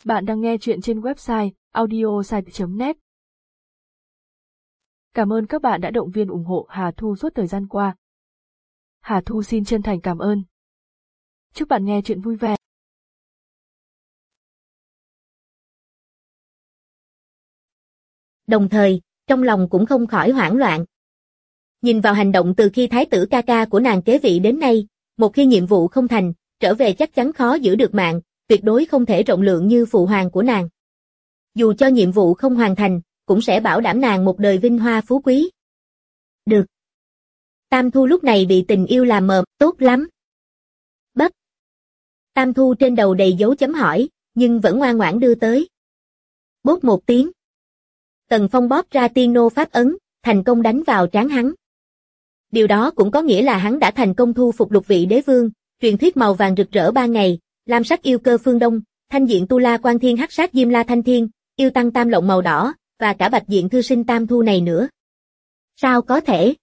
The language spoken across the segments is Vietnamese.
Bạn đang nghe chuyện trên website audiosite.net. Cảm ơn các bạn đã động viên ủng hộ Hà Thu suốt thời gian qua. Hà Thu xin chân thành cảm ơn. Chúc bạn nghe chuyện vui vẻ. Đồng thời, trong lòng cũng không khỏi hoảng loạn. Nhìn vào hành động từ khi thái tử ca ca của nàng kế vị đến nay, một khi nhiệm vụ không thành, trở về chắc chắn khó giữ được mạng, tuyệt đối không thể rộng lượng như phụ hoàng của nàng. Dù cho nhiệm vụ không hoàn thành, cũng sẽ bảo đảm nàng một đời vinh hoa phú quý. Được. Tam Thu lúc này bị tình yêu làm mờ, tốt lắm. Bất. Tam Thu trên đầu đầy dấu chấm hỏi, nhưng vẫn ngoan ngoãn đưa tới. Bốp một tiếng. Tần Phong bóp ra tiên nô pháp ấn, thành công đánh vào trán hắn. Điều đó cũng có nghĩa là hắn đã thành công thu phục lục vị đế vương, truyền thuyết màu vàng rực rỡ ba ngày, lam sắc yêu cơ phương đông, thanh diện tu la quan thiên hắc sát diêm la thanh thiên, yêu tăng tam lộng màu đỏ, và cả bạch diện thư sinh Tam Thu này nữa. Sao có thể?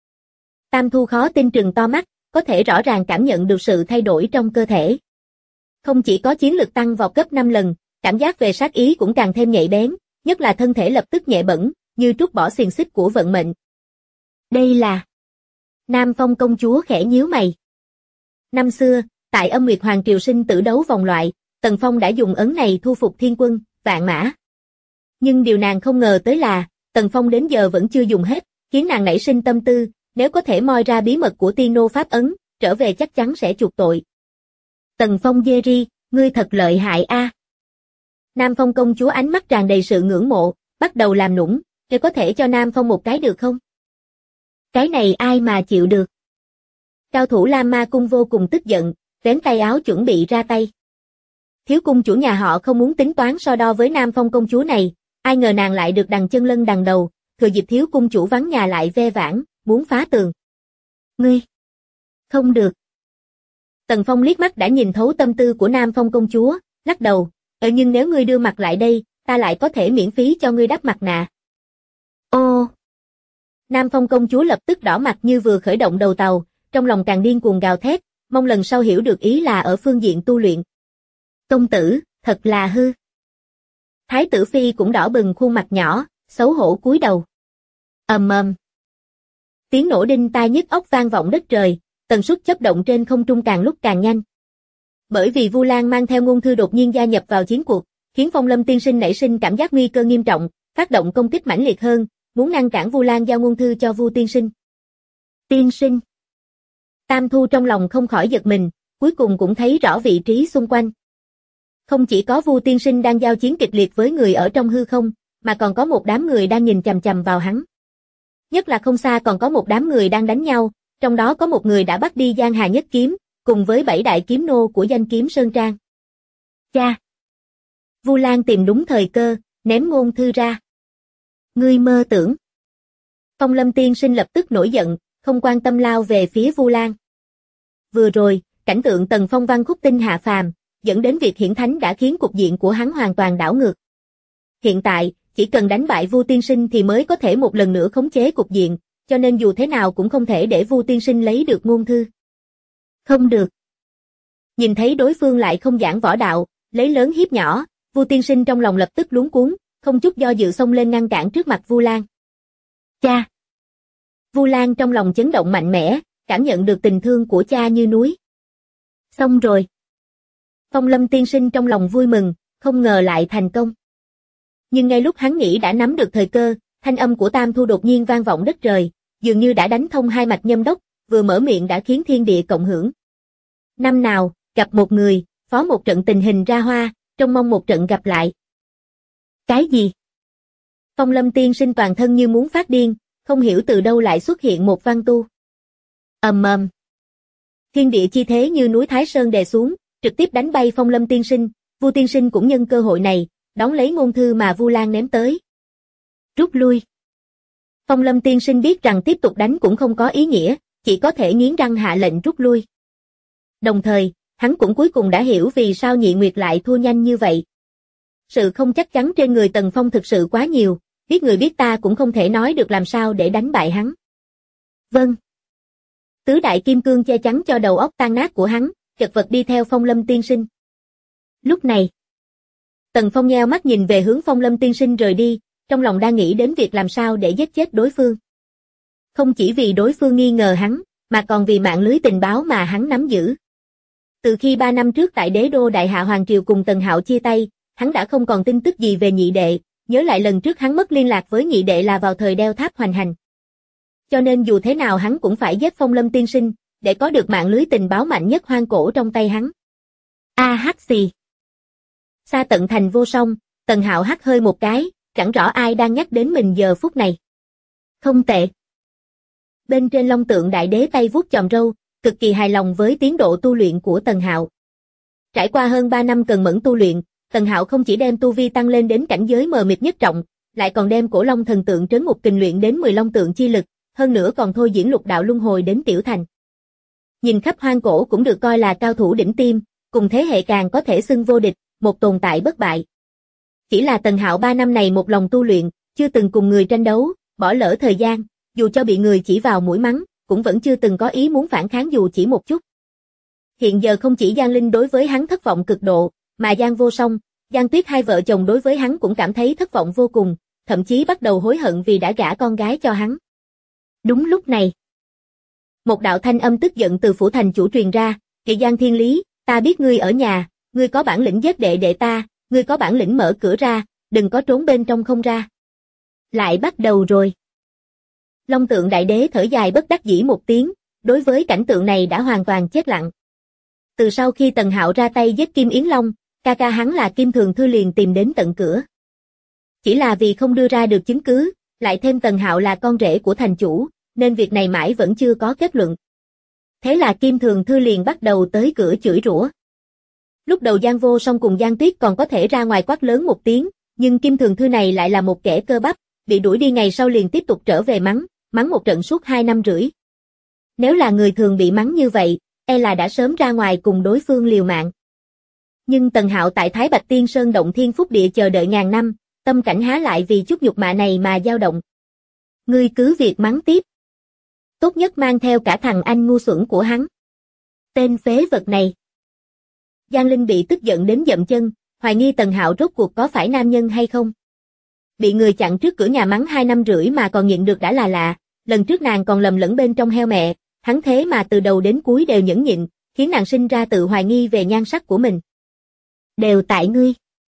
Tam Thu khó tin trừng to mắt, có thể rõ ràng cảm nhận được sự thay đổi trong cơ thể. Không chỉ có chiến lực tăng vọt gấp 5 lần, cảm giác về sát ý cũng càng thêm nhạy bén, nhất là thân thể lập tức nhẹ bẫng, như trút bỏ xiềng xích của vận mệnh. Đây là... Nam Phong công chúa khẽ nhíu mày. Năm xưa, tại Âm Nguyệt Hoàng Triều sinh tử đấu vòng loại, Tần Phong đã dùng ấn này thu phục thiên quân, vạn mã. Nhưng điều nàng không ngờ tới là, Tần Phong đến giờ vẫn chưa dùng hết, khiến nàng nảy sinh tâm tư, nếu có thể moi ra bí mật của tiên nô pháp ấn, trở về chắc chắn sẽ chuộc tội. Tần Phong Jerry, ngươi thật lợi hại a. Nam Phong công chúa ánh mắt tràn đầy sự ngưỡng mộ, bắt đầu làm nũng, "Ngươi có thể cho Nam Phong một cái được không?" Cái này ai mà chịu được. Cao thủ Lam Ma Cung vô cùng tức giận, vén tay áo chuẩn bị ra tay. Thiếu cung chủ nhà họ không muốn tính toán so đo với Nam Phong công chúa này, ai ngờ nàng lại được đằng chân lân đằng đầu, thừa dịp thiếu cung chủ vắng nhà lại ve vãn, muốn phá tường. Ngươi! Không được! Tần Phong liếc mắt đã nhìn thấu tâm tư của Nam Phong công chúa, lắc đầu, nhưng nếu ngươi đưa mặt lại đây, ta lại có thể miễn phí cho ngươi đắp mặt nạ. Ô! Nam Phong công chúa lập tức đỏ mặt như vừa khởi động đầu tàu, trong lòng càng điên cuồng gào thét, mong lần sau hiểu được ý là ở phương diện tu luyện. Công tử, thật là hư. Thái tử phi cũng đỏ bừng khuôn mặt nhỏ, xấu hổ cúi đầu. Ầm ầm. Tiếng nổ đinh tai nhức óc vang vọng đất trời, tần suất chớp động trên không trung càng lúc càng nhanh. Bởi vì Vu Lan mang theo ngôn thư đột nhiên gia nhập vào chiến cuộc, khiến Phong Lâm tiên sinh nảy sinh cảm giác nguy cơ nghiêm trọng, phát động công kích mãnh liệt hơn, muốn ngăn cản Vu Lan giao ngôn thư cho Vu tiên sinh. Tiên sinh. Tam Thu trong lòng không khỏi giật mình, cuối cùng cũng thấy rõ vị trí xung quanh. Không chỉ có Vu tiên sinh đang giao chiến kịch liệt với người ở trong hư không, mà còn có một đám người đang nhìn chằm chằm vào hắn. Nhất là không xa còn có một đám người đang đánh nhau, trong đó có một người đã bắt đi Giang Hà Nhất Kiếm, cùng với 7 đại kiếm nô của danh kiếm Sơn Trang. Cha! Vu Lan tìm đúng thời cơ, ném ngôn thư ra. Ngươi mơ tưởng. Phong Lâm tiên sinh lập tức nổi giận, không quan tâm lao về phía Vu Lan. Vừa rồi, cảnh tượng Tần Phong văn khúc tinh hạ phàm, dẫn đến việc hiển thánh đã khiến cục diện của hắn hoàn toàn đảo ngược. Hiện tại, chỉ cần đánh bại Vu tiên sinh thì mới có thể một lần nữa khống chế cục diện, cho nên dù thế nào cũng không thể để Vu tiên sinh lấy được ngôn thư. Không được. Nhìn thấy đối phương lại không giảng võ đạo, lấy lớn hiếp nhỏ, Vu tiên sinh trong lòng lập tức luống cuống, không chút do dự xông lên ngăn cản trước mặt Vu Lan. Cha! Vu Lan trong lòng chấn động mạnh mẽ, cảm nhận được tình thương của cha như núi. Xong rồi. Phong Lâm tiên sinh trong lòng vui mừng, không ngờ lại thành công. Nhưng ngay lúc hắn nghĩ đã nắm được thời cơ, thanh âm của Tam Thu đột nhiên vang vọng đất trời, dường như đã đánh thông hai mạch nhâm đốc, vừa mở miệng đã khiến thiên địa cộng hưởng. Năm nào, gặp một người, phó một trận tình hình ra hoa, trông mong một trận gặp lại. Cái gì? Phong Lâm tiên sinh toàn thân như muốn phát điên, không hiểu từ đâu lại xuất hiện một văn tu. Ầm ầm. Thiên địa chi thế như núi Thái Sơn đè xuống, trực tiếp đánh bay Phong Lâm tiên sinh, Vu tiên sinh cũng nhân cơ hội này, đón lấy ngôn thư mà Vu Lan ném tới. Rút lui. Phong Lâm tiên sinh biết rằng tiếp tục đánh cũng không có ý nghĩa, chỉ có thể nghiến răng hạ lệnh rút lui. Đồng thời, hắn cũng cuối cùng đã hiểu vì sao Nhị Nguyệt lại thua nhanh như vậy. Sự không chắc chắn trên người Tần Phong thực sự quá nhiều, biết người biết ta cũng không thể nói được làm sao để đánh bại hắn. Vâng. Tứ đại kim cương che chắn cho đầu óc tan nát của hắn, chật vật đi theo Phong Lâm tiên sinh. Lúc này, Tần Phong nheo mắt nhìn về hướng Phong Lâm tiên sinh rời đi, trong lòng đang nghĩ đến việc làm sao để giết chết đối phương. Không chỉ vì đối phương nghi ngờ hắn, mà còn vì mạng lưới tình báo mà hắn nắm giữ. Từ khi 3 năm trước tại đế đô Đại Hạ Hoàng Triều cùng Tần Hạo chia tay, hắn đã không còn tin tức gì về nhị đệ, nhớ lại lần trước hắn mất liên lạc với nhị đệ là vào thời đeo tháp hoành hành. Cho nên dù thế nào hắn cũng phải giết Phong Lâm tiên sinh, để có được mạng lưới tình báo mạnh nhất hoang cổ trong tay hắn. hắc xì. Xa tận thành vô song, Tần Hạo hắt hơi một cái, chẳng rõ ai đang nhắc đến mình giờ phút này. Không tệ. Bên trên Long Tượng Đại Đế tay vuốt chòm râu, cực kỳ hài lòng với tiến độ tu luyện của Tần Hạo. Trải qua hơn 3 năm cần mẫn tu luyện, Tần Hạo không chỉ đem tu vi tăng lên đến cảnh giới mờ mịt nhất trọng, lại còn đem Cổ Long thần tượng trấn ngục kình luyện đến 10 long tượng chi lực, hơn nữa còn thôi diễn lục đạo luân hồi đến tiểu thành. Nhìn khắp hoang cổ cũng được coi là cao thủ đỉnh tiêm, cùng thế hệ càng có thể xưng vô địch, một tồn tại bất bại. Chỉ là Tần Hạo 3 năm này một lòng tu luyện, chưa từng cùng người tranh đấu, bỏ lỡ thời gian, dù cho bị người chỉ vào mũi mắng, cũng vẫn chưa từng có ý muốn phản kháng dù chỉ một chút. Hiện giờ không chỉ Giang Linh đối với hắn thất vọng cực độ, mà Giang Vô Song, Giang Tuyết hai vợ chồng đối với hắn cũng cảm thấy thất vọng vô cùng, thậm chí bắt đầu hối hận vì đã gả con gái cho hắn. Đúng lúc này, một đạo thanh âm tức giận từ phủ thành chủ truyền ra, "Kỵ Giang Thiên Lý, ta biết ngươi ở nhà, ngươi có bản lĩnh giết đệ đệ ta, ngươi có bản lĩnh mở cửa ra, đừng có trốn bên trong không ra." Lại bắt đầu rồi. Long Tượng Đại Đế thở dài bất đắc dĩ một tiếng, đối với cảnh tượng này đã hoàn toàn chết lặng. Từ sau khi Tần Hạo ra tay giết Kim Yến Long, ca ca hắn là Kim Thường Thư liền tìm đến tận cửa. Chỉ là vì không đưa ra được chứng cứ, lại thêm Tần Hạo là con rể của thành chủ, nên việc này mãi vẫn chưa có kết luận. Thế là Kim Thường Thư liền bắt đầu tới cửa chửi rủa. Lúc đầu Giang Vô Song cùng Giang Tuyết còn có thể ra ngoài quát lớn một tiếng, nhưng Kim Thường Thư này lại là một kẻ cơ bắp, bị đuổi đi ngày sau liền tiếp tục trở về mắng một trận suốt 2 năm rưỡi. Nếu là người thường bị mắng như vậy, e là đã sớm ra ngoài cùng đối phương liều mạng. Nhưng Tần Hạo tại Thái Bạch Tiên Sơn động thiên phúc địa chờ đợi ngàn năm, tâm cảnh há lại vì chút nhục mạ này mà dao động. Ngươi cứ việc mắng tiếp. Tốt nhất mang theo cả thằng anh ngu xuẩn của hắn. Tên phế vật này. Giang Linh bị tức giận đến dậm chân, hoài nghi Tần Hạo rốt cuộc có phải nam nhân hay không. Bị người chặn trước cửa nhà mắng 2 năm rưỡi mà còn nhịn được đã là lạ, lần trước nàng còn lầm lẫn bên trong heo mẹ, hắn thế mà từ đầu đến cuối đều nhẫn nhịn, khiến nàng sinh ra tự hoài nghi về nhan sắc của mình. Đều tại ngươi.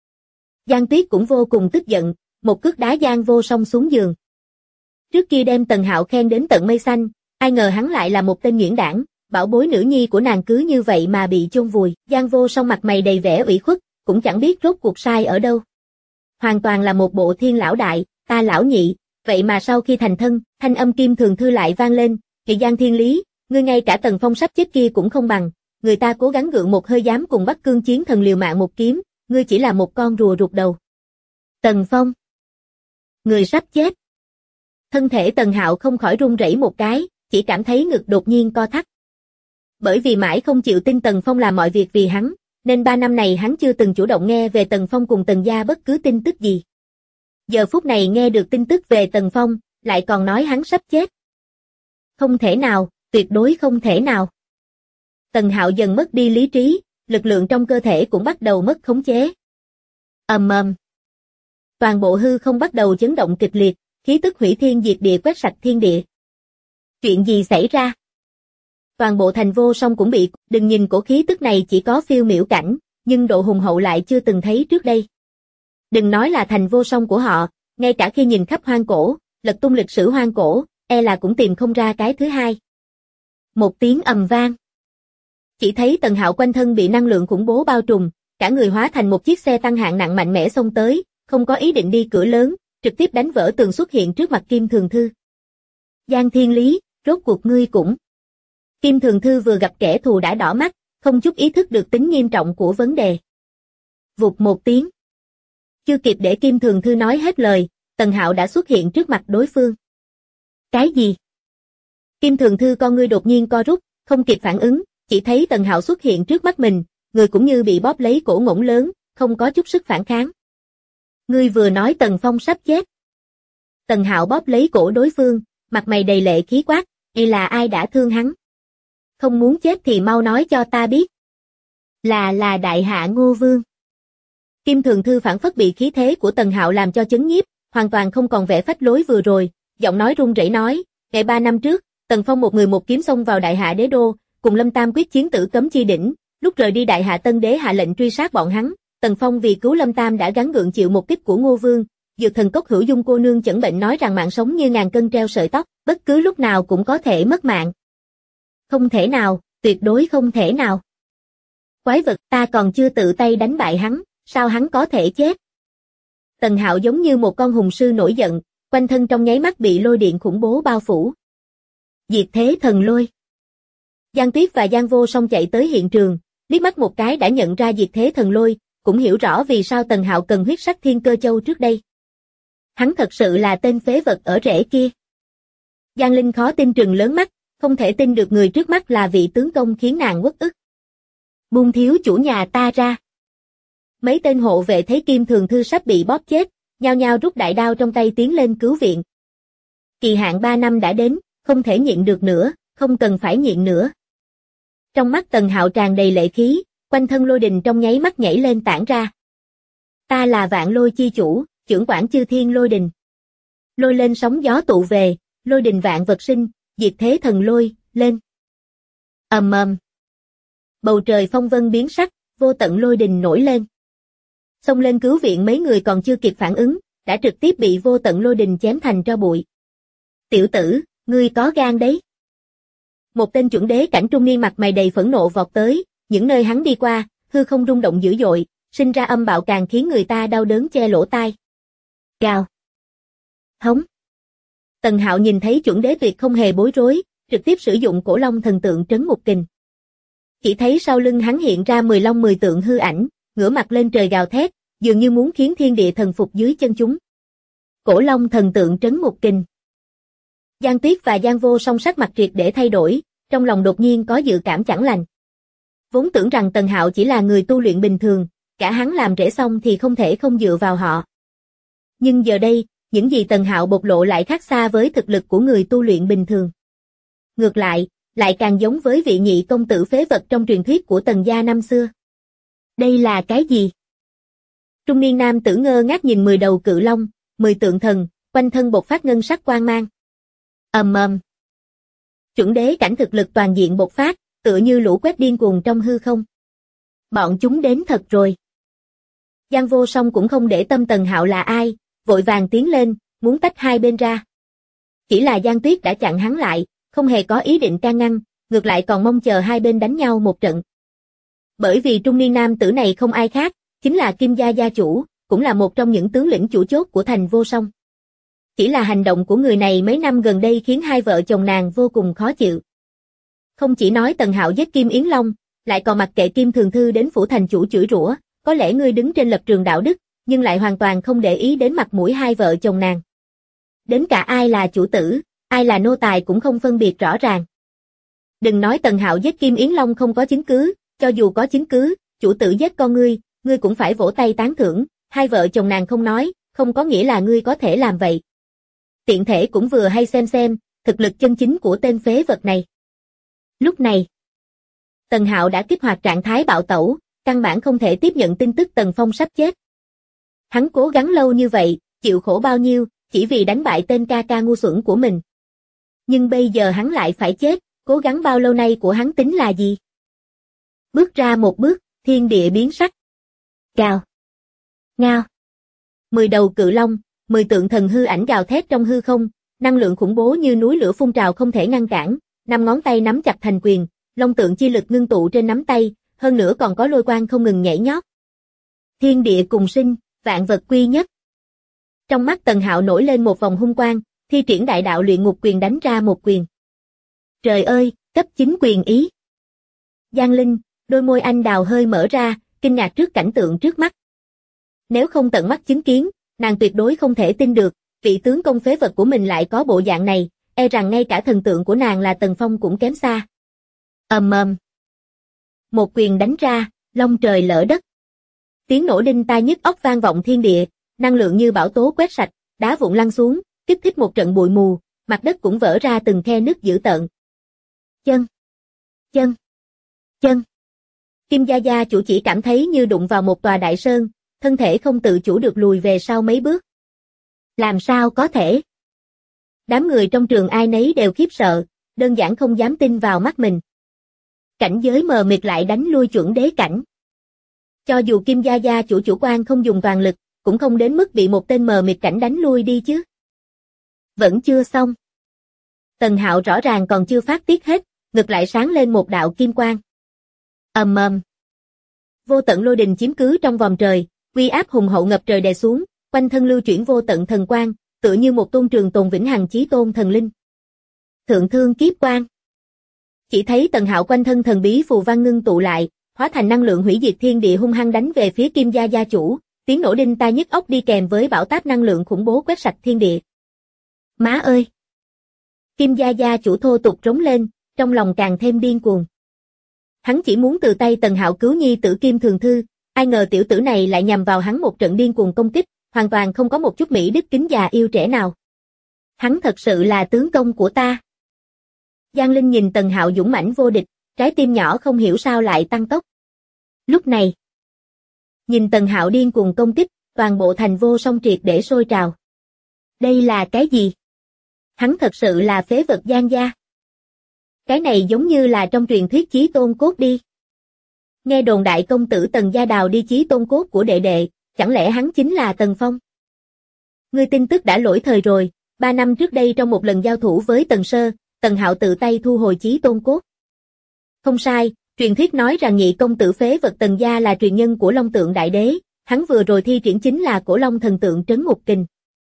Giang Tuyết cũng vô cùng tức giận, một cước đá Giang Vô Song xuống giường. Trước kia đem Tần Hạo khen đến tận mây xanh, ai ngờ hắn lại là một tên nhuyễn đảng, bảo bối nữ nhi của nàng cứ như vậy mà bị chôn vùi. Giang Vô Song mặt mày đầy vẻ ủy khuất, cũng chẳng biết rốt cuộc sai ở đâu. Hoàn toàn là một bộ thiên lão đại, ta lão nhị, vậy mà sau khi thành thân, thanh âm Kim Thường Thư lại vang lên, "Kỵ Giang Thiên Lý, ngươi ngay cả Tần Phong sắp chết kia cũng không bằng, người ta cố gắng gượng một hơi dám cùng Bắc Cương chiến thần liều mạng một kiếm, ngươi chỉ là một con rùa rụt đầu." Tần Phong, người sắp chết. Thân thể Tần Hạo không khỏi run rẩy một cái, chỉ cảm thấy ngực đột nhiên co thắt. Bởi vì mãi không chịu tin Tần Phong làm mọi việc vì hắn, nên 3 năm này hắn chưa từng chủ động nghe về Tần Phong cùng Tần gia bất cứ tin tức gì. Giờ phút này nghe được tin tức về Tần Phong, lại còn nói hắn sắp chết. Không thể nào, tuyệt đối không thể nào. Tần Hạo dần mất đi lý trí, lực lượng trong cơ thể cũng bắt đầu mất khống chế. Ầm ầm. Toàn bộ hư không bắt đầu chấn động kịch liệt, khí tức hủy thiên diệt địa quét sạch thiên địa. Chuyện gì xảy ra? Toàn bộ thành Vô Song cũng bị, đừng nhìn cổ khí tức này chỉ có phiêu miểu cảnh, nhưng độ hùng hậu lại chưa từng thấy trước đây. Đừng nói là thành Vô Song của họ, ngay cả khi nhìn khắp hoang cổ, lật tung lịch sử hoang cổ, e là cũng tìm không ra cái thứ hai. Một tiếng ầm vang. Chỉ thấy Tần Hạo quanh thân bị năng lượng khủng bố bao trùm, cả người hóa thành một chiếc xe tăng hạng nặng mạnh mẽ xông tới, không có ý định đi cửa lớn, trực tiếp đánh vỡ tường xuất hiện trước mặt Kim Thường Thư. Giang Thiên Lý, rốt cuộc ngươi cũng. Kim Thường Thư vừa gặp kẻ thù đã đỏ mắt, không chút ý thức được tính nghiêm trọng của vấn đề. Vụt một tiếng. Chưa kịp để Kim Thường Thư nói hết lời, Tần Hạo đã xuất hiện trước mặt đối phương. Cái gì? Kim Thường Thư con ngươi đột nhiên co rút, không kịp phản ứng, chỉ thấy Tần Hạo xuất hiện trước mắt mình, người cũng như bị bóp lấy cổ ngỗng lớn, không có chút sức phản kháng. Ngươi vừa nói Tần Phong sắp chết. Tần Hạo bóp lấy cổ đối phương, mặt mày đầy lệ khí quát, "Y là ai đã thương hắn? Không muốn chết thì mau nói cho ta biết." Là Đại Hạ Ngô Vương. Kim Thường Thư phảng phất bị khí thế của Tần Hạo làm cho chấn nhiếp, hoàn toàn không còn vẻ phách lối vừa rồi, giọng nói run rẩy nói, ngày 3 năm trước, Tần Phong một người một kiếm xông vào Đại Hạ Đế Đô, cùng Lâm Tam quyết chiến Tử Cấm Chi Đỉnh, lúc rời đi Đại Hạ Tân Đế hạ lệnh truy sát bọn hắn, Tần Phong vì cứu Lâm Tam đã gắng gượng chịu một kích của Ngô Vương, Dược Thần Cốc Hữu Dung cô nương chẩn bệnh nói rằng mạng sống như ngàn cân treo sợi tóc, bất cứ lúc nào cũng có thể mất mạng. Không thể nào, tuyệt đối không thể nào. Quái vật, ta còn chưa tự tay đánh bại hắn, sao hắn có thể chết? Tần Hạo giống như một con hùng sư nổi giận, quanh thân trong nháy mắt bị lôi điện khủng bố bao phủ. Diệt thế thần lôi. Giang Tuyết và Giang Vô Song chạy tới hiện trường, liếc mắt một cái đã nhận ra diệt thế thần lôi, cũng hiểu rõ vì sao Tần Hạo cần huyết sắc thiên cơ châu trước đây. Hắn thật sự là tên phế vật ở rễ kia. Giang Linh khó tin trừng lớn mắt, không thể tin được người trước mắt là vị tướng công khiến nàng uất ức. Buông thiếu chủ nhà ta ra. Mấy tên hộ vệ thấy Kim Thường Thư sắp bị bóp chết, nhao nhao rút đại đao trong tay tiến lên cứu viện. Kỳ hạn 3 năm đã đến, không thể nhịn được nữa, không cần phải nhịn nữa. Trong mắt Tần Hạo tràn đầy lệ khí, quanh thân lôi đình trong nháy mắt nhảy lên tản ra. Ta là Vạn Lôi chi chủ, trưởng quản chư thiên lôi đình. Lôi lên sóng gió tụ về, lôi đình vạn vật sinh, diệt thế thần lôi, lên. Ầm ầm. Bầu trời phong vân biến sắc, vô tận lôi đình nổi lên. Xông lên cứu viện mấy người còn chưa kịp phản ứng, đã trực tiếp bị vô tận lôi đình chém thành tro bụi. Tiểu tử, ngươi có gan đấy. Một tên chuẩn đế cảnh trung niên mặt mày đầy phẫn nộ vọt tới, những nơi hắn đi qua, hư không rung động dữ dội, sinh ra âm bạo càng khiến người ta đau đớn che lỗ tai. Gào. Hống. Tần Hạo nhìn thấy chuẩn đế tuyệt không hề bối rối, trực tiếp sử dụng cổ long thần tượng trấn ngục kình. Chỉ thấy sau lưng hắn hiện ra 10 long 10 tượng hư ảnh, ngửa mặt lên trời gào thét, dường như muốn khiến thiên địa thần phục dưới chân chúng. Cổ long thần tượng trấn ngục kình. Giang Tuyết và Giang Vô Song sắc mặt triệt để thay đổi, trong lòng đột nhiên có dự cảm chẳng lành. Vốn tưởng rằng Tần Hạo chỉ là người tu luyện bình thường, cả hắn làm rễ xong thì không thể không dựa vào họ. Nhưng giờ đây, những gì Tần Hạo bộc lộ lại khác xa với thực lực của người tu luyện bình thường. Ngược lại càng giống với vị nhị công tử phế vật trong truyền thuyết của Tần gia năm xưa. Đây là cái gì? Trung niên nam tử ngơ ngác nhìn 10 đầu cự long, 10 tượng thần, quanh thân bộc phát ngân sắc quang mang. Ầm ầm. Chuẩn đế cảnh thực lực toàn diện bộc phát, tựa như lũ quét điên cuồng trong hư không. Bọn chúng đến thật rồi. Giang Vô Song cũng không để tâm Tần Hạo là ai, vội vàng tiến lên, muốn tách hai bên ra. Chỉ là Giang Tuyết đã chặn hắn lại, không hề có ý định can ngăn, ngược lại còn mong chờ hai bên đánh nhau một trận. Bởi vì trung niên nam tử này không ai khác, chính là Kim gia gia chủ, cũng là một trong những tướng lĩnh chủ chốt của thành Vô Song. Chỉ là hành động của người này mấy năm gần đây khiến hai vợ chồng nàng vô cùng khó chịu. Không chỉ nói Tần Hạo giết Kim Yến Long, lại còn mặc kệ Kim Thường Thư đến phủ thành chủ chửi rủa, có lẽ ngươi đứng trên lập trường đạo đức, nhưng lại hoàn toàn không để ý đến mặt mũi hai vợ chồng nàng. Đến cả ai là chủ tử, ai là nô tài cũng không phân biệt rõ ràng. Đừng nói Tần Hạo giết Kim Yến Long không có chứng cứ, cho dù có chứng cứ, chủ tử giết con ngươi cũng phải vỗ tay tán thưởng, hai vợ chồng nàng không nói, không có nghĩa là ngươi có thể làm vậy. Tiện thể cũng vừa hay xem, thực lực chân chính của tên phế vật này. Lúc này, Tần Hạo đã kích hoạt trạng thái bạo tẩu, căn bản không thể tiếp nhận tin tức Tần Phong sắp chết. Hắn cố gắng lâu như vậy, chịu khổ bao nhiêu, chỉ vì đánh bại tên ca ca ngu xuẩn của mình. Nhưng bây giờ hắn lại phải chết, cố gắng bao lâu nay của hắn tính là gì? Bước ra một bước, thiên địa biến sắc. Gào. Ngao. 10 đầu cự long, 10 tượng thần hư ảnh gào thét trong hư không, năng lượng khủng bố như núi lửa phun trào không thể ngăn cản, 5 ngón tay nắm chặt thành quyền, long tượng chi lực ngưng tụ trên nắm tay, hơn nữa còn có lôi quang không ngừng nhảy nhót. Thiên địa cùng sinh, vạn vật quy nhất. Trong mắt Tần Hạo nổi lên một vòng hung quang, thi triển đại đạo luyện ngục quyền đánh ra một quyền. Trời ơi, cấp 9 quyền ý. Giang Linh, đôi môi anh đào hơi mở ra, kinh ngạc trước cảnh tượng trước mắt. Nếu không tận mắt chứng kiến, nàng tuyệt đối không thể tin được, vị tướng công phế vật của mình lại có bộ dạng này, e rằng ngay cả thần tượng của nàng là Tần Phong cũng kém xa. Ầm ầm. Một quyền đánh ra, long trời lỡ đất. Tiếng nổ đinh tai nhức óc vang vọng thiên địa, năng lượng như bão tố quét sạch, đá vụn lăn xuống, kích thích một trận bụi mù, mặt đất cũng vỡ ra từng khe nứt dữ tợn. Chân. Kim Gia Gia chủ chỉ cảm thấy như đụng vào một tòa đại sơn, thân thể không tự chủ được lùi về sau mấy bước. Làm sao có thể? Đám người trong trường ai nấy đều khiếp sợ, đơn giản không dám tin vào mắt mình. Cảnh giới mờ mịt lại đánh lui chuẩn đế cảnh. Cho dù Kim Gia Gia chủ quan không dùng toàn lực, cũng không đến mức bị một tên mờ mịt cảnh đánh lui đi chứ. Vẫn chưa xong. Tần Hạo rõ ràng còn chưa phát tiết hết, ngực lại sáng lên một đạo kim quang. Ầm ầm. Vô tận lôi đình chiếm cứ trong vòm trời, uy áp hùng hậu ngập trời đè xuống, quanh thân lưu chuyển vô tận thần quang, tựa như một tôn trường tồn vĩnh hằng chí tôn thần linh. Thượng thương kiếp quang. Chỉ thấy Tần Hạo quanh thân thần bí phù văn ngưng tụ lại, hóa thành năng lượng hủy diệt thiên địa hung hăng đánh về phía Kim Gia Gia chủ, tiếng nổ đinh tai nhức óc đi kèm với bão táp năng lượng khủng bố quét sạch thiên địa. Má ơi! Kim Gia Gia chủ thô tục rống lên, trong lòng càng thêm điên cuồng. Hắn chỉ muốn từ tay Tần Hạo cứu nhi tử Kim Thường Thư, ai ngờ tiểu tử này lại nhằm vào hắn một trận điên cuồng công kích, hoàn toàn không có một chút mỹ đức kính già yêu trẻ nào. Hắn thật sự là tướng công của ta. Giang Linh nhìn Tần Hạo dũng mãnh vô địch, trái tim nhỏ không hiểu sao lại tăng tốc. Lúc này, nhìn Tần Hạo điên cuồng công kích, toàn bộ thành vô song triệt để sôi trào. Đây là cái gì? Hắn thật sự là phế vật Giang gia. Cái này giống như là trong truyền thuyết chí tôn cốt đi. Nghe đồn đại công tử Tần gia đào đi chí tôn cốt của đệ đệ, chẳng lẽ hắn chính là Tần Phong? Ngươi tin tức đã lỗi thời rồi, 3 năm trước đây trong một lần giao thủ với Tần Sơ, Tần Hạo tự tay thu hồi chí tôn cốt. Không sai, truyền thuyết nói rằng nhị công tử phế vật Tần gia là truyền nhân của Long Tượng Đại Đế, hắn vừa rồi thi triển chính là Cổ Long thần tượng trấn ngục kình.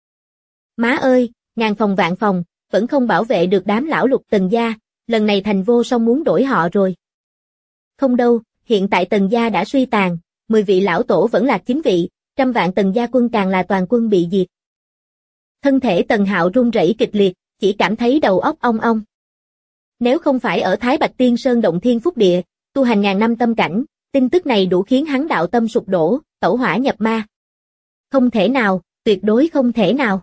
Má ơi, ngàn phòng vạn phòng, vẫn không bảo vệ được đám lão lục Tần gia, lần này thành vô song muốn đổi họ rồi. Không đâu, hiện tại Tần gia đã suy tàn, 10 vị lão tổ vẫn lạc 9 vị, trăm vạn Tần gia quân càng là toàn quân bị diệt. Thân thể Tần Hạo run rẩy kịch liệt, chỉ cảm thấy đầu óc ong ong. Nếu không phải ở Thái Bạch Tiên Sơn động thiên phúc địa, tu hành ngàn năm tâm cảnh, tin tức này đủ khiến hắn đạo tâm sụp đổ, tẩu hỏa nhập ma. Không thể nào, tuyệt đối không thể nào.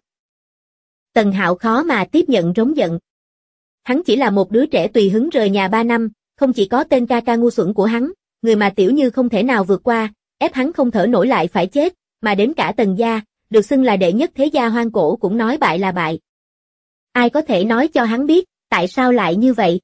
Tần Hạo khó mà tiếp nhận rống giận. Hắn chỉ là một đứa trẻ tùy hứng rời nhà 3 năm, không chỉ có tên ca ca ngu xuẩn của hắn, người mà Tiểu Như không thể nào vượt qua, ép hắn không thở nổi lại phải chết, mà đến cả Tần gia, được xưng là đệ nhất thế gia hoang cổ cũng nói bại là bại. Ai có thể nói cho hắn biết, tại sao lại như vậy?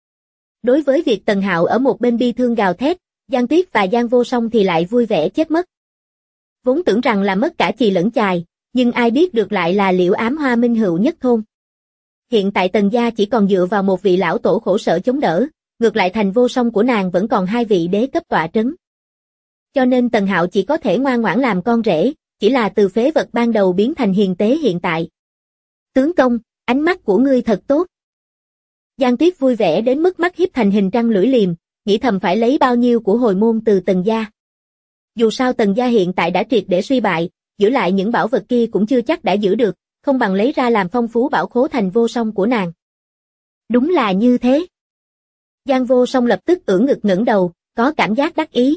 Đối với việc Tần Hạo ở một bên bi thương gào thét, Giang Tuyết và Giang Vô Song thì lại vui vẻ chết mất. Vốn tưởng rằng là mất cả chì lẫn chài, nhưng ai biết được lại là Liễu Ám Hoa minh hữu nhất thôn. Hiện tại Tần gia chỉ còn dựa vào một vị lão tổ khổ sở chống đỡ, ngược lại thành Vô Song của nàng vẫn còn 2 vị đế cấp tọa trấn. Cho nên Tần Hạo chỉ có thể ngoan ngoãn làm con rể, chỉ là từ phế vật ban đầu biến thành hiền tế hiện tại. Tướng công, ánh mắt của ngươi thật tốt. Giang Tuyết vui vẻ đến mức mắt hiếp thành hình trăng lưỡi liềm, nghĩ thầm phải lấy bao nhiêu của hồi môn từ Tần gia. Dù sao Tần gia hiện tại đã triệt để suy bại, giữ lại những bảo vật kia cũng chưa chắc đã giữ được, không bằng lấy ra làm phong phú bảo khố thành Vô Song của nàng. Đúng là như thế. Giang Vô Song lập tức ưỡn ngực ngẩng đầu, có cảm giác đắc ý.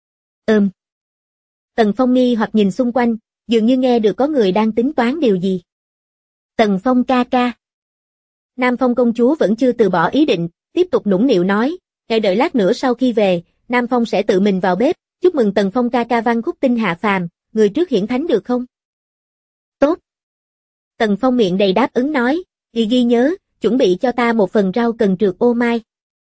Tần Phong nghi hoặc nhìn xung quanh, dường như nghe được có người đang tính toán điều gì. Tần Phong ca ca. Nam Phong công chúa vẫn chưa từ bỏ ý định, tiếp tục nũng nịu nói, đợi lát nữa sau khi về, Nam Phong sẽ tự mình vào bếp, chúc mừng Tần Phong ca ca văn khúc tinh hạ phàm, người trước hiển thánh được không? Tốt. Tần Phong miệng đầy đáp ứng nói, ghi nhớ, chuẩn bị cho ta một phần rau cần trượt ô mai.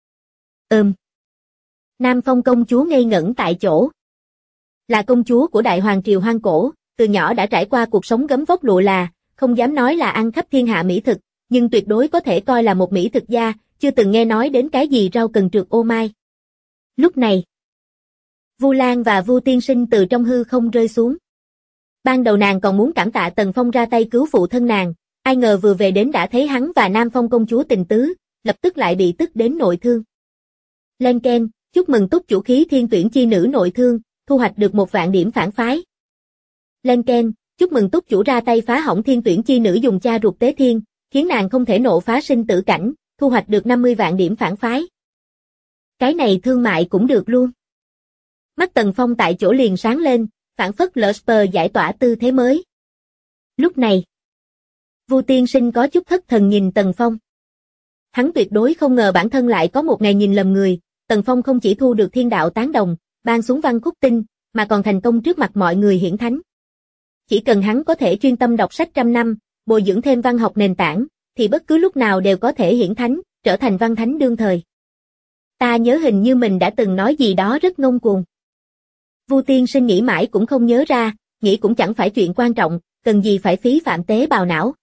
Nam Phong công chúa ngây ngẩn tại chỗ. Là công chúa của Đại Hoàng Triều hoang cổ, từ nhỏ đã trải qua cuộc sống gấm vóc lụa là, không dám nói là ăn khắp thiên hạ mỹ thực, nhưng tuyệt đối có thể coi là một mỹ thực gia, chưa từng nghe nói đến cái gì rau cần trượt ô mai. Lúc này, Vu Lan và Vu Tiên Sinh từ trong hư không rơi xuống. Ban đầu nàng còn muốn cảm tạ Tần Phong ra tay cứu phụ thân nàng, ai ngờ vừa về đến đã thấy hắn và Nam Phong công chúa tình tứ, lập tức lại bị tức đến nội thương. Len keng, chúc mừng túc chủ khí thiên tuyển chi nữ nội thương, thu hoạch được 1.000 điểm phản phái. Len keng, chúc mừng túc chủ ra tay phá hỏng thiên tuyển chi nữ dùng cha ruột tế thiên, khiến nàng không thể nộ phá sinh tử cảnh, thu hoạch được 50.000 điểm phản phái. Cái này thương mại cũng được luôn. Mắt Tần Phong tại chỗ liền sáng lên, phản phất Lờ giải tỏa tư thế mới. Lúc này, Vu Tiên Sinh có chút thất thần nhìn Tần Phong. Hắn tuyệt đối không ngờ bản thân lại có một ngày nhìn lầm người, Tần Phong không chỉ thu được thiên đạo tán đồng, ban xuống văn khúc tinh, mà còn thành công trước mặt mọi người hiển thánh. Chỉ cần hắn có thể chuyên tâm đọc sách trăm năm, bồi dưỡng thêm văn học nền tảng, thì bất cứ lúc nào đều có thể hiển thánh, trở thành văn thánh đương thời. Ta nhớ hình như mình đã từng nói gì đó rất ngông cuồng. Vu tiên sinh nghĩ mãi cũng không nhớ ra, nghĩ cũng chẳng phải chuyện quan trọng, cần gì phải phí phạm tế bào não.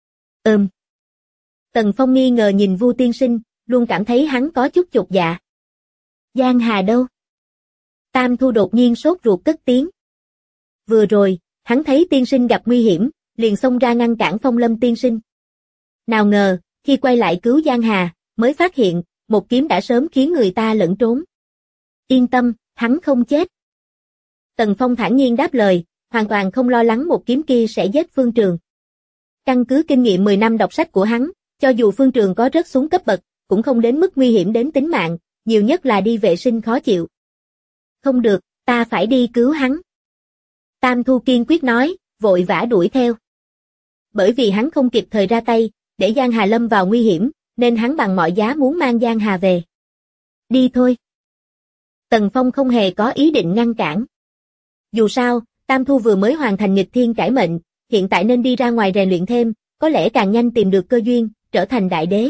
Tần Phong nghi ngờ nhìn Vu tiên sinh, luôn cảm thấy hắn có chút chột dạ. Giang Hà đâu? Tam Thu đột nhiên sốt ruột cất tiếng. Vừa rồi, hắn thấy tiên sinh gặp nguy hiểm, liền xông ra ngăn cản Phong Lâm tiên sinh. Nào ngờ, khi quay lại cứu Giang Hà, mới phát hiện, một kiếm đã sớm khiến người ta lẫn trốn. Yên tâm, hắn không chết. Tần Phong thản nhiên đáp lời, hoàn toàn không lo lắng một kiếm kia sẽ giết Phương Trường. Căn cứ kinh nghiệm 10 năm đọc sách của hắn, cho dù Phương Trường có rớt xuống cấp bậc, cũng không đến mức nguy hiểm đến tính mạng, nhiều nhất là đi vệ sinh khó chịu. Không được, ta phải đi cứu hắn. Tam Thu kiên quyết nói, vội vã đuổi theo. Bởi vì hắn không kịp thời ra tay, để Giang Hà lâm vào nguy hiểm, nên hắn bằng mọi giá muốn mang Giang Hà về. Đi thôi. Tần Phong không hề có ý định ngăn cản. Dù sao, Tam Thu vừa mới hoàn thành nghịch thiên cải mệnh, hiện tại nên đi ra ngoài rèn luyện thêm, có lẽ càng nhanh tìm được cơ duyên, trở thành đại đế.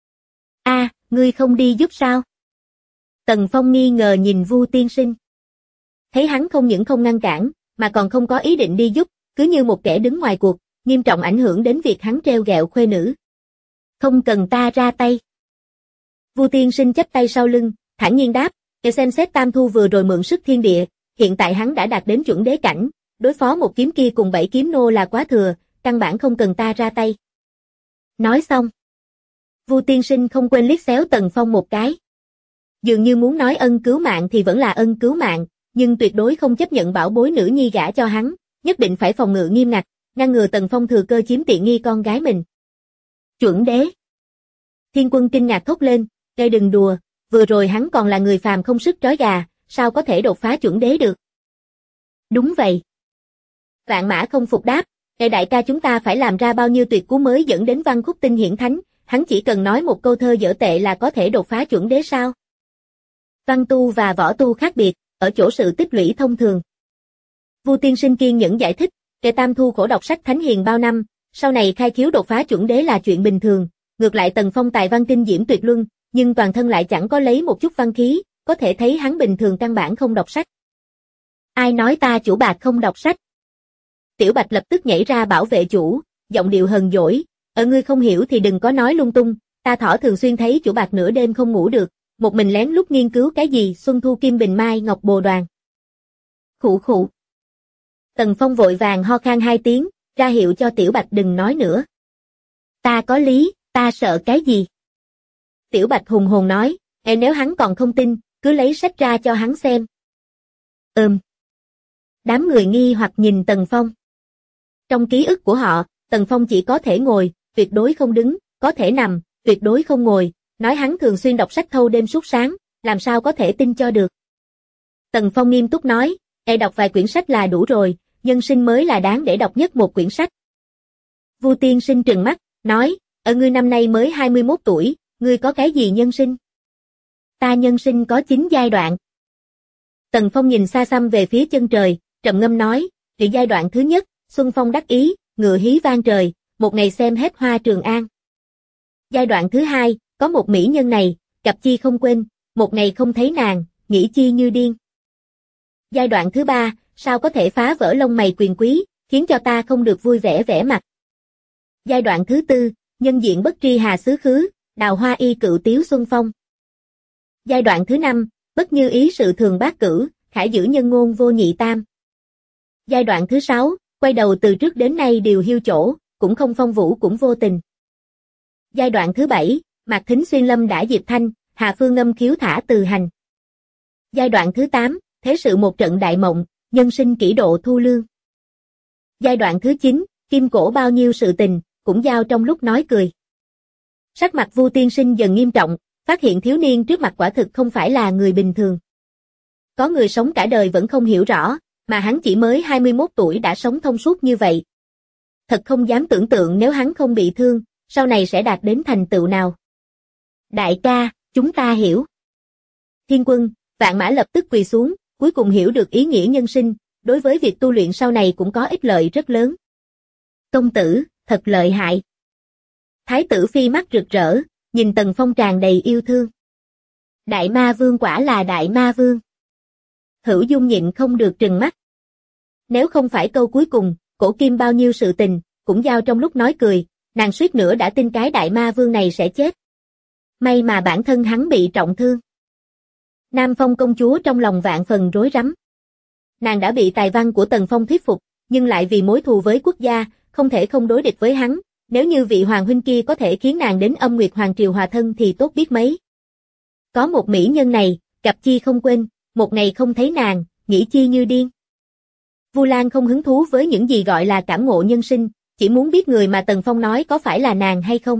Ngươi không đi giúp sao? Tần Phong nghi ngờ nhìn Vu tiên sinh. Thấy hắn không những không ngăn cản, mà còn không có ý định đi giúp, cứ như một kẻ đứng ngoài cuộc, nghiêm trọng ảnh hưởng đến việc hắn trêu ghẹo khuê nữ. Không cần ta ra tay. Vu tiên sinh chắp tay sau lưng, thản nhiên đáp, để xem xét Tam Thu vừa rồi mượn sức thiên địa, hiện tại hắn đã đạt đến chuẩn đế cảnh, đối phó một kiếm kia cùng 7 kiếm nô là quá thừa, căn bản không cần ta ra tay. Nói xong, Vu tiên sinh không quên liếc xéo Tần Phong một cái. Dường như muốn nói ân cứu mạng thì vẫn là ân cứu mạng, nhưng tuyệt đối không chấp nhận bảo bối nữ nhi gả cho hắn, nhất định phải phòng ngự nghiêm ngặt, ngăn ngừa Tần Phong thừa cơ chiếm tiện nghi con gái mình. Chuẩn đế. Thiên Quân kinh ngạc thốt lên, "Ngươi đừng đùa, vừa rồi hắn còn là người phàm không sức trói gà, sao có thể đột phá chuẩn đế được?" Đúng vậy. Vạn Mã không phục đáp, "Đại đại ca chúng ta phải làm ra bao nhiêu tuyệt cú mới dẫn đến Văn Khúc Tinh hiển thánh, hắn chỉ cần nói một câu thơ dở tệ là có thể đột phá chuẩn đế sao?" Văn tu và võ tu khác biệt, ở chỗ sự tích lũy thông thường. Vu tiên sinh kiên nhẫn giải thích, "Kẻ Tam Thu khổ đọc sách thánh hiền bao năm, sau này khai khiếu đột phá chuẩn đế là chuyện bình thường, ngược lại Tần Phong tài văn kinh diễm tuyệt luân, nhưng toàn thân lại chẳng có lấy một chút văn khí, có thể thấy hắn bình thường căn bản không đọc sách." Ai nói ta chủ bạc không đọc sách? Tiểu Bạch lập tức nhảy ra bảo vệ chủ, giọng điệu hờn dỗi, "Ngươi không hiểu thì đừng có nói lung tung, ta thỏ thường xuyên thấy chủ bạc nửa đêm không ngủ được, một mình lén lút nghiên cứu cái gì Xuân Thu Kim Bình Mai Ngọc Bồ Đoàn." Khụ khụ. Tần Phong vội vàng ho khan 2 tiếng, ra hiệu cho Tiểu Bạch đừng nói nữa. "Ta có lý, ta sợ cái gì?" Tiểu Bạch hùng hồn nói, nếu hắn còn không tin, cứ lấy sách ra cho hắn xem." Đám người nghi hoặc nhìn Tần Phong. Trong ký ức của họ, Tần Phong chỉ có thể ngồi, tuyệt đối không đứng, có thể nằm, tuyệt đối không ngồi, nói hắn thường xuyên đọc sách thâu đêm suốt sáng, làm sao có thể tin cho được. Tần Phong nghiêm túc nói, đọc vài quyển sách là đủ rồi, nhân sinh mới là đáng để đọc nhất một quyển sách. Vu tiên sinh trừng mắt, nói, ngươi năm nay mới 21 tuổi, ngươi có cái gì nhân sinh? Ta nhân sinh có 9 giai đoạn. Tần Phong nhìn xa xăm về phía chân trời, trầm ngâm nói, giai đoạn thứ nhất, xuân phong đắc ý, ngựa hí vang trời, một ngày xem hết hoa Trường An. Giai đoạn thứ hai, có một mỹ nhân này, gặp chi không quên, một ngày không thấy nàng, nghĩ chi như điên. Giai đoạn thứ ba, sao có thể phá vỡ lông mày quyền quý, khiến cho ta không được vui vẻ vẻ mặt. Giai đoạn thứ tư, nhân diện bất tri hà xứ khứ, đào hoa y cựu tiếu xuân phong. Giai đoạn thứ năm, bất như ý sự thường bát cử, khải giữ nhân ngôn vô nhị tam. Giai đoạn thứ sáu, quay đầu từ trước đến nay đều hiu chỗ, cũng không phong vũ cũng vô tình. Giai đoạn thứ bảy, Mạc Thính xuyên lâm đã diệp thanh, Hà Phương ngâm khiếu thả từ hành. Giai đoạn thứ 8, thế sự một trận đại mộng, nhân sinh kỷ độ thu lương. Giai đoạn thứ 9, kim cổ bao nhiêu sự tình, cũng giao trong lúc nói cười. Sắc mặt Vu tiên sinh dần nghiêm trọng, phát hiện thiếu niên trước mặt quả thực không phải là người bình thường. Có người sống cả đời vẫn không hiểu rõ, mà hắn chỉ mới 21 tuổi đã sống thông suốt như vậy. Thật không dám tưởng tượng nếu hắn không bị thương, sau này sẽ đạt đến thành tựu nào. Đại ca, chúng ta hiểu. Thiên Quân, Vạn Mã lập tức quỳ xuống, cuối cùng hiểu được ý nghĩa nhân sinh, đối với việc tu luyện sau này cũng có ích lợi rất lớn. Công tử, thật lợi hại. Thái tử Phi mắt rực rỡ, nhìn Tần Phong tràn đầy yêu thương. Đại Ma Vương quả là Đại Ma Vương. Hữu Dung nhịn không được trừng mắt. Nếu không phải câu cuối cùng, cổ kim bao nhiêu sự tình, cũng giao trong lúc nói cười, nàng suýt nữa đã tin cái Đại Ma Vương này sẽ chết. May mà bản thân hắn bị trọng thương. Nam Phong công chúa trong lòng vạn phần rối rắm. Nàng đã bị tài văn của Tần Phong thuyết phục, nhưng lại vì mối thù với quốc gia, không thể không đối địch với hắn. Nếu như vị hoàng huynh kia có thể khiến nàng đến Âm Nguyệt Hoàng Triều hòa thân thì tốt biết mấy. Có một mỹ nhân này, gặp chi không quên, một ngày không thấy nàng, nghĩ chi như điên. Vu Lan không hứng thú với những gì gọi là cảm ngộ nhân sinh, chỉ muốn biết người mà Tần Phong nói có phải là nàng hay không.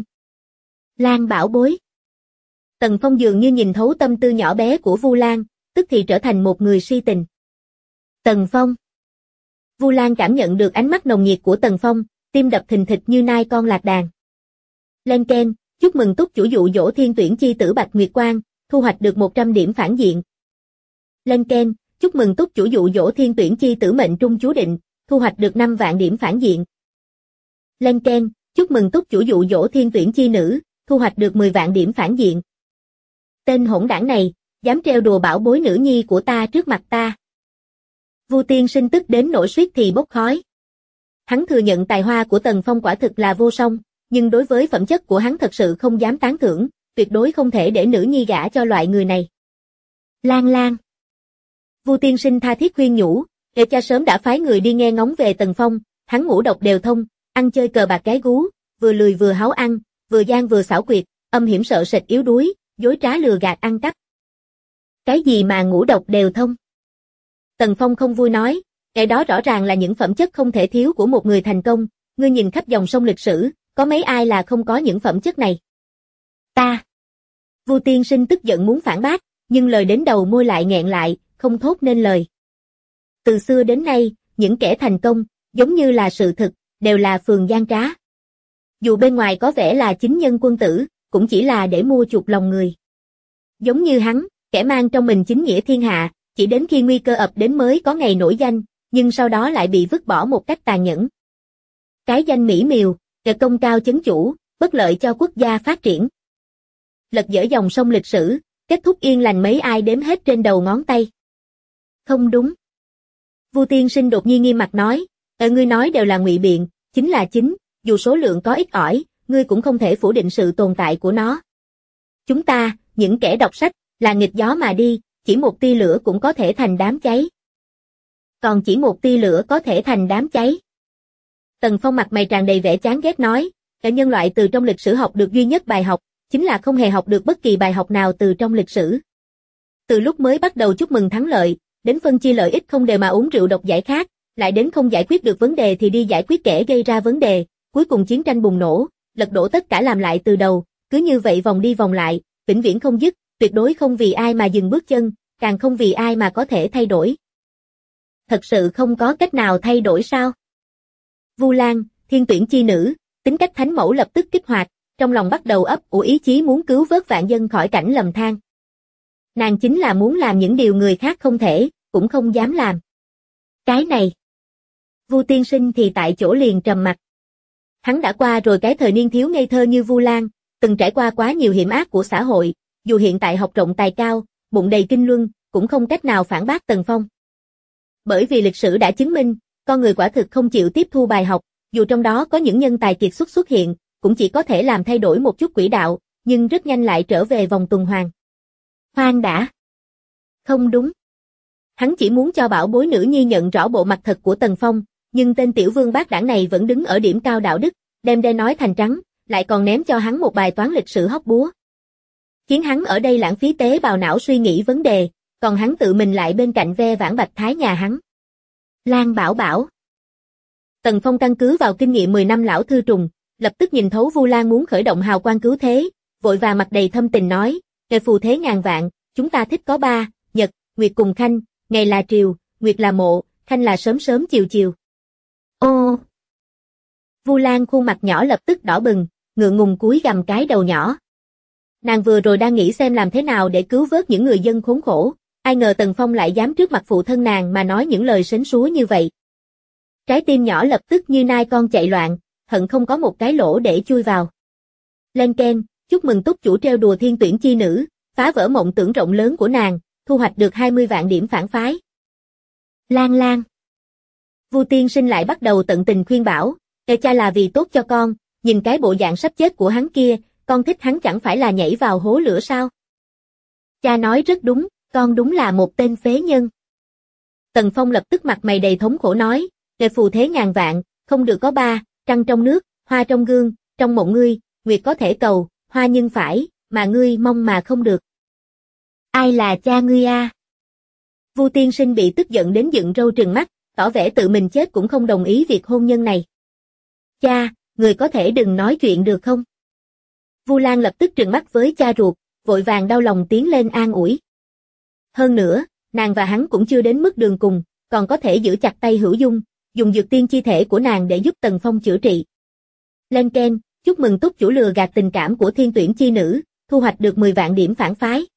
Lan bảo bối. Tần Phong dường như nhìn thấu tâm tư nhỏ bé của Vu Lan, tức thì trở thành một người si tình. Tần Phong. Vu Lan cảm nhận được ánh mắt nồng nhiệt của Tần Phong, tim đập thình thịch như nai con lạc đàn. Lên keng, chúc mừng túc chủ dụ dỗ thiên tuyển chi tử Bạch Nguyệt Quang, thu hoạch được 100 điểm phản diện. Lên keng, chúc mừng túc chủ dụ dỗ thiên tuyển chi tử mệnh trung chú định, thu hoạch được 5 vạn điểm phản diện. Lên keng, chúc mừng túc chủ dụ dỗ thiên tuyển chi nữ, thu hoạch được 10 vạn điểm phản diện. Tên hỗn đảng này, dám trêu đùa bảo bối nữ nhi của ta trước mặt ta. Vu Tiên Sinh tức đến nổi suýt thì bốc khói. Hắn thừa nhận tài hoa của Tần Phong quả thực là vô song, nhưng đối với phẩm chất của hắn thật sự không dám tán thưởng, tuyệt đối không thể để nữ nhi gả cho loại người này. Lan Lan. Vu Tiên Sinh tha thiết khuyên nhủ, để cha sớm đã phái người đi nghe ngóng về Tần Phong, hắn ngũ độc đều thông, ăn chơi cờ bạc gái gú, vừa lười vừa háo ăn, vừa gian vừa xảo quyệt, âm hiểm sợ sệt yếu đuối, dối trá lừa gạt ăn cắp. Cái gì mà ngũ độc đều thông? Tần Phong không vui nói, cái đó rõ ràng là những phẩm chất không thể thiếu của một người thành công, ngươi nhìn khắp dòng sông lịch sử, có mấy ai là không có những phẩm chất này? Ta. Vu Tiên Sinh tức giận muốn phản bác, nhưng lời đến đầu môi lại nghẹn lại, không thốt nên lời. Từ xưa đến nay, những kẻ thành công, giống như là sự thực, đều là phường gian trá. Dù bên ngoài có vẻ là chính nhân quân tử, cũng chỉ là để mua chuộc lòng người. Giống như hắn, kẻ mang trong mình chính nghĩa thiên hạ, chỉ đến khi nguy cơ ập đến mới có ngày nổi danh, nhưng sau đó lại bị vứt bỏ một cách tàn nhẫn. Cái danh mỹ miều, kẻ công cao chấn chủ, bất lợi cho quốc gia phát triển. Lật dở dòng sông lịch sử, kết thúc yên lành mấy ai đếm hết trên đầu ngón tay. Không đúng. Vu Tiên Sinh đột nhiên nghiêm mặt nói, ngươi nói đều là ngụy biện, chính là chính, dù số lượng có ít ỏi, ngươi cũng không thể phủ định sự tồn tại của nó. Chúng ta, những kẻ đọc sách, là nghịch gió mà đi, chỉ một tia lửa cũng có thể thành đám cháy. Còn chỉ một tia lửa có thể thành đám cháy. Tần Phong mặt mày tràn đầy vẻ chán ghét nói, cả nhân loại từ trong lịch sử học được duy nhất bài học, chính là không hề học được bất kỳ bài học nào từ trong lịch sử. Từ lúc mới bắt đầu chúc mừng thắng lợi, đến phân chia lợi ích không đều mà uống rượu độc giải khát, lại đến không giải quyết được vấn đề thì đi giải quyết kẻ gây ra vấn đề, cuối cùng chiến tranh bùng nổ, lật đổ tất cả làm lại từ đầu, cứ như vậy vòng đi vòng lại, vĩnh viễn không dứt, tuyệt đối không vì ai mà dừng bước chân, càng không vì ai mà có thể thay đổi. Thật sự không có cách nào thay đổi sao? Vu Lan, thiên tuyển chi nữ, tính cách thánh mẫu lập tức kích hoạt, trong lòng bắt đầu ấp ủ ý chí muốn cứu vớt vạn dân khỏi cảnh lầm than. Nàng chính là muốn làm những điều người khác không thể, cũng không dám làm. Cái này. Vu Tiên Sinh thì tại chỗ liền trầm mặt. Hắn đã qua rồi cái thời niên thiếu ngây thơ như Vu Lan, từng trải qua quá nhiều hiểm ác của xã hội, dù hiện tại học rộng tài cao, bụng đầy kinh luân, cũng không cách nào phản bác Tần Phong. Bởi vì lịch sử đã chứng minh, con người quả thực không chịu tiếp thu bài học, dù trong đó có những nhân tài kiệt xuất xuất hiện, cũng chỉ có thể làm thay đổi một chút quỹ đạo, nhưng rất nhanh lại trở về vòng tuần hoàn. Khoan đã. Không đúng. Hắn chỉ muốn cho bảo bối nữ nhi nhận rõ bộ mặt thật của Tần Phong, nhưng tên tiểu vương bát đảng này vẫn đứng ở điểm cao đạo đức, đem đen nói thành trắng, lại còn ném cho hắn một bài toán lịch sử hóc búa. Khiến hắn ở đây lãng phí tế bào não suy nghĩ vấn đề, còn hắn tự mình lại bên cạnh ve vãn bạch thái nhà hắn. Lan bảo bảo. Tần Phong căn cứ vào kinh nghiệm 10 năm lão thư trùng, lập tức nhìn thấu Vu Lan muốn khởi động hào quang cứu thế, vội và mặt đầy thâm tình nói, ngày phù thế ngàn vạn, chúng ta thích có 3, nhật, nguyệt cùng khanh, ngày là triều, nguyệt là mộ, khanh là sớm sớm chiều chiều. Ô! Vu Lan khuôn mặt nhỏ lập tức đỏ bừng, ngượng ngùng cúi gằm cái đầu nhỏ. Nàng vừa rồi đang nghĩ xem làm thế nào để cứu vớt những người dân khốn khổ, ai ngờ Tần Phong lại dám trước mặt phụ thân nàng mà nói những lời sến súa như vậy. Trái tim nhỏ lập tức như nai con chạy loạn, hận không có một cái lỗ để chui vào. Lên keng, chúc mừng túc chủ trêu đùa thiên tuyển chi nữ, phá vỡ mộng tưởng rộng lớn của nàng, thu hoạch được 20 vạn điểm phản phái. Lan Lan. Vu tiên sinh lại bắt đầu tận tình khuyên bảo, cha là vì tốt cho con, nhìn cái bộ dạng sắp chết của hắn kia, con thích hắn chẳng phải là nhảy vào hố lửa sao? Cha nói rất đúng, con đúng là một tên phế nhân. Tần Phong lập tức mặt mày đầy thống khổ nói, phù thế ngàn vạn, không được có ba, trăng trong nước, hoa trong gương, trong mộng ngươi, nguyệt có thể cầu, hoa nhưng phải, mà ngươi mong mà không được. Ai là cha ngươi a? Vu tiên sinh bị tức giận đến dựng râu trừng mắt, tỏ vẻ tự mình chết cũng không đồng ý việc hôn nhân này. Cha, người có thể đừng nói chuyện được không? Vu Lan lập tức trừng mắt với cha ruột, vội vàng đau lòng tiến lên an ủi. Hơn nữa, nàng và hắn cũng chưa đến mức đường cùng, còn có thể giữ chặt tay Hữu Dung, dùng dược tiên chi thể của nàng để giúp Tần Phong chữa trị. Lên keng, chúc mừng túc chủ lừa gạt tình cảm của thiên tuyển chi nữ, thu hoạch được 10 vạn điểm phản phái.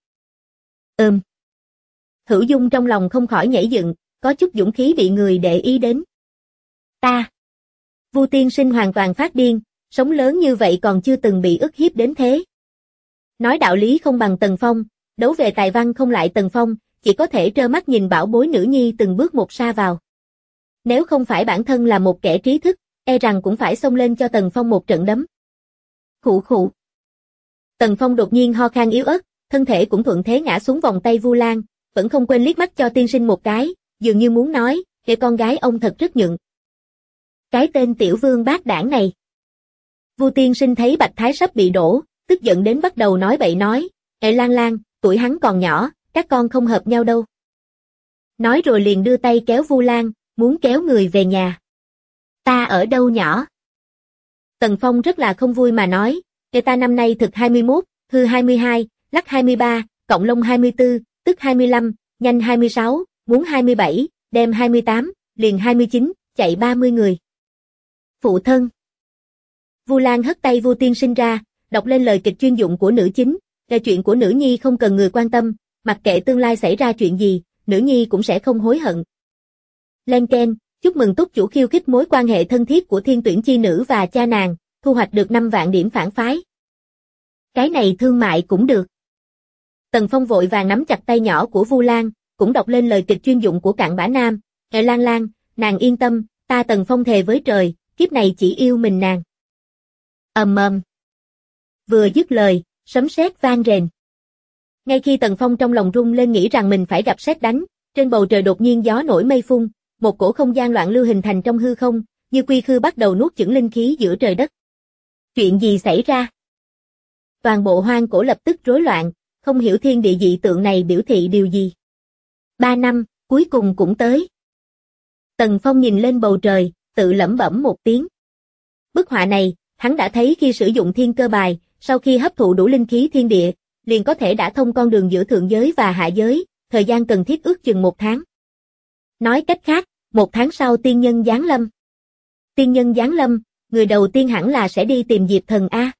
Hữu Dung trong lòng không khỏi nhảy dựng, có chút dũng khí bị người để ý đến. Ta. Vu tiên sinh hoàn toàn phát điên, sống lớn như vậy còn chưa từng bị ức hiếp đến thế. Nói đạo lý không bằng Tần Phong, đấu về tài văn không lại Tần Phong, chỉ có thể trơ mắt nhìn bảo bối nữ nhi từng bước một sa vào. Nếu không phải bản thân là một kẻ trí thức, e rằng cũng phải xông lên cho Tần Phong một trận đấm. Khụ khụ. Tần Phong đột nhiên ho khan yếu ớt, thân thể cũng thuận thế ngã xuống vòng tay Vu Lan, vẫn không quên liếc mắt cho tiên sinh một cái, dường như muốn nói, để con gái ông thật rất nhựng. Cái tên tiểu vương bát đảng này. Vu tiên sinh thấy Bạch Thái sắp bị đổ, tức giận đến bắt đầu nói bậy nói, Lan Lan, tuổi hắn còn nhỏ, các con không hợp nhau đâu. Nói rồi liền đưa tay kéo Vu Lan, muốn kéo người về nhà. Ta ở đâu nhỏ? Tần Phong rất là không vui mà nói, ta năm nay thực 21, hư 22, lắc 23, cộng lông 24, tức 25, nhanh 26, muốn 27, đem 28, liền 29, chạy 30 người. Phụ thân. Vu Lan hất tay Vu tiên sinh ra, đọc lên lời kịch chuyên dụng của nữ chính, là chuyện của nữ nhi không cần người quan tâm, mặc kệ tương lai xảy ra chuyện gì, nữ nhi cũng sẽ không hối hận. Lên keng, chúc mừng túc chủ khiêu khích mối quan hệ thân thiết của thiên tuyển chi nữ và cha nàng, thu hoạch được 5 vạn điểm phản phái. Cái này thương mại cũng được. Tần Phong vội vàng nắm chặt tay nhỏ của Vu Lan, cũng đọc lên lời kịch chuyên dụng của cặn bã nam, Lan Lan, nàng yên tâm, ta Tần Phong thề với trời, kiếp này chỉ yêu mình nàng. Vừa dứt lời, sấm sét vang rền. Ngay khi Tần Phong trong lòng rung lên nghĩ rằng mình phải gặp sét đánh, trên bầu trời đột nhiên gió nổi mây phun, một cổ không gian loạn lưu hình thành trong hư không, như quy khư bắt đầu nuốt chửng linh khí giữa trời đất. Chuyện gì xảy ra? Toàn bộ hoang cổ lập tức rối loạn, không hiểu thiên địa dị tượng này biểu thị điều gì. 3 năm, cuối cùng cũng tới. Tần Phong nhìn lên bầu trời, tự lẩm bẩm một tiếng. Bức họa này, hắn đã thấy khi sử dụng thiên cơ bài, sau khi hấp thụ đủ linh khí thiên địa, liền có thể đả thông con đường giữa thượng giới và hạ giới, thời gian cần thiết ước chừng 1 tháng. Nói cách khác, 1 tháng sau tiên nhân giáng lâm. Tiên nhân giáng lâm, người đầu tiên hẳn là sẽ đi tìm Diệp Thần A.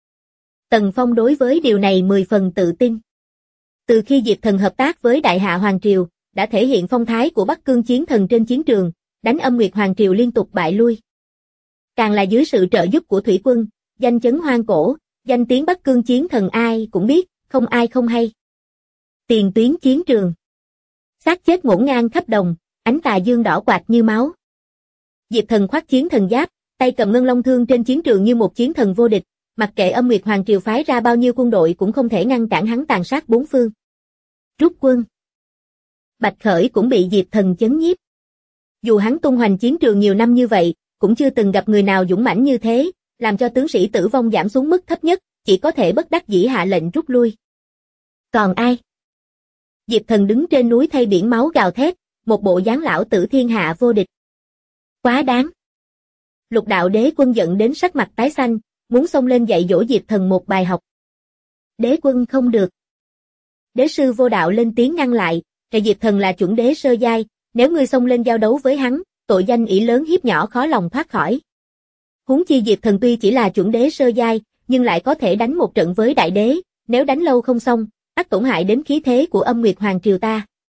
Tần Phong đối với điều này 10 phần tự tin. Từ khi Diệp Thần hợp tác với Đại Hạ Hoàng Triều, đã thể hiện phong thái của Bắc Cương chiến thần trên chiến trường, đánh Âm Nguyệt Hoàng Triều liên tục bại lui. Càng là dưới sự trợ giúp của thủy quân, danh chấn hoang cổ, danh tiếng Bắc Cương chiến thần ai cũng biết, không ai không hay. Tiền tuyến chiến trường. Xác chết ngổn ngang khắp đồng, ánh tà dương đỏ quạt như máu. Diệp Thần khoác chiến thần giáp, tay cầm ngân long thương trên chiến trường như một chiến thần vô địch, mặc kệ Âm Nguyệt Hoàng Triều phái ra bao nhiêu quân đội cũng không thể ngăn cản hắn tàn sát 4 phương. Rút quân. Bạch Khởi cũng bị Diệp Thần chấn nhiếp. Dù hắn tung hoành chiến trường nhiều năm như vậy, cũng chưa từng gặp người nào dũng mãnh như thế, làm cho tướng sĩ tử vong giảm xuống mức thấp nhất, chỉ có thể bất đắc dĩ hạ lệnh rút lui. Còn ai? Diệp Thần đứng trên núi thay biển máu gào thét, một bộ dáng lão tử thiên hạ vô địch. Quá đáng. Lục đạo đế quân giận đến sắc mặt tái xanh, muốn xông lên dạy dỗ Diệp Thần một bài học. Đế quân không được. Đế sư vô đạo lên tiếng ngăn lại, Diệp Thần là chuẩn đế sơ giai, nếu ngươi xông lên giao đấu với hắn, tội danh ỷ lớn hiếp nhỏ khó lòng thoát khỏi. Huống chi Diệp Thần tuy chỉ là chuẩn đế sơ giai, nhưng lại có thể đánh một trận với đại đế, nếu đánh lâu không xong, ắt tổn hại đến khí thế của Âm Nguyệt Hoàng Triều ta.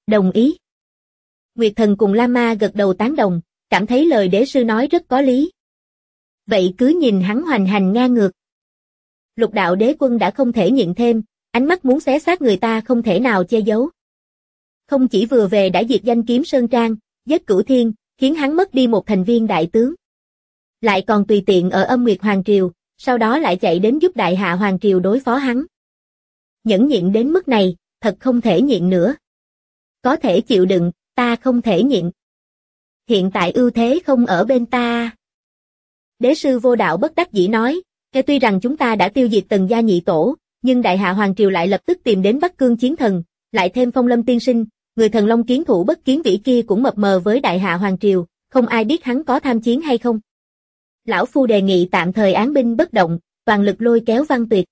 Đồng ý. Nguyệt Thần cùng Lama gật đầu tán đồng, cảm thấy lời đế sư nói rất có lý. Vậy cứ nhìn hắn hoành hành ngang ngược. Lục đạo đế quân đã không thể nhịn thêm, ánh mắt muốn xé xác người ta không thể nào che giấu. Không chỉ vừa về đã diệt danh Kiếm Sơn Trang, giết Cửu Thiên, khiến hắn mất đi một thành viên đại tướng. Lại còn tùy tiện ở Âm Nguyệt Hoàng Triều, sau đó lại chạy đến giúp Đại Hạ Hoàng Triều đối phó hắn. Nhẫn nhịn đến mức này, thật không thể nhịn nữa. Có thể chịu đựng, ta không thể nhịn. Hiện tại ưu thế không ở bên ta. Đế sư Vô Đạo bất đắc dĩ nói, tuy rằng chúng ta đã tiêu diệt Tần gia nhị tổ, nhưng Đại Hạ Hoàng Triều lại lập tức tìm đến Bắc Cương Chiến Thần, lại thêm Phong Lâm tiên sinh, người thần long kiến thủ bất kiến vĩ kia cũng mập mờ với Đại Hạ Hoàng Triều, không ai biết hắn có tham chiến hay không. Lão Phu đề nghị tạm thời án binh bất động, toàn lực lôi kéo Văn Tuyệt.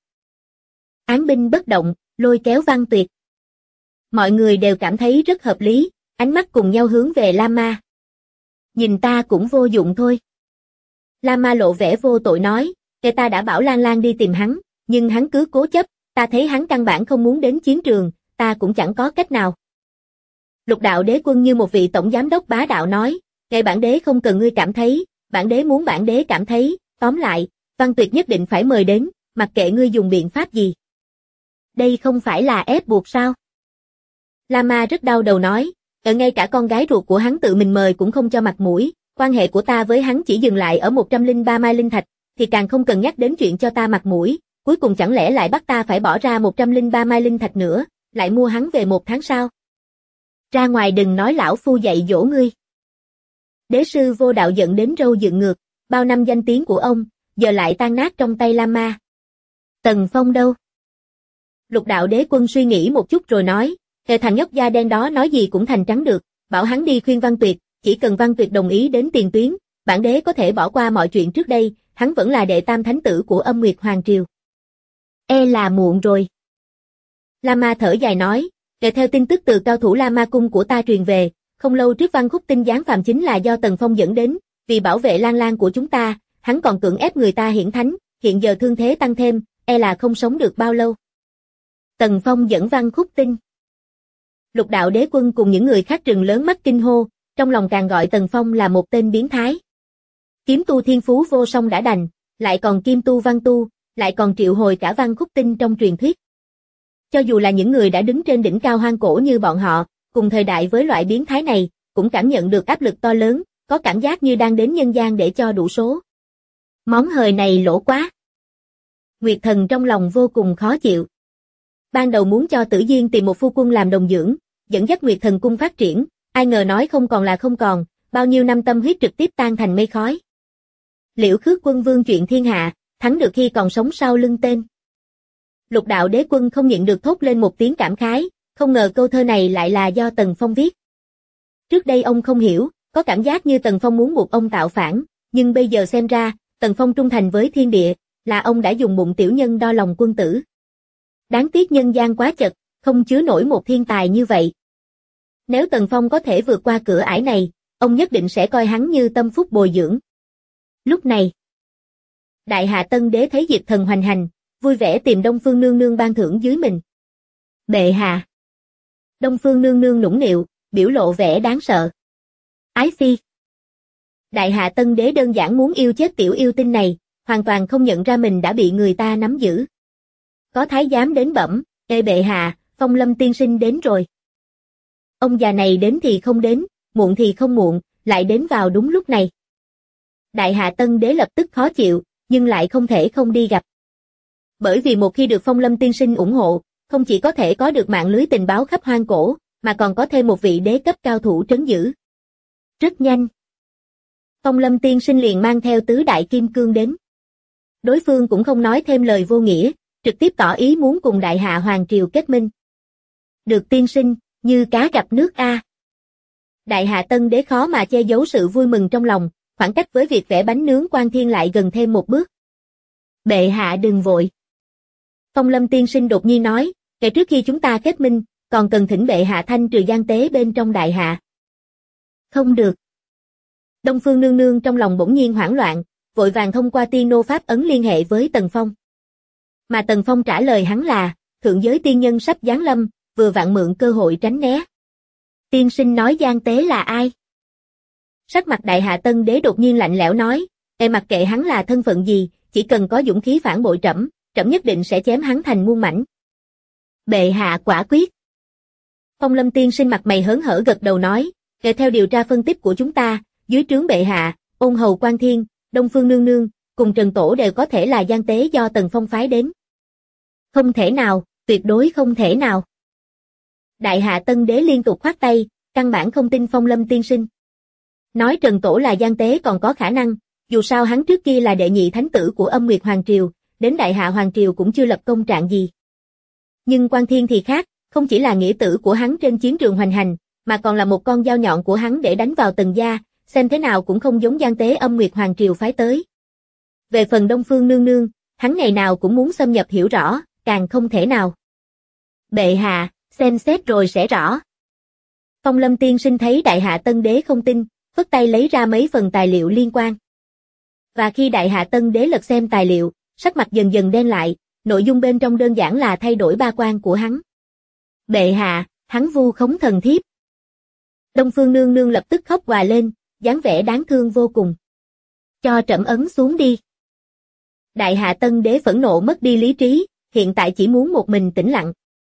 Án binh bất động, lôi kéo Văn Tuyệt. Mọi người đều cảm thấy rất hợp lý, ánh mắt cùng nhau hướng về Lama. Nhìn ta cũng vô dụng thôi. Lama lộ vẻ vô tội nói, ta đã bảo Lan Lan đi tìm hắn, nhưng hắn cứ cố chấp, ta thấy hắn căn bản không muốn đến chiến trường, ta cũng chẳng có cách nào. Lục đạo đế quân như một vị tổng giám đốc bá đạo nói, bản đế không cần ngươi cảm thấy, bản đế muốn bản đế cảm thấy, tóm lại, Văn Tuyệt nhất định phải mời đến, mặc kệ ngươi dùng biện pháp gì. Đây không phải là ép buộc sao? Lama rất đau đầu nói, ngay cả con gái ruột của hắn tự mình mời cũng không cho mặt mũi, quan hệ của ta với hắn chỉ dừng lại ở 103 mai linh thạch, thì càng không cần nhắc đến chuyện cho ta mặt mũi, cuối cùng chẳng lẽ lại bắt ta phải bỏ ra 103 mai linh thạch nữa, lại mua hắn về 1 tháng sau. Ra ngoài đừng nói lão phu dạy dỗ ngươi. Đế sư Vô Đạo giận đến râu dựng ngược, bao năm danh tiếng của ông, giờ lại tan nát trong tay Lama. Tần Phong đâu? Lục đạo đế quân suy nghĩ một chút rồi nói, thằng nhóc da đen đó nói gì cũng thành trắng được, bảo hắn đi khuyên Văn Tuyệt, chỉ cần Văn Tuyệt đồng ý đến tiền tuyến, bản đế có thể bỏ qua mọi chuyện trước đây, hắn vẫn là đệ tam thánh tử của Âm Nguyệt Hoàng Triều. Là muộn rồi. Lama thở dài nói, theo tin tức từ cao thủ Lama cung của ta truyền về, không lâu trước Văn Khúc Tinh giáng phàm chính là do Tần Phong dẫn đến, vì bảo vệ Lan Lan của chúng ta, hắn còn cưỡng ép người ta hiển thánh, hiện giờ thương thế tăng thêm, là không sống được bao lâu. Tần Phong dẫn Văn Khúc Tinh. Lục đạo đế quân cùng những người khác trừng lớn mắt kinh hô, trong lòng càng gọi Tần Phong là một tên biến thái. Kiếm tu thiên phú vô song đã đành, lại còn kim tu văn tu, lại còn triệu hồi cả Văn Khúc Tinh trong truyền thuyết. Cho dù là những người đã đứng trên đỉnh cao hoang cổ như bọn họ, cùng thời đại với loại biến thái này, cũng cảm nhận được áp lực to lớn, có cảm giác như đang đến nhân gian để cho đủ số. Món hời này lỗ quá. Nguyệt Thần trong lòng vô cùng khó chịu. Ban đầu muốn cho Tử Duyên tìm một phu quân làm đồng dưỡng, dẫn dắt Nguyệt Thần cung phát triển, ai ngờ nói không còn là không còn, bao nhiêu năm tâm huyết trực tiếp tan thành mây khói. Liễu Khước Quân Vương chuyện thiên hạ, thắng được khi còn sống sau lưng tên. Lục đạo đế quân không nhịn được thốt lên một tiếng cảm khái, không ngờ câu thơ này lại là do Tần Phong viết. Trước đây ông không hiểu, có cảm giác như Tần Phong muốn buộc ông tạo phản, nhưng bây giờ xem ra, Tần Phong trung thành với thiên địa, là ông đã dùng bụng tiểu nhân đo lòng quân tử. Đáng tiếc nhân gian quá chật, không chứa nổi một thiên tài như vậy. Nếu Tần Phong có thể vượt qua cửa ải này, ông nhất định sẽ coi hắn như tâm phúc bồi dưỡng. Lúc này, Đại Hạ Tân Đế thấy Diệt Thần hoành hành, vui vẻ tìm Đông Phương Nương Nương ban thưởng dưới mình. Bệ hạ. Đông Phương Nương Nương nũng nịu, biểu lộ vẻ đáng sợ. Ái phi. Đại Hạ Tân Đế đơn giản muốn yêu chết tiểu yêu tinh này, hoàn toàn không nhận ra mình đã bị người ta nắm giữ. Có thái giám đến bẩm, bệ hạ, Phong Lâm tiên sinh đến rồi. Ông già này đến thì không đến, muộn thì không muộn, lại đến vào đúng lúc này. Đại Hạ Tân Đế lập tức khó chịu, nhưng lại không thể không đi gặp. Bởi vì một khi được Phong Lâm tiên sinh ủng hộ, không chỉ có thể có được mạng lưới tình báo khắp hoang cổ, mà còn có thêm một vị đế cấp cao thủ trấn giữ. Rất nhanh. Phong Lâm tiên sinh liền mang theo tứ đại kim cương đến. Đối phương cũng không nói thêm lời vô nghĩa, trực tiếp tỏ ý muốn cùng Đại Hạ Hoàng Triều kết minh. Được tiên sinh, như cá gặp nước a. Đại Hạ Tân Đế khó mà che giấu sự vui mừng trong lòng, khoảng cách với việc vẽ bánh nướng Quan Thiên lại gần thêm một bước. Bệ hạ đừng vội. Phong Lâm tiên sinh đột nhiên nói, kể trước khi chúng ta kết minh, còn cần thỉnh bệ hạ thanh trừ gian tế bên trong Đại Hạ. Không được. Đông Phương Nương Nương trong lòng bỗng nhiên hoảng loạn, vội vàng thông qua tiên nô pháp ấn liên hệ với Tần Phong. Mà Tần Phong trả lời hắn là, thượng giới tiên nhân sắp giáng lâm, vừa vặn mượn cơ hội tránh né. Tiên sinh nói Giang Tế là ai? Sắc mặt Đại Hạ Tân Đế đột nhiên lạnh lẽo nói, mặc kệ hắn là thân phận gì, chỉ cần có dũng khí phản bội trẫm, trẫm nhất định sẽ chém hắn thành muôn mảnh. Bệ hạ quả quyết. Phong Lâm tiên sinh mặt mày hớn hở gật đầu nói, theo điều tra phân tích của chúng ta, dưới trướng bệ hạ, Ôn hầu Quan Thiên, Đông Phương nương nương, cùng Trần Tổ đều có thể là gian tế do Tần Phong phái đến. Không thể nào, tuyệt đối không thể nào. Đại Hạ Tân Đế liên tục khoát tay, căn bản không tin Phong Lâm tiên sinh. Nói Trần Tổ là gian tế còn có khả năng, dù sao hắn trước kia là đệ nhị thánh tử của Âm Nguyệt Hoàng Triều, đến Đại Hạ Hoàng Triều cũng chưa lập công trạng gì. Nhưng Quan Thiên thì khác, không chỉ là nghĩa tử của hắn trên chiến trường hoành hành, mà còn là một con dao nhọn của hắn để đánh vào Tần gia, xem thế nào cũng không giống gian tế Âm Nguyệt Hoàng Triều phái tới. Về phần Đông Phương nương nương, hắn ngày nào cũng muốn xâm nhập hiểu rõ, càng không thể nào. Bệ hạ, xem xét rồi sẽ rõ. Phong Lâm tiên sinh thấy Đại Hạ Tân Đế không tin, phất tay lấy ra mấy phần tài liệu liên quan. Và khi Đại Hạ Tân Đế lật xem tài liệu, sắc mặt dần dần đen lại, nội dung bên trong đơn giản là thay đổi ba quan của hắn. Bệ hạ, hắn vu khống thần thiếp. Đông Phương nương nương lập tức khóc òa lên, dáng vẻ đáng thương vô cùng. Cho trẫm ấn xuống đi. Đại Hạ Tân Đế phẫn nộ mất đi lý trí, hiện tại chỉ muốn một mình tĩnh lặng.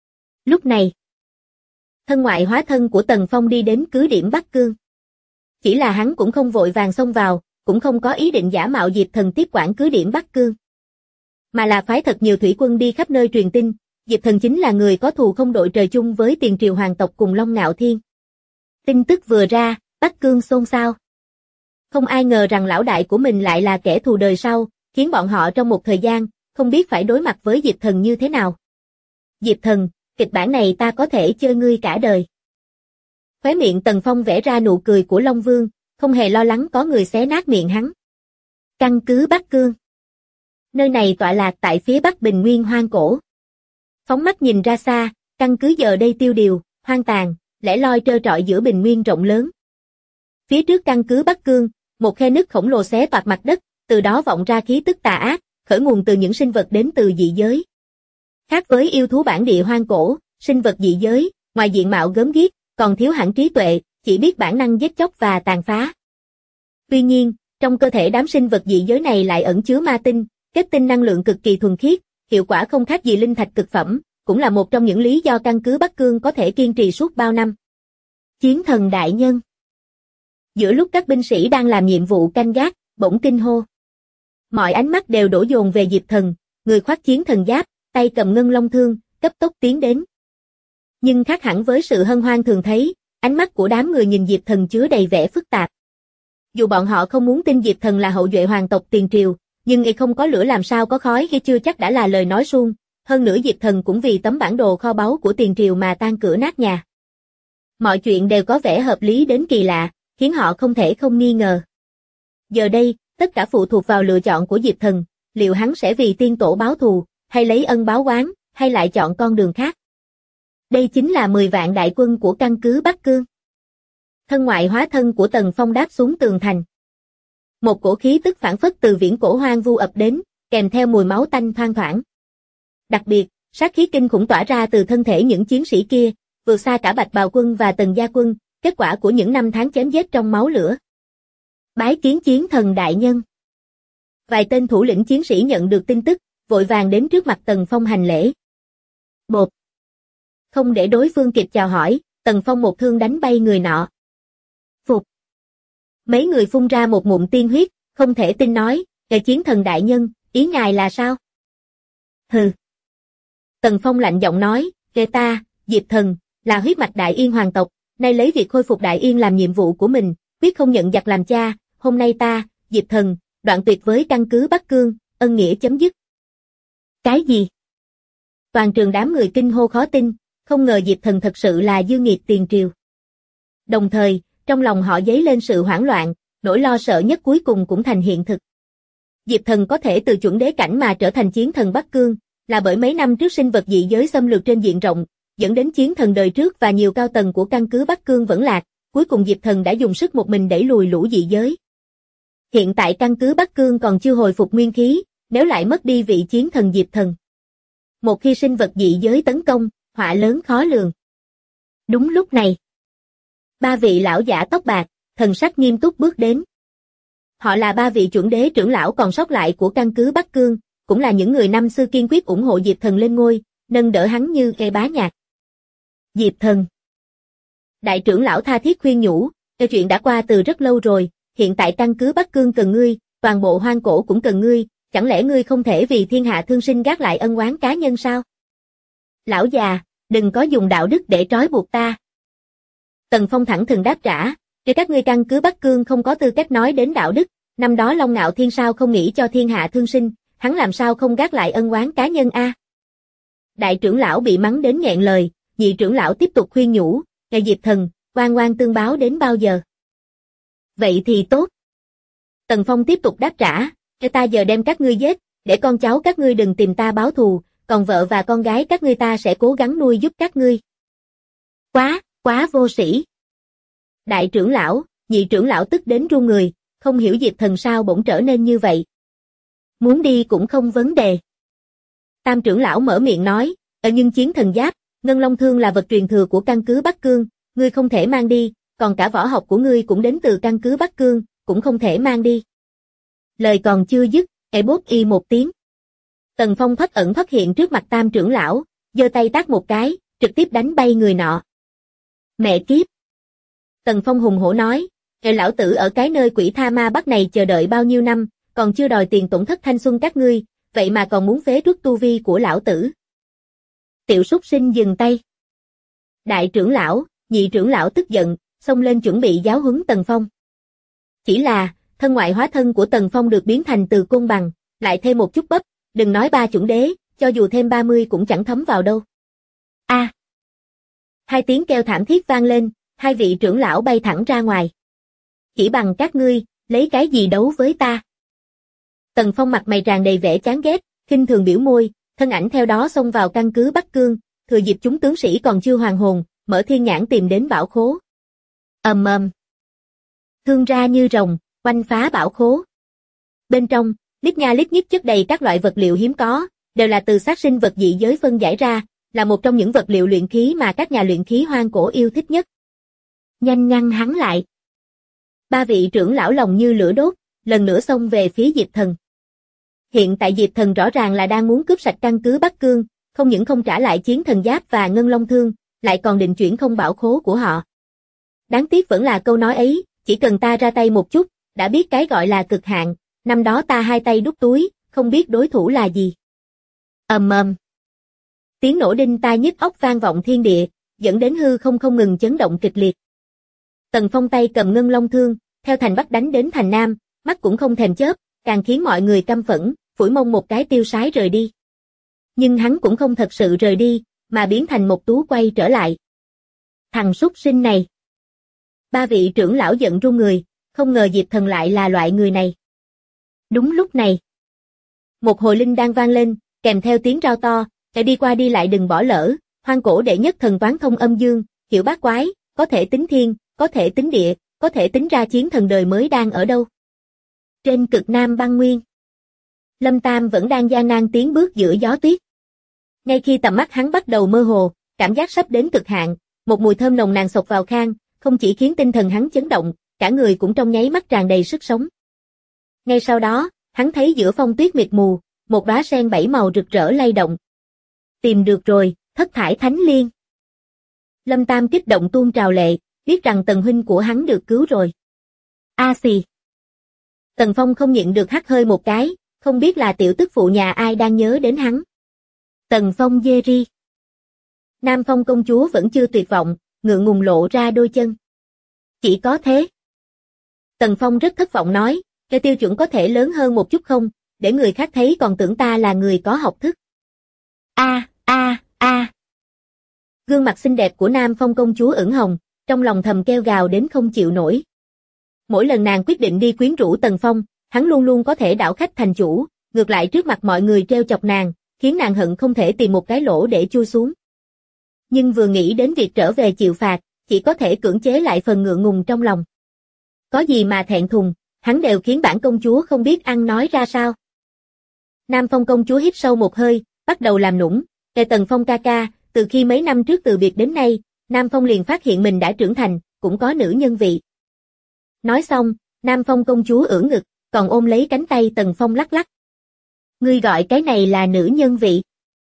Lúc này, thân ngoại hóa thân của Tần Phong đi đến cứ điểm Bắc Cương. Chỉ là hắn cũng không vội vàng xông vào, cũng không có ý định giả mạo Diệp Thần tiếp quản cứ điểm Bắc Cương. Mà là phái thật nhiều thủy quân đi khắp nơi truyền tin, Diệp Thần chính là người có thù không đội trời chung với Tiền Triều hoàng tộc cùng Long Ngạo Thiên. Tin tức vừa ra, Bắc Cương xôn xao. Không ai ngờ rằng lão đại của mình lại là kẻ thù đời sau, khiến bọn họ trong một thời gian, không biết phải đối mặt với Diệp Thần như thế nào. Diệp Thần, kịch bản này ta có thể chơi ngươi cả đời. Khóe miệng Tần Phong vẽ ra nụ cười của Long Vương, không hề lo lắng có người xé nát miệng hắn. Căn cứ Bắc Cương. Nơi này tọa lạc tại phía bắc Bình Nguyên hoang cổ. Phóng mắt nhìn ra xa, căn cứ giờ đây tiêu điều, hoang tàn, lẻ loi trơ trọi giữa Bình Nguyên rộng lớn. Phía trước căn cứ Bắc Cương, một khe nứt khổng lồ xé toạc mặt đất, từ đó vọng ra khí tức tà ác, khởi nguồn từ những sinh vật đến từ dị giới. Khác với yêu thú bản địa hoang cổ, sinh vật dị giới, ngoài diện mạo gớm ghiếc, còn thiếu hẳn trí tuệ, chỉ biết bản năng giết chóc và tàn phá. Tuy nhiên, trong cơ thể đám sinh vật dị giới này lại ẩn chứa ma tinh, kết tinh năng lượng cực kỳ thuần khiết, hiệu quả không khác gì linh thạch cực phẩm, cũng là một trong những lý do căn cứ Bắc Cương có thể kiên trì suốt bao năm. Chiến thần đại nhân. Giữa lúc các binh sĩ đang làm nhiệm vụ canh gác, bỗng kinh hô. Mọi ánh mắt đều đổ dồn về Diệp Thần, người khoác chiến thần giáp, tay cầm ngân long thương, cấp tốc tiến đến. Nhưng khác hẳn với sự hân hoan thường thấy, ánh mắt của đám người nhìn Diệp Thần chứa đầy vẻ phức tạp. Dù bọn họ không muốn tin Diệp Thần là hậu duệ hoàng tộc Tiền Triều, nhưng không có lửa làm sao có khói khi chưa chắc đã là lời nói suông. Hơn nữa Diệp Thần cũng vì tấm bản đồ kho báu của Tiền Triều mà tan cửa nát nhà. Mọi chuyện đều có vẻ hợp lý đến kỳ lạ, khiến họ không thể không nghi ngờ. Giờ đây, tất cả phụ thuộc vào lựa chọn của Diệp Thần, liệu hắn sẽ vì tiên tổ báo thù, hay lấy ân báo oán, hay lại chọn con đường khác. Đây chính là 10 vạn đại quân của căn cứ Bắc Cương. Thân ngoại hóa thân của Tần Phong đáp xuống tường thành. Một cổ khí tức phảng phất từ viễn cổ hoang vu ập đến, kèm theo mùi máu tanh thoang thoảng. Đặc biệt, sát khí kinh khủng tỏa ra từ thân thể những chiến sĩ kia, vượt xa cả Bạch Bào quân và Tần Gia quân, kết quả của những năm tháng chém giết trong máu lửa. Bái kiến chiến thần đại nhân. Vài tên thủ lĩnh chiến sĩ nhận được tin tức, vội vàng đến trước mặt Tần Phong hành lễ. Bột. Không để đối phương kịp chào hỏi, Tần Phong một thương đánh bay người nọ. Phục. Mấy người phun ra một ngụm tiên huyết, không thể tin nói, "Ngài chiến thần đại nhân, ý ngài là sao?" Hừ. Tần Phong lạnh giọng nói, "Kể ta, Diệp Thần, là huyết mạch Đại Yên hoàng tộc, nay lấy việc khôi phục Đại Yên làm nhiệm vụ của mình, quyết không nhận giặc làm cha, hôm nay ta, Diệp Thần, đoạn tuyệt với căn cứ Bắc Cương, ân nghĩa chấm dứt." Cái gì? Toàn trường đám người kinh hô khó tin, không ngờ Diệp Thần thật sự là dư nghiệt Tiền Triều. Đồng thời, trong lòng họ dấy lên sự hoảng loạn, nỗi lo sợ nhất cuối cùng cũng thành hiện thực. Diệp Thần có thể từ chuẩn đế cảnh mà trở thành chiến thần Bắc Cương, là bởi mấy năm trước sinh vật dị giới xâm lược trên diện rộng, dẫn đến chiến thần đời trước và nhiều cao tầng của căn cứ Bắc Cương vẫn lạc, cuối cùng Diệp Thần đã dùng sức một mình đẩy lùi lũ dị giới. Hiện tại căn cứ Bắc Cương còn chưa hồi phục nguyên khí, nếu lại mất đi vị chiến thần Diệp Thần. Một khi sinh vật dị giới tấn công, họa lớn khó lường. Đúng lúc này, Ba vị lão giả tóc bạc, thần sắc nghiêm túc bước đến. Họ là ba vị chuẩn đế trưởng lão còn sót lại của căn cứ Bắc Cương, cũng là những người năm xưa kiên quyết ủng hộ Diệp Thần lên ngôi, nâng đỡ hắn như cây bá nhạc. Diệp Thần. Đại trưởng lão tha thiết khuyên nhủ, chuyện đã qua từ rất lâu rồi, hiện tại căn cứ Bắc Cương cần ngươi, toàn bộ hoang cổ cũng cần ngươi, chẳng lẽ ngươi không thể vì thiên hạ thương sinh gác lại ân oán cá nhân sao? Lão già, đừng có dùng đạo đức để trói buộc ta. Tần Phong thẳng thừng đáp trả, các ngươi căn cứ Bắc Cương không có tư cách nói đến đạo đức, năm đó Long Ngạo Thiên sao không nghĩ cho thiên hạ thương sinh, hắn làm sao không gác lại ân oán cá nhân a? Đại trưởng lão bị mắng đến nghẹn lời, nhị trưởng lão tiếp tục khuyên nhủ, ngày Diệp Thần, oan oan tương báo đến bao giờ? Vậy thì tốt. Tần Phong tiếp tục đáp trả, ta giờ đem các ngươi giết, để con cháu các ngươi đừng tìm ta báo thù, còn vợ và con gái các ngươi ta sẽ cố gắng nuôi giúp các ngươi. Quá vô sĩ. Đại trưởng lão, nhị trưởng lão tức đến run người, không hiểu Diệp Thần sao bỗng trở nên như vậy. Muốn đi cũng không vấn đề. Tam trưởng lão mở miệng nói, nhưng chiến thần giáp, ngân long thương là vật truyền thừa của căn cứ Bắc Cương, ngươi không thể mang đi, còn cả võ học của ngươi cũng đến từ căn cứ Bắc Cương, cũng không thể mang đi. Lời còn chưa dứt, bốp y một tiếng. Tần Phong thoát ẩn thoát hiện trước mặt tam trưởng lão, giơ tay tát một cái, trực tiếp đánh bay người nọ. Mẹ kiếp! Tần Phong hùng hổ nói, lão tử ở cái nơi quỷ tha ma Bắc này chờ đợi bao nhiêu năm, còn chưa đòi tiền tổn thất thanh xuân các ngươi, vậy mà còn muốn phế truất tu vi của lão tử. Tiểu súc sinh dừng tay. Đại trưởng lão, nhị trưởng lão tức giận, xông lên chuẩn bị giáo huấn Tần Phong. Chỉ là, thân ngoại hóa thân của Tần Phong được biến thành từ côn bằng, lại thêm một chút bắp, đừng nói ba chuẩn đế, cho dù thêm 30 cũng chẳng thấm vào đâu. A! Hai tiếng kêu thảm thiết vang lên, hai vị trưởng lão bay thẳng ra ngoài. Chỉ bằng các ngươi, lấy cái gì đấu với ta? Tần Phong mặt mày tràn đầy vẻ chán ghét, khinh thường biểu môi, thân ảnh theo đó xông vào căn cứ Bắc Cương, thừa dịp chúng tướng sĩ còn chưa hoàn hồn, mở thiên nhãn tìm đến bảo khố. Ầm ầm. Thương ra như rồng, oanh phá bảo khố. Bên trong, lít nha lít nhít chất đầy các loại vật liệu hiếm có, đều là từ xác sinh vật dị giới phân giải ra, là một trong những vật liệu luyện khí mà các nhà luyện khí hoang cổ yêu thích nhất. Nhanh ngăn hắn lại. Ba vị trưởng lão lòng như lửa đốt, lần nữa xông về phía Diệp Thần. Hiện tại Diệp Thần rõ ràng là đang muốn cướp sạch căn cứ Bắc Cương, không những không trả lại chiến thần giáp và ngân long thương, lại còn định chuyển không bảo khố của họ. Đáng tiếc vẫn là câu nói ấy, chỉ cần ta ra tay một chút, đã biết cái gọi là cực hạn, năm đó ta hai tay đút túi, không biết đối thủ là gì. Ầm ầm. Tiếng nổ đinh tai nhức óc vang vọng thiên địa, dẫn đến hư không không ngừng chấn động kịch liệt. Tần Phong tay cầm ngân long thương, theo thành Bắc đánh đến thành Nam, mắt cũng không thèm chớp, càng khiến mọi người căm phẫn, phủi mông một cái tiêu sái rời đi. Nhưng hắn cũng không thật sự rời đi, mà biến thành một tú quay trở lại. Thằng súc sinh này. Ba vị trưởng lão giận run người, không ngờ Diệp Thần lại là loại người này. Đúng lúc này, một hồi linh đang vang lên, kèm theo tiếng rao to, "Hãy đi qua đi lại đừng bỏ lỡ, hoang cổ đệ nhất thần toán thông âm dương, hiểu bát quái, có thể tính thiên, có thể tính địa, có thể tính ra chiến thần đời mới đang ở đâu." Trên cực Nam băng nguyên, Lâm Tam vẫn đang gian nan tiến bước giữa gió tuyết. Ngay khi tầm mắt hắn bắt đầu mơ hồ, cảm giác sắp đến cực hạn, một mùi thơm nồng nàn xộc vào khan, không chỉ khiến tinh thần hắn chấn động, cả người cũng trong nháy mắt tràn đầy sức sống. Ngay sau đó, hắn thấy giữa phong tuyết mịt mù, một đóa sen 7 màu rực rỡ lay động. Tìm được rồi, thất thải thánh liên. Lâm Tam kích động tuôn trào lệ, biết rằng Tần huynh của hắn được cứu rồi. A xì. Tần Phong không nhịn được hắt hơi một cái, không biết là tiểu tức phụ nhà ai đang nhớ đến hắn. Tần Phong Jerry. Nam Phong công chúa vẫn chưa tuyệt vọng, ngượng ngùng lộ ra đôi chân. Chỉ có thế. Tần Phong rất thất vọng nói, cái tiêu chuẩn có thể lớn hơn một chút không, để người khác thấy còn tưởng ta là người có học thức. A. Gương mặt xinh đẹp của Nam Phong công chúa ửng hồng, trong lòng thầm kêu gào đến không chịu nổi. Mỗi lần nàng quyết định đi quyến rũ Tần Phong, hắn luôn luôn có thể đảo khách thành chủ, ngược lại trước mặt mọi người trêu chọc nàng, khiến nàng hận không thể tìm một cái lỗ để chui xuống. Nhưng vừa nghĩ đến việc trở về chịu phạt, chỉ có thể cưỡng chế lại phần ngượng ngùng trong lòng. Có gì mà thẹn thùng, hắn đều khiến bản công chúa không biết ăn nói ra sao. Nam Phong công chúa hít sâu một hơi, bắt đầu làm nũng, "Tần Phong ca ca, từ khi mấy năm trước từ biệt đến nay, Nam Phong liền phát hiện mình đã trưởng thành, cũng có nữ nhân vị. Nói xong, Nam Phong công chúa ưỡn ngực, còn ôm lấy cánh tay Tần Phong lắc lắc. Ngươi gọi cái này là nữ nhân vị.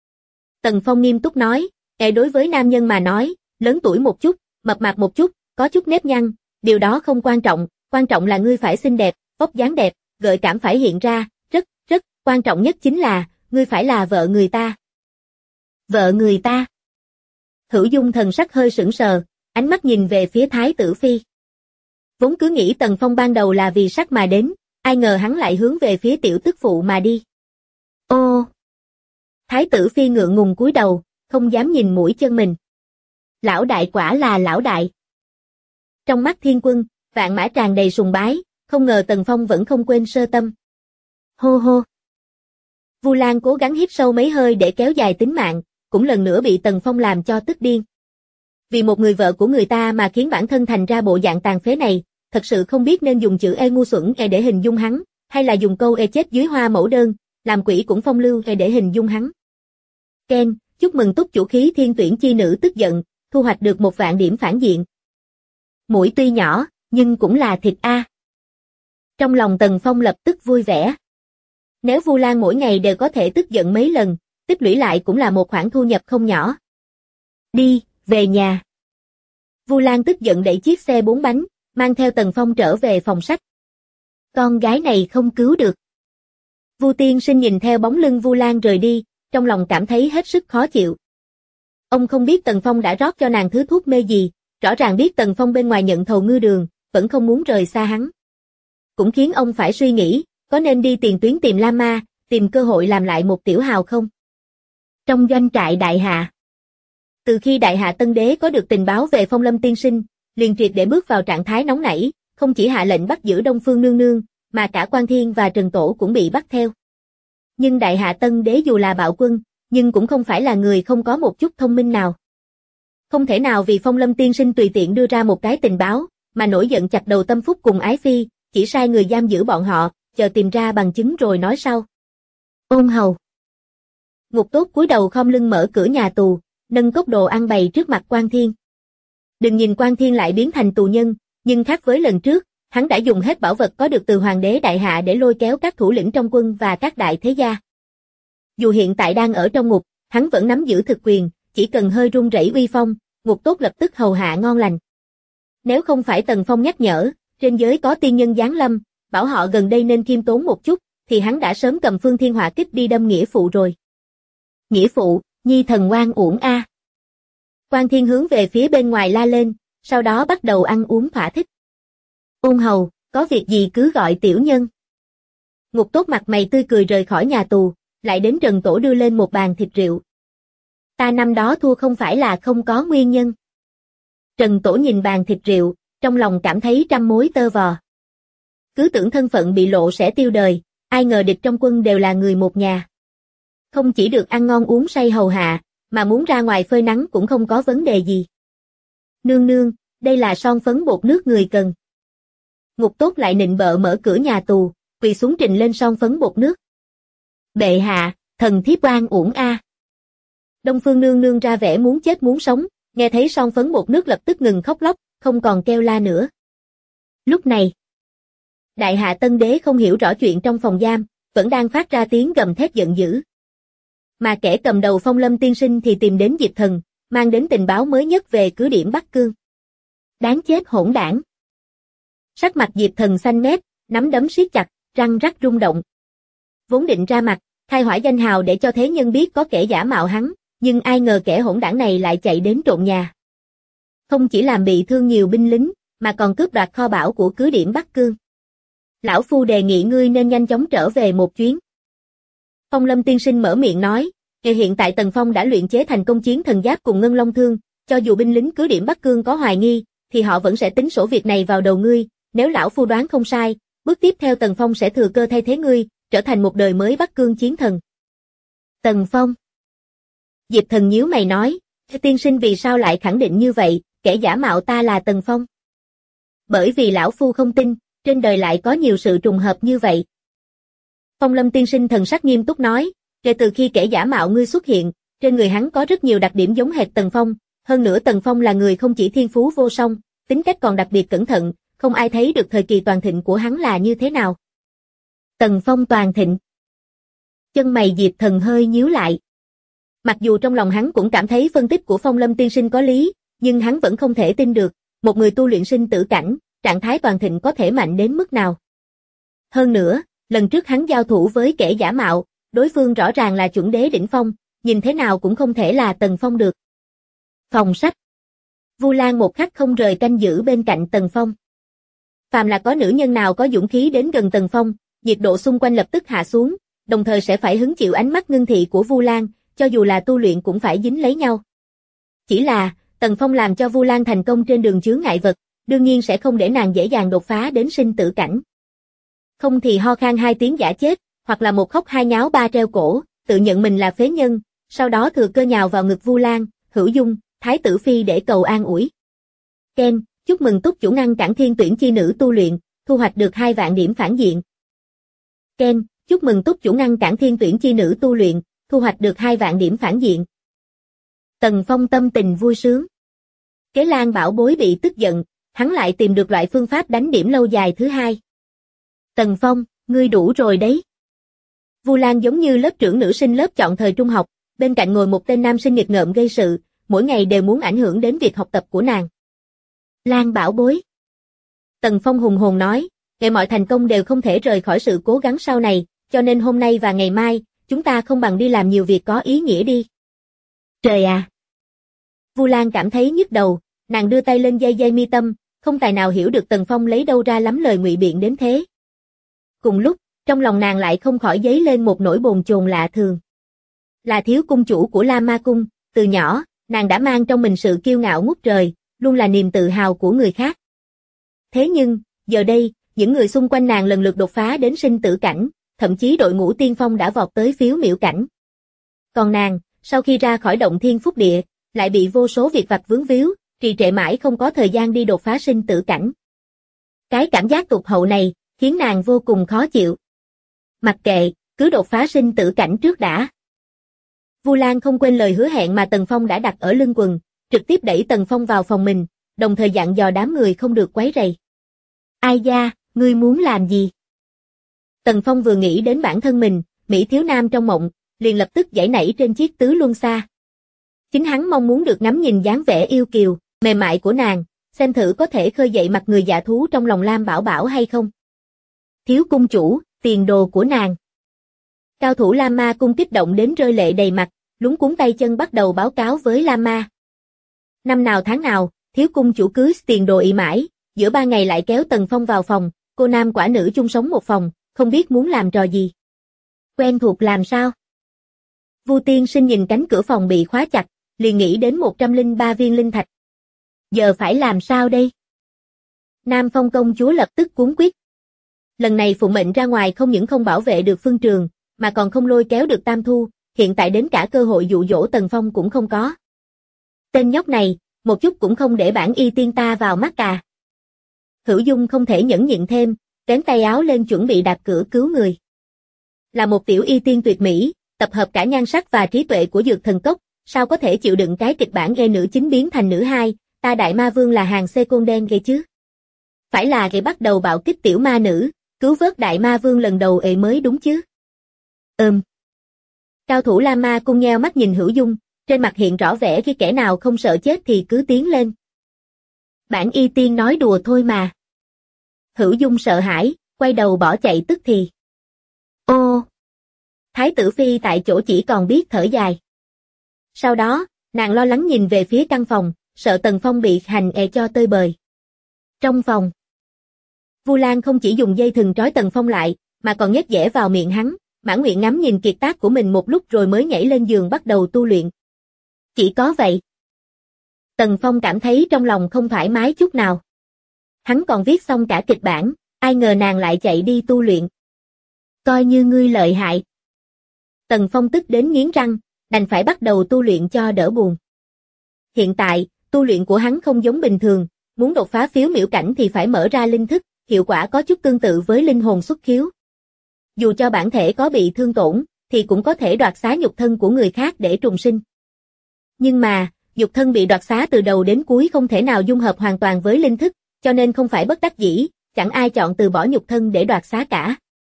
Tần Phong nghiêm túc nói, đối với nam nhân mà nói, lớn tuổi một chút, mập mạp một chút, có chút nếp nhăn, điều đó không quan trọng là ngươi phải xinh đẹp, vóc dáng đẹp, gợi cảm phải hiện ra, rất quan trọng nhất chính là, ngươi phải là vợ người ta. Vợ người ta. Hữu Dung thần sắc hơi sững sờ, ánh mắt nhìn về phía Thái tử Phi. Vốn cứ nghĩ Tần Phong ban đầu là vì sắc mà đến, ai ngờ hắn lại hướng về phía tiểu tức phụ mà đi. Ô! Thái tử Phi ngượng ngùng cúi đầu, không dám nhìn mũi chân mình. Lão đại quả là lão đại. Trong mắt Thiên Quân, vạn mã tràn đầy sùng bái, không ngờ Tần Phong vẫn không quên sơ tâm. Hô hô! Vu Lan cố gắng hít sâu mấy hơi để kéo dài tính mạng, cũng lần nữa bị Tần Phong làm cho tức điên. Vì một người vợ của người ta mà khiến bản thân thành ra bộ dạng tàn phế này, thật sự không biết nên dùng chữ ngu xuẩn để hình dung hắn, hay là dùng câu chết dưới hoa mẫu đơn, làm quỷ cũng phong lưu để hình dung hắn. Ken, chúc mừng túc chủ khí thiên tuyển chi nữ tức giận, thu hoạch được 1.000 điểm phản diện. Mũi tuy nhỏ, nhưng cũng là thịt a. Trong lòng Tần Phong lập tức vui vẻ. Nếu Vu Lan mỗi ngày đều có thể tức giận mấy lần, tích lũy lại cũng là một khoản thu nhập không nhỏ. Đi, về nhà. Vu Lan tức giận đẩy chiếc xe 4 bánh, mang theo Tần Phong trở về phòng sách. Con gái này không cứu được. Vu tiên sinh nhìn theo bóng lưng Vu Lan rời đi, trong lòng cảm thấy hết sức khó chịu. Ông không biết Tần Phong đã rót cho nàng thứ thuốc mê gì, rõ ràng biết Tần Phong bên ngoài nhận thầu ngư đường, vẫn không muốn rời xa hắn. Cũng khiến ông phải suy nghĩ, có nên đi tiền tuyến tìm La Ma, tìm cơ hội làm lại một tiểu hào không? Trong doanh trại Đại Hạ. Từ khi Đại Hạ Tân Đế có được tình báo về Phong Lâm tiên sinh, liền triệt để bước vào trạng thái nóng nảy, không chỉ hạ lệnh bắt giữ Đông Phương Nương Nương, mà cả Quan Thiên và Trần Tổ cũng bị bắt theo. Nhưng Đại Hạ Tân Đế dù là bạo quân, nhưng cũng không phải là người không có một chút thông minh nào. Không thể nào vì Phong Lâm tiên sinh tùy tiện đưa ra một cái tình báo, mà nổi giận chặt đầu Tâm Phúc cùng Ái Phi, chỉ sai người giam giữ bọn họ, chờ tìm ra bằng chứng rồi nói sau. Ôn hầu. Ngục Tốt cúi đầu khom lưng mở cửa nhà tù, nâng cốc đồ ăn bày trước mặt Quan Thiên. Đừng nhìn Quan Thiên lại biến thành tù nhân, nhưng khác với lần trước, hắn đã dùng hết bảo vật có được từ Hoàng đế Đại Hạ để lôi kéo các thủ lĩnh trong quân và các đại thế gia. Dù hiện tại đang ở trong ngục, hắn vẫn nắm giữ thực quyền, chỉ cần hơi run rẩy uy phong, Ngục Tốt lập tức hầu hạ ngon lành. Nếu không phải Tần Phong nhắc nhở, trên giới có tiên nhân giáng lâm, bảo họ gần đây nên khiêm tốn một chút, thì hắn đã sớm cầm Phương Thiên Hỏa Kích đi đâm nghĩa phụ rồi. Nghĩa phụ, nhi thần oan uổng a. Quan Thiên hướng về phía bên ngoài la lên, sau đó bắt đầu ăn uống thỏa thích. Ôn hầu, có việc gì cứ gọi tiểu nhân. Ngục Tốt mặt mày tươi cười rời khỏi nhà tù, lại đến Trần Tổ đưa lên một bàn thịt rượu. Ta năm đó thua không phải là không có nguyên nhân. Trần Tổ nhìn bàn thịt rượu, trong lòng cảm thấy trăm mối tơ vò. Cứ tưởng thân phận bị lộ sẽ tiêu đời, ai ngờ địch trong quân đều là người một nhà. Không chỉ được ăn ngon uống say hầu hạ, mà muốn ra ngoài phơi nắng cũng không có vấn đề gì. Nương nương, đây là son phấn bột nước người cần. Ngục Tốt lại nịnh bợ mở cửa nhà tù, quỳ xuống trình lên son phấn bột nước. Bệ hạ, thần thiếp oan uổng a. Đông Phương Nương Nương ra vẻ muốn chết muốn sống, nghe thấy son phấn bột nước lập tức ngừng khóc lóc, không còn kêu la nữa. Lúc này, Đại Hạ Tân Đế không hiểu rõ chuyện trong phòng giam, vẫn đang phát ra tiếng gầm thét giận dữ. Mà kẻ cầm đầu Phong Lâm tiên sinh thì tìm đến Diệp Thần, mang đến tình báo mới nhất về cứ điểm Bắc Cương. Đáng chết hỗn đảng. Sắc mặt Diệp Thần xanh mét, nắm đấm siết chặt, răng rắc rung động. Vốn định ra mặt, khai hỏa danh hào để cho thế nhân biết có kẻ giả mạo hắn, nhưng ai ngờ kẻ hỗn đảng này lại chạy đến trộm nhà. Không chỉ làm bị thương nhiều binh lính, mà còn cướp đoạt kho báu của cứ điểm Bắc Cương. Lão phu đề nghị ngươi nên nhanh chóng trở về một chuyến. Phong Lâm tiên sinh mở miệng nói, hiện tại Tần Phong đã luyện chế thành công chiến thần giáp cùng ngân long thương, cho dù binh lính cứ điểm Bắc Cương có hoài nghi, thì họ vẫn sẽ tính sổ việc này vào đầu ngươi, nếu lão phu đoán không sai, bước tiếp theo Tần Phong sẽ thừa cơ thay thế ngươi, trở thành một đời mới Bắc Cương chiến thần. Tần Phong. Diệp Thần nhíu mày nói, tiên sinh vì sao lại khẳng định như vậy, kẻ giả mạo ta là Tần Phong. Bởi vì lão phu không tin, trên đời lại có nhiều sự trùng hợp như vậy. Phong Lâm tiên sinh thần sắc nghiêm túc nói, kể từ khi kẻ giả mạo ngươi xuất hiện, trên người hắn có rất nhiều đặc điểm giống hệt Tần Phong, hơn nữa Tần Phong là người không chỉ thiên phú vô song, tính cách còn đặc biệt cẩn thận, không ai thấy được thời kỳ toàn thịnh của hắn là như thế nào. Tần Phong toàn thịnh. Chân mày Diệp Thần hơi nhíu lại. Mặc dù trong lòng hắn cũng cảm thấy phân tích của Phong Lâm tiên sinh có lý, nhưng hắn vẫn không thể tin được, một người tu luyện sinh tử cảnh, trạng thái toàn thịnh có thể mạnh đến mức nào. Hơn nữa, lần trước hắn giao thủ với kẻ giả mạo, đối phương rõ ràng là chuẩn đế đỉnh phong, nhìn thế nào cũng không thể là Tần Phong được. Phòng sách. Vu Lan một khắc không rời canh giữ bên cạnh Tần Phong. Phàm là có nữ nhân nào có dũng khí đến gần Tần Phong, nhiệt độ xung quanh lập tức hạ xuống, đồng thời sẽ phải hứng chịu ánh mắt ngưng thị của Vu Lan, cho dù là tu luyện cũng phải dính lấy nhau. Chỉ là, Tần Phong làm cho Vu Lan thành công trên đường chướng ngại vật, đương nhiên sẽ không để nàng dễ dàng đột phá đến sinh tử cảnh. Không thì ho khan 2 tiếng giả chết, hoặc là một khóc hai nháo ba treo cổ, tự nhận mình là phế nhân, sau đó thừa cơ nhào vào ngực Vu Lan, Hữu Dung, Thái tử phi để cầu an ủi. Ken, chúc mừng túc chủ ngăn cản thiên tuyển chi nữ tu luyện, thu hoạch được 2 vạn điểm phản diện. Ken, chúc mừng túc chủ ngăn cản thiên tuyển chi nữ tu luyện, thu hoạch được 2 vạn điểm phản diện. Tần Phong tâm tình vui sướng. Kế Lan bảo bối bị tức giận, hắn lại tìm được loại phương pháp đánh điểm lâu dài thứ hai. Tần Phong, ngươi đủ rồi đấy. Vu Lan giống như lớp trưởng nữ sinh lớp chọn thời trung học, bên cạnh ngồi một tên nam sinh nghịch ngợm gây sự, mỗi ngày đều muốn ảnh hưởng đến việc học tập của nàng. Lan bảo bối. Tần Phong hùng hồn nói, ngày mọi thành công đều không thể rời khỏi sự cố gắng sau này, cho nên hôm nay và ngày mai, chúng ta không bằng đi làm nhiều việc có ý nghĩa đi. Trời à! Vu Lan cảm thấy nhức đầu, nàng đưa tay lên dây mi tâm, không tài nào hiểu được Tần Phong lấy đâu ra lắm lời ngụy biện đến thế. Cùng lúc, trong lòng nàng lại không khỏi dấy lên một nỗi bồn chồn lạ thường. Là thiếu cung chủ của La Ma Cung, từ nhỏ, nàng đã mang trong mình sự kiêu ngạo ngút trời, luôn là niềm tự hào của người khác. Thế nhưng, giờ đây, những người xung quanh nàng lần lượt đột phá đến sinh tử cảnh, thậm chí đội ngũ tiên phong đã vọt tới phiếu miểu cảnh. Còn nàng, sau khi ra khỏi động thiên phúc địa, lại bị vô số việc vặt vướng víu, trì trệ mãi không có thời gian đi đột phá sinh tử cảnh. Cái cảm giác tụt hậu này, khiến nàng vô cùng khó chịu. Mặc kệ, cứ đột phá sinh tử cảnh trước đã. Vu Lan không quên lời hứa hẹn mà Tần Phong đã đặt ở lưng quần, trực tiếp đẩy Tần Phong vào phòng mình, đồng thời dặn dò đám người không được quấy rầy. Ai da, ngươi muốn làm gì? Tần Phong vừa nghĩ đến bản thân mình, Mỹ thiếu nam trong mộng, liền lập tức giãy nảy trên chiếc tứ luân xa. Chính hắn mong muốn được ngắm nhìn dáng vẻ yêu kiều, mềm mại của nàng, xem thử có thể khơi dậy mặt người dạ thú trong lòng Lam Bảo Bảo hay không. Thiếu cung chủ, tiền đồ của nàng. Cao thủ Lam Ma Cung kích động đến rơi lệ đầy mặt, lúng cuống tay chân bắt đầu báo cáo với Lam Ma. Năm nào tháng nào, thiếu cung chủ cứ tiền đồ ị mãi, giữa 3 ngày lại kéo Tần Phong vào phòng, cô nam quả nữ chung sống một phòng, không biết muốn làm trò gì. Quen thuộc làm sao? Vu tiên sinh nhìn cánh cửa phòng bị khóa chặt, liền nghĩ đến 103 viên linh thạch. Giờ phải làm sao đây? Nam Phong công chúa lập tức cuống quýt. Lần này phụ mệnh ra ngoài không những không bảo vệ được phương trường, mà còn không lôi kéo được Tam Thu, hiện tại đến cả cơ hội dụ dỗ Tần Phong cũng không có. Tên nhóc này, một chút cũng không để bản y tiên ta vào mắt à. Hữu Dung không thể nhẫn nhịn thêm, vén tay áo lên chuẩn bị đạp cửa cứu người. Là một tiểu y tiên tuyệt mỹ, tập hợp cả nhan sắc và trí tuệ của dược thần cốc, sao có thể chịu đựng cái kịch bản gây nữ chính biến thành nữ hai, ta đại ma vương là hàng xê côn đen gây chứ. Phải là gây bắt đầu bạo kích tiểu ma nữ, cứu vớt đại ma vương lần đầu mới đúng chứ. Cao thủ La Ma Cung nheo mắt nhìn Hữu Dung, trên mặt hiện rõ vẻ khi kẻ nào không sợ chết thì cứ tiến lên. Bản y tiên nói đùa thôi mà. Hữu Dung sợ hãi, quay đầu bỏ chạy tức thì. Ô! Thái tử phi tại chỗ chỉ còn biết thở dài. Sau đó, nàng lo lắng nhìn về phía căn phòng, sợ Tần Phong bị hành cho tơi bời. Trong phòng, Vu Lan không chỉ dùng dây thừng trói Tần Phong lại, mà còn nhét dẻ vào miệng hắn, mãn nguyện ngắm nhìn kiệt tác của mình một lúc rồi mới nhảy lên giường bắt đầu tu luyện. Chỉ có vậy. Tần Phong cảm thấy trong lòng không thoải mái chút nào. Hắn còn viết xong cả kịch bản, ai ngờ nàng lại chạy đi tu luyện. Coi như ngươi lợi hại. Tần Phong tức đến nghiến răng, đành phải bắt đầu tu luyện cho đỡ buồn. Hiện tại, tu luyện của hắn không giống bình thường, muốn đột phá phiếu miểu cảnh thì phải mở ra linh thức, hiệu quả có chút tương tự với linh hồn xuất khiếu. Dù cho bản thể có bị thương tổn, thì cũng có thể đoạt xá nhục thân của người khác để trùng sinh. Nhưng mà, Dục thân bị đoạt xá từ đầu đến cuối không thể nào dung hợp hoàn toàn với linh thức, cho nên không phải bất đắc dĩ, chẳng ai chọn từ bỏ nhục thân để đoạt xá cả.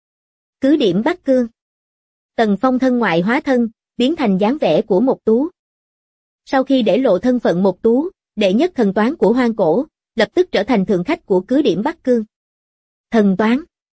Cứ điểm Bắc Cương. Tần Phong thân ngoại hóa thân, biến thành dáng vẻ của Mộc Tú. Sau khi để lộ thân phận Mộc Tú, đệ nhất thần toán của hoang cổ, lập tức trở thành thượng khách của cứ điểm Bắc Cương. Thần toán.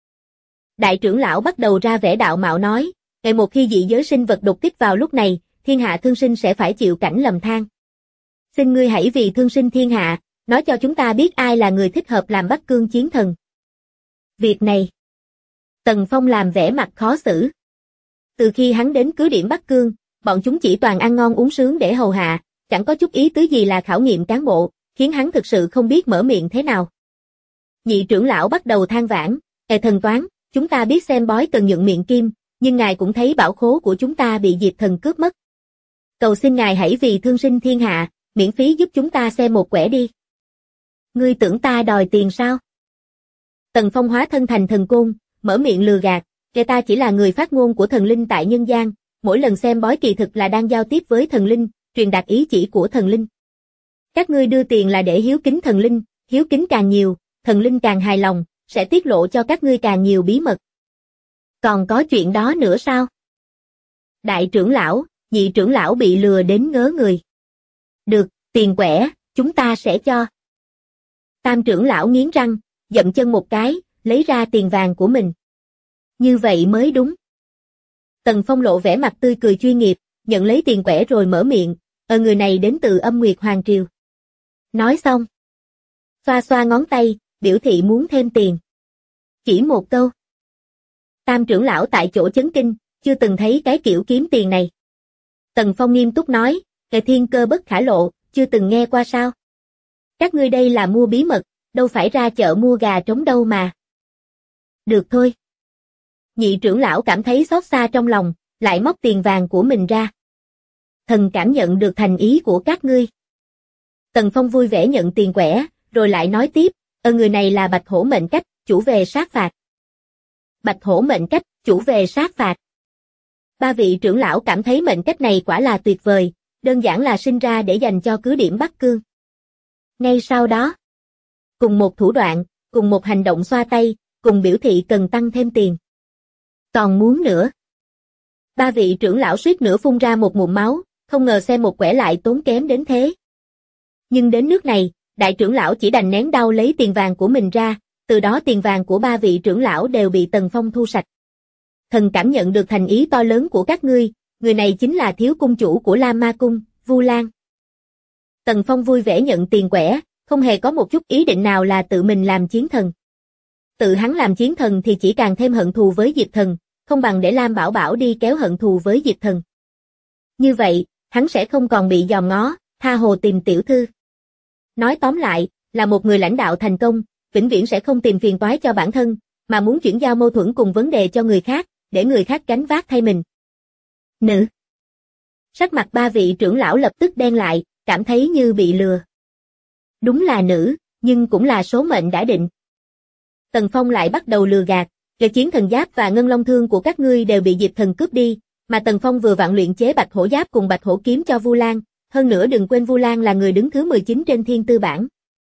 Đại trưởng lão bắt đầu ra vẻ đạo mạo nói, ngày một khi dị giới sinh vật đột kích vào lúc này, thiên hạ thương sinh sẽ phải chịu cảnh lầm than. Xin ngươi hãy vì thương sinh thiên hạ, nói cho chúng ta biết ai là người thích hợp làm Bắc Cương chiến thần. Việc này, Tần Phong làm vẻ mặt khó xử. Từ khi hắn đến cứ điểm Bắc Cương, bọn chúng chỉ toàn ăn ngon uống sướng để hầu hạ, chẳng có chút ý tứ gì là khảo nghiệm cán bộ, khiến hắn thực sự không biết mở miệng thế nào. Nhị trưởng lão bắt đầu than vãn, thần toán, chúng ta biết xem bói cần nhuận miệng kim, nhưng ngài cũng thấy bảo khố của chúng ta bị diệt thần cướp mất. Cầu xin ngài hãy vì thương sinh thiên hạ, miễn phí giúp chúng ta xem một quẻ đi. Ngươi tưởng ta đòi tiền sao? Tần Phong hóa thân thành thần côn, mở miệng lừa gạt, ta chỉ là người phát ngôn của thần linh tại nhân gian, mỗi lần xem bói kỳ thực là đang giao tiếp với thần linh, truyền đạt ý chỉ của thần linh. Các ngươi đưa tiền là để hiếu kính thần linh, hiếu kính càng nhiều, thần linh càng hài lòng, sẽ tiết lộ cho các ngươi càng nhiều bí mật. Còn có chuyện đó nữa sao? Đại trưởng lão, nhị trưởng lão bị lừa đến ngớ người. Được, tiền quẻ, chúng ta sẽ cho. Tam trưởng lão nghiến răng, dậm chân một cái, lấy ra tiền vàng của mình. Như vậy mới đúng. Tần Phong lộ vẻ mặt tươi cười chuyên nghiệp, nhận lấy tiền quẻ rồi mở miệng, người này đến từ Âm Nguyệt Hoàng Triều. Nói xong, xoa xoa ngón tay, biểu thị muốn thêm tiền. Chỉ một câu. Tam trưởng lão tại chỗ chấn kinh, chưa từng thấy cái kiểu kiếm tiền này. Tần Phong nghiêm túc nói, thiên cơ bất khả lộ, chưa từng nghe qua sao? Các ngươi đây là mua bí mật, đâu phải ra chợ mua gà trống đâu mà. Được thôi. Nhị trưởng lão cảm thấy xót xa trong lòng, lại móc tiền vàng của mình ra. Thần cảm nhận được thành ý của các ngươi. Tần Phong vui vẻ nhận tiền quẻ, rồi lại nói tiếp, người này là Bạch Hổ mệnh cách, chủ về sát phạt. Bạch Hổ mệnh cách, chủ về sát phạt. Ba vị trưởng lão cảm thấy mệnh cách này quả là tuyệt vời, đơn giản là sinh ra để dành cho cứ điểm Bắc Cương. Ngay sau đó, cùng một thủ đoạn, cùng một hành động xoa tay, cùng biểu thị cần tăng thêm tiền. Còn muốn nữa. Ba vị trưởng lão suýt nữa phun ra một ngụm máu, không ngờ xem một quẻ lại tốn kém đến thế. Nhưng đến nước này, đại trưởng lão chỉ đành nén đau lấy tiền vàng của mình ra, từ đó tiền vàng của ba vị trưởng lão đều bị Tần Phong thu sạch. Thần cảm nhận được thành ý to lớn của các ngươi, người này chính là thiếu cung chủ của Lam Ma Cung, Vu Lan. Tần Phong vui vẻ nhận tiền quẻ, không hề có một chút ý định nào là tự mình làm chiến thần. Tự hắn làm chiến thần thì chỉ càng thêm hận thù với Diệp Thần, không bằng để Lam Bảo Bảo đi kéo hận thù với Diệp Thần. Như vậy, hắn sẽ không còn bị dòm ngó, tha hồ tìm tiểu thư. Nói tóm lại, là một người lãnh đạo thành công, vĩnh viễn sẽ không tìm phiền toái cho bản thân, mà muốn chuyển giao mâu thuẫn cùng vấn đề cho người khác, để người khác gánh vác thay mình. Nữ. Sắc mặt ba vị trưởng lão lập tức đen lại, cảm thấy như bị lừa. Đúng là nữ, nhưng cũng là số mệnh đã định. Tần Phong lại bắt đầu lừa gạt, chiến thần giáp và ngân long thương của các ngươi đều bị Diệp Thần cướp đi, mà Tần Phong vừa vặn luyện chế bạch hổ giáp cùng bạch hổ kiếm cho Vu Lan, hơn nữa đừng quên Vu Lan là người đứng thứ 19 trên thiên tư bảng.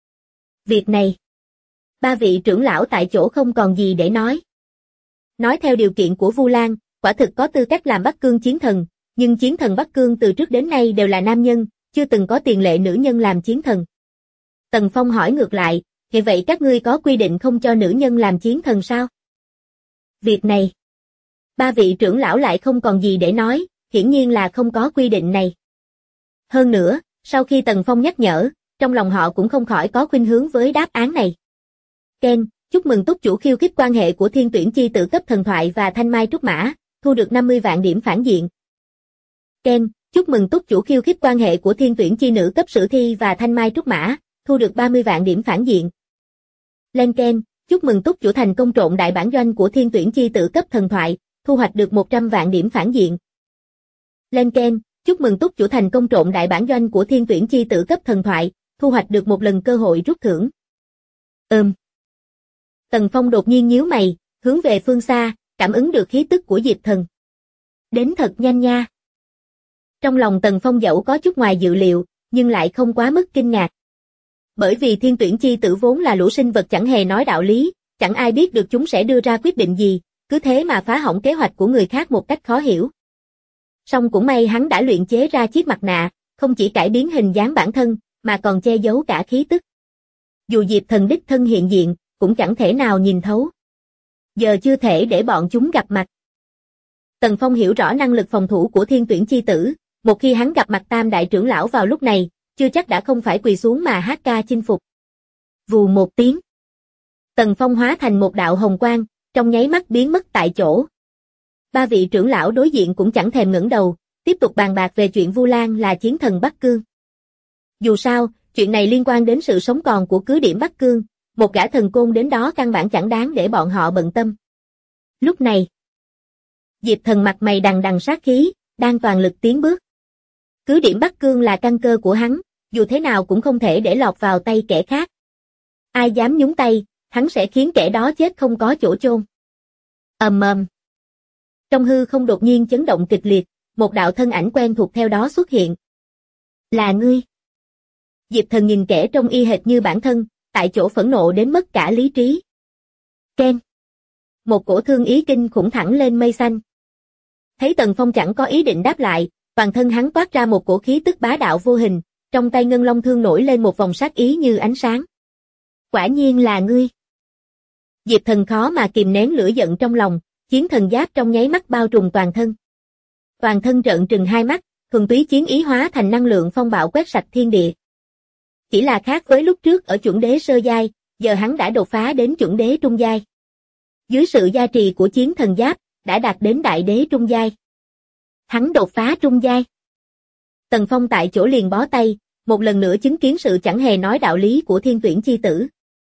Việc này, ba vị trưởng lão tại chỗ không còn gì để nói. Nói theo điều kiện của Vu Lan, quả thực có tư cách làm Bắc Cương chiến thần, nhưng chiến thần Bắc Cương từ trước đến nay đều là nam nhân, chưa từng có tiền lệ nữ nhân làm chiến thần. Tần Phong hỏi ngược lại, vậy các ngươi có quy định không cho nữ nhân làm chiến thần sao? Việc này, ba vị trưởng lão lại không còn gì để nói, hiển nhiên là không có quy định này. Hơn nữa, sau khi Tần Phong nhắc nhở, trong lòng họ cũng không khỏi có khuynh hướng với đáp án này. Ken, chúc mừng túc chủ khiêu khích quan hệ của Thiên Tuyển Chi Tử cấp thần thoại và Thanh Mai Trúc Mã, thu được 50 vạn điểm phản diện. Ken, chúc mừng túc chủ khiêu khích quan hệ của Thiên Tuyển Chi Nữ cấp Sử Thi và Thanh Mai Trúc Mã, thu được 30 vạn điểm phản diện. Lên Ken, chúc mừng túc chủ thành công trộn đại bản doanh của Thiên Tuyển Chi Tử cấp thần thoại, thu hoạch được 100 vạn điểm phản diện. Lên Ken, chúc mừng túc chủ thành công trộn đại bản doanh của Thiên Tuyển Chi Tử cấp thần thoại, thu hoạch được một lần cơ hội rút thưởng. Tần Phong đột nhiên nhíu mày, hướng về phương xa, cảm ứng được khí tức của Diệp Thần. Đến thật nhanh nha. Trong lòng Tần Phong dẫu có chút ngoài dự liệu, nhưng lại không quá mức kinh ngạc. Bởi vì thiên tuyển chi tử vốn là lũ sinh vật chẳng hề nói đạo lý, chẳng ai biết được chúng sẽ đưa ra quyết định gì, cứ thế mà phá hỏng kế hoạch của người khác một cách khó hiểu. Song cũng may hắn đã luyện chế ra chiếc mặt nạ, không chỉ cải biến hình dáng bản thân, mà còn che giấu cả khí tức. Dù Diệp Thần đích thân hiện diện, cũng chẳng thể nào nhìn thấu. Giờ chưa thể để bọn chúng gặp mặt. Tần Phong hiểu rõ năng lực phòng thủ của thiên tuyển chi tử, một khi hắn gặp mặt Tam đại trưởng lão vào lúc này, chưa chắc đã không phải quỳ xuống mà hát ca chinh phục. Vù một tiếng. Tần Phong hóa thành một đạo hồng quang, trong nháy mắt biến mất tại chỗ. Ba vị trưởng lão đối diện cũng chẳng thèm ngẩng đầu, tiếp tục bàn bạc về chuyện Vu Lan là chiến thần Bắc Cương. Dù sao, chuyện này liên quan đến sự sống còn của cứ điểm Bắc Cương, một gã thần côn đến đó căn bản chẳng đáng để bọn họ bận tâm. Lúc này, Diệp Thần mặt mày đằng đằng sát khí, đang toàn lực tiến bước. Cứ điểm Bắc Cương là căn cơ của hắn, dù thế nào cũng không thể để lọt vào tay kẻ khác. Ai dám nhúng tay, hắn sẽ khiến kẻ đó chết không có chỗ chôn. Ầm ầm. Trong hư không đột nhiên chấn động kịch liệt, một đạo thân ảnh quen thuộc theo đó xuất hiện. Là ngươi. Diệp Thần nhìn kẻ trông y hệt như bản thân, tại chỗ phẫn nộ đến mất cả lý trí. Ken. Một cổ thương ý kinh khủng thẳng lên mây xanh. Thấy Tần Phong chẳng có ý định đáp lại, toàn thân hắn toát ra một cổ khí tức bá đạo vô hình, trong tay ngân long thương nổi lên một vòng sát ý như ánh sáng. Quả nhiên là ngươi. Diệp Thần khó mà kìm nén lửa giận trong lòng, chiến thần giáp trong nháy mắt bao trùm toàn thân. Toàn thân trợn trừng hai mắt, thuần túy chiến ý hóa thành năng lượng phong bạo quét sạch thiên địa. Chỉ là khác với lúc trước ở chuẩn đế sơ giai, giờ hắn đã đột phá đến chuẩn đế trung giai. Dưới sự gia trì của chiến thần giáp, đã đạt đến đại đế trung giai. Hắn đột phá trung giai. Tần Phong tại chỗ liền bó tay, một lần nữa chứng kiến sự chẳng hề nói đạo lý của thiên tuyển chi tử.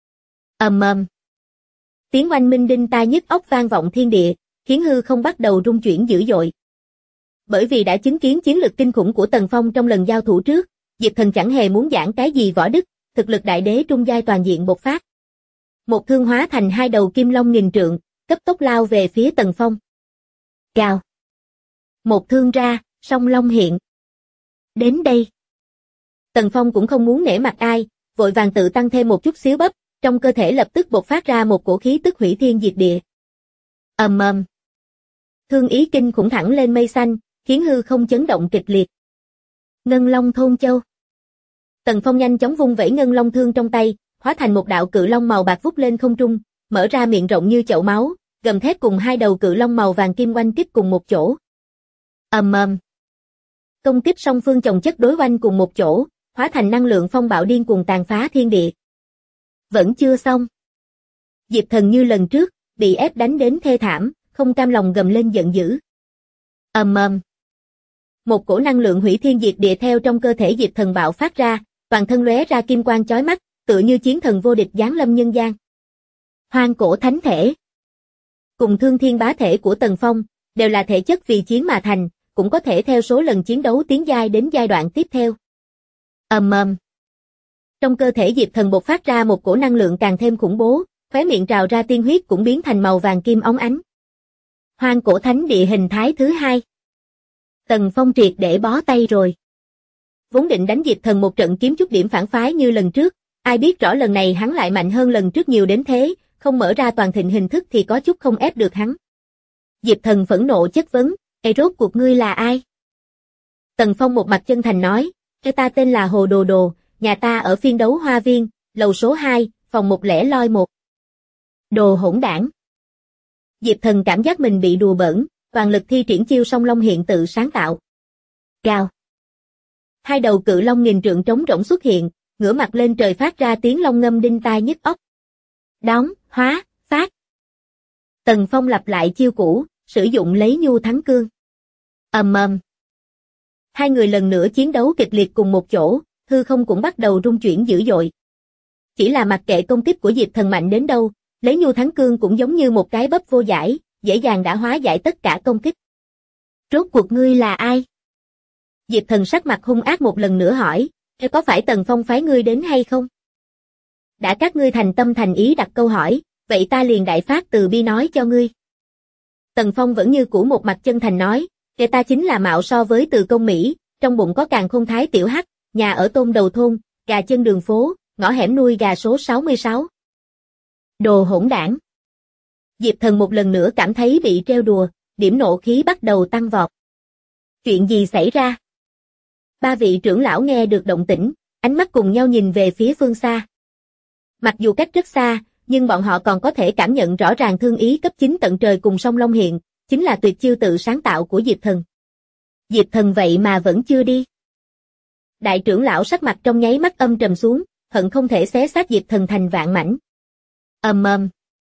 Ầm ầm. Tiếng oanh minh đinh tai nhức óc vang vọng thiên địa, khiến hư không bắt đầu rung chuyển dữ dội. Bởi vì đã chứng kiến chiến lực kinh khủng của Tần Phong trong lần giao thủ trước, Diệp Thần chẳng hề muốn giảng cái gì võ đức, thực lực đại đế trung giai toàn diện bộc phát. Một thương hóa thành hai đầu kim long nghìn trượng, cấp tốc lao về phía Tần Phong. Cào. Một thương ra, song long hiện. Đến đây. Tần Phong cũng không muốn nể mặt ai, vội vàng tự tăng thêm một chút xíu bắp, trong cơ thể lập tức bộc phát ra một cổ khí tức hủy thiên diệt địa. Ầm ầm. Thương ý kinh khủng thẳng lên mây xanh, khiến hư không chấn động kịch liệt. Ngân Long Thôn Châu. Tần Phong nhanh chóng vung vẩy ngân long thương trong tay, hóa thành một đạo cự long màu bạc vút lên không trung, mở ra miệng rộng như chậu máu, gầm thét cùng hai đầu cự long màu vàng kim oanh kích cùng một chỗ. Ầm ầm. Công kích song phương chồng chất đối oanh cùng một chỗ, hóa thành năng lượng phong bạo điên cuồng tàn phá thiên địa. Vẫn chưa xong. Diệp Thần như lần trước, bị ép đánh đến thê thảm, không cam lòng gầm lên giận dữ. Ầm ầm. Một cổ năng lượng hủy thiên diệt địa theo trong cơ thể Diệp Thần bạo phát ra, toàn thân lóe ra kim quang chói mắt, tựa như chiến thần vô địch giáng lâm nhân gian. Hoang cổ thánh thể. Cùng thương thiên bá thể của Tần Phong, đều là thể chất vì chiến mà thành, cũng có thể theo số lần chiến đấu tiến giai đến giai đoạn tiếp theo. Ầm ầm. Trong cơ thể Diệp Thần bộc phát ra một cổ năng lượng càng thêm khủng bố, khóe miệng trào ra tiên huyết cũng biến thành màu vàng kim óng ánh. Hoang cổ thánh địa hình thái thứ hai. Tần Phong triệt để bó tay rồi. Vốn định đánh Diệp Thần một trận kiếm chút điểm phản phái như lần trước, ai biết rõ lần này hắn lại mạnh hơn lần trước nhiều đến thế, không mở ra toàn thịnh hình thức thì có chút không ép được hắn. Diệp Thần phẫn nộ chất vấn, "Ê rốt cuộc ngươi là ai?" Tần Phong một mặt chân thành nói, "Ta tên là Hồ Đồ Đồ, nhà ta ở phiên đấu hoa viên, lầu số 2, phòng 101. Đồ hỗn đảng." Diệp Thần cảm giác mình bị đùa bỡn, toàn lực thi triển chiêu song long hiện tự sáng tạo. Cào. Hai đầu cự long nghìn trượng trống rỗng xuất hiện, ngửa mặt lên trời phát ra tiếng long ngâm đinh tai nhức óc. Đóng, hóa, phát. Tần Phong lặp lại chiêu cũ, sử dụng lấy nhu thắng cương. Ầm ầm. Hai người lần nữa chiến đấu kịch liệt cùng một chỗ, hư không cũng bắt đầu rung chuyển dữ dội. Chỉ là mặc kệ công kích của Diệp Thần mạnh đến đâu, lấy nhu thắng cương cũng giống như một cái bắp vô giải, dễ dàng đã hóa giải tất cả công kích. Rốt cuộc ngươi là ai? Diệp Thần sắc mặt hung ác một lần nữa hỏi, có phải Tần Phong phái ngươi đến hay không? Đã các ngươi thành tâm thành ý đặt câu hỏi, vậy ta liền đại phát từ bi nói cho ngươi. Tần Phong vẫn như cũ một mặt chân thành nói, ta chính là mạo so với Từ Công Mỹ, trong bụng có càn khôn thái tiểu hắc, nhà ở Tôn Đầu thôn, gà chân đường phố, ngõ hẻm nuôi gà số 66. Đồ hỗn đảng. Diệp Thần một lần nữa cảm thấy bị trêu đùa, điểm nộ khí bắt đầu tăng vọt. Chuyện gì xảy ra? Ba vị trưởng lão nghe được động tĩnh, ánh mắt cùng nhau nhìn về phía phương xa. Mặc dù cách rất xa, nhưng bọn họ còn có thể cảm nhận rõ ràng thương ý cấp 9 tận trời cùng song long hiện, chính là tuyệt chiêu tự sáng tạo của Diệp Thần. Diệp Thần vậy mà vẫn chưa đi. Đại trưởng lão sắc mặt trong nháy mắt âm trầm xuống, hận không thể xé xác Diệp Thần thành vạn mảnh. Ầm ầm.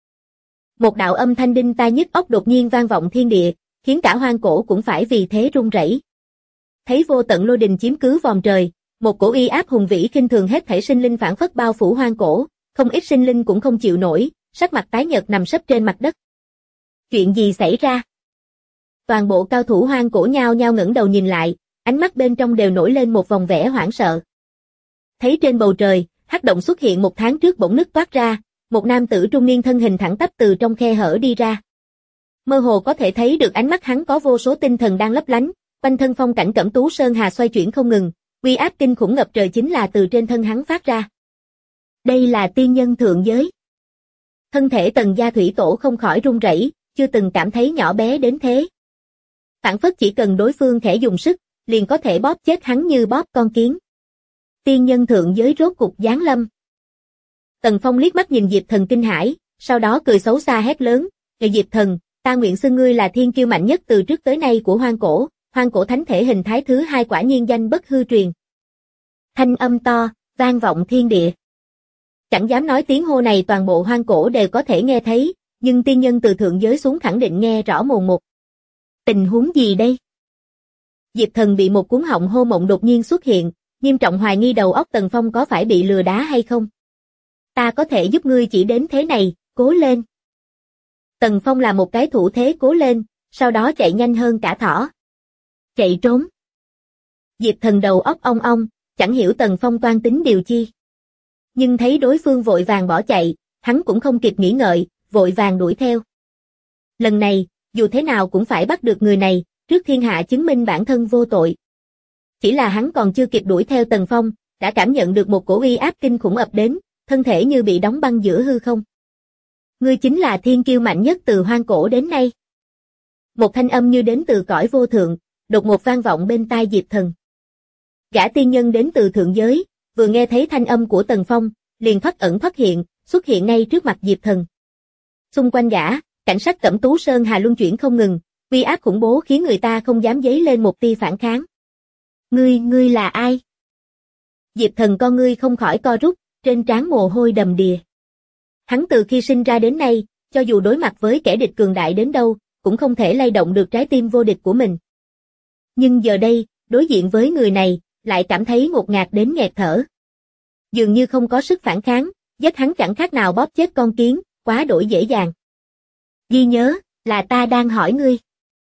Một đạo âm thanh đinh tai nhức óc đột nhiên vang vọng thiên địa, khiến cả hoang cổ cũng phải vì thế run rẩy. Thấy vô tận lôi đình chiếm cứ vòm trời, một cổ uy áp hùng vĩ khinh thường hết thảy sinh linh phảng phất bao phủ hoang cổ, không ít sinh linh cũng không chịu nổi, sắc mặt tái nhợt nằm sấp trên mặt đất. Chuyện gì xảy ra? Toàn bộ cao thủ hoang cổ nhao nhao ngẩng đầu nhìn lại, ánh mắt bên trong đều nổi lên một vòng vẻ hoảng sợ. Thấy trên bầu trời, hắc động xuất hiện một tháng trước bỗng nứt toát ra, một nam tử trung niên thân hình thẳng tắp từ trong khe hở đi ra. Mơ hồ có thể thấy được ánh mắt hắn có vô số tinh thần đang lấp lánh, quanh thân phong cảnh Cẩm Tú Sơn Hà xoay chuyển không ngừng, uy áp kinh khủng ngập trời chính là từ trên thân hắn phát ra. Đây là tiên nhân thượng giới. Thân thể Tần gia thủy tổ không khỏi run rẩy, chưa từng cảm thấy nhỏ bé đến thế. Phảng phất chỉ cần đối phương khẽ dùng sức, liền có thể bóp chết hắn như bóp con kiến. Tiên nhân thượng giới rốt cục giáng lâm. Tần Phong liếc mắt nhìn Diệp Thần kinh hãi, sau đó cười xấu xa hét lớn, Diệp Thần, ta nguyện xưng ngươi là thiên kiêu mạnh nhất từ trước tới nay của hoang cổ thánh thể hình thái thứ 2 quả nhiên danh bất hư truyền. Thanh âm to, vang vọng thiên địa. Chẳng dám nói tiếng hô này toàn bộ hoang cổ đều có thể nghe thấy, nhưng tiên nhân từ thượng giới xuống khẳng định nghe rõ mồn một. Tình huống gì đây? Diệp Thần bị một cuốn họng hô mộng đột nhiên xuất hiện, nghiêm trọng hoài nghi đầu óc Tần Phong có phải bị lừa đá hay không. Ta có thể giúp ngươi chỉ đến thế này, cố lên. Tần Phong là một cái thủ thế cố lên, sau đó chạy nhanh hơn cả thỏ. Chạy trốn. Diệp Thần đầu óc ong ong, chẳng hiểu Tần Phong toan tính điều chi. Nhưng thấy đối phương vội vàng bỏ chạy, hắn cũng không kịp nghĩ ngợi, vội vàng đuổi theo. Lần này, dù thế nào cũng phải bắt được người này, trước thiên hạ chứng minh bản thân vô tội. Chỉ là hắn còn chưa kịp đuổi theo Tần Phong, đã cảm nhận được một cổ uy áp kinh khủng ập đến, thân thể như bị đóng băng giữa hư không. Ngươi chính là thiên kiêu mạnh nhất từ hoang cổ đến nay. Một thanh âm như đến từ cõi vô thượng, đột ngột vang vọng bên tai Diệp Thần. Gã tiên nhân đến từ thượng giới, vừa nghe thấy thanh âm của Tần Phong, liền thoát ẩn thoát hiện, xuất hiện ngay trước mặt Diệp Thần. Xung quanh gã, cảnh sắc Cẩm Tú Sơn Hà luân chuyển không ngừng, uy áp khủng bố khiến người ta không dám dấy lên một tia phản kháng. Ngươi là ai? Diệp Thần con ngươi không khỏi co rút, trên trán mồ hôi đầm đìa. Hắn từ khi sinh ra đến nay, cho dù đối mặt với kẻ địch cường đại đến đâu, cũng không thể lay động được trái tim vô địch của mình. Nhưng giờ đây, đối diện với người này, lại cảm thấy ngột ngạt đến nghẹt thở. Dường như không có sức phản kháng, giết hắn chẳng khác nào bóp chết con kiến, quá đổi dễ dàng. Ghi nhớ, là ta đang hỏi ngươi.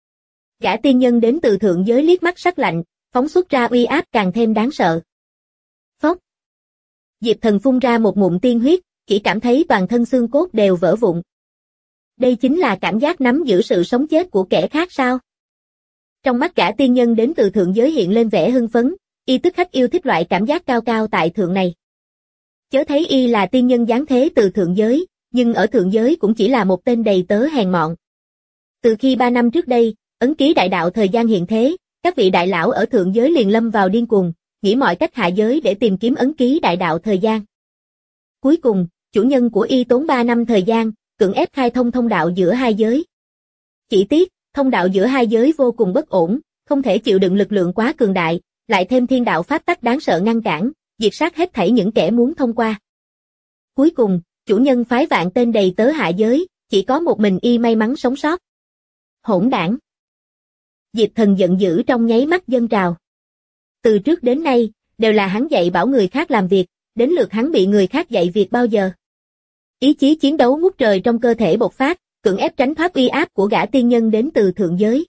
Gã tiên nhân đến từ thượng giới liếc mắt sắc lạnh, phóng xuất ra uy áp càng thêm đáng sợ. Phốc. Diệp Thần phun ra một ngụm tiên huyết, chỉ cảm thấy toàn thân xương cốt đều vỡ vụn. Đây chính là cảm giác nắm giữ sự sống chết của kẻ khác sao? Trong mắt gã tiên nhân đến từ thượng giới hiện lên vẻ hưng phấn, y tức khắc yêu thích loại cảm giác cao cao tại thượng này. Chớ thấy y là tiên nhân giáng thế từ thượng giới, nhưng ở thượng giới cũng chỉ là một tên đầy tớ hèn mọn. Từ khi 3 năm trước đây, ấn ký đại đạo thời gian hiện thế, các vị đại lão ở thượng giới liền lâm vào điên cuồng, nghĩ mọi cách hạ giới để tìm kiếm ấn ký đại đạo thời gian. Cuối cùng, chủ nhân của y tốn 3 năm thời gian, cưỡng ép khai thông thông đạo giữa hai giới. Chỉ tiếc, thông đạo giữa hai giới vô cùng bất ổn, không thể chịu đựng lực lượng quá cường đại, lại thêm thiên đạo pháp tắc đáng sợ ngăn cản, diệt sát hết thảy những kẻ muốn thông qua. Cuối cùng, chủ nhân phái vạn tên đầy tớ hạ giới, chỉ có một mình y may mắn sống sót. Hỗn đảng. Diệp Thần giận dữ trong nháy mắt dâng trào. Từ trước đến nay, đều là hắn dạy bảo người khác làm việc, đến lượt hắn bị người khác dạy việc bao giờ. Ý chí chiến đấu ngút trời trong cơ thể bộc phát, cưỡng ép tránh thoát uy áp của gã tiên nhân đến từ thượng giới.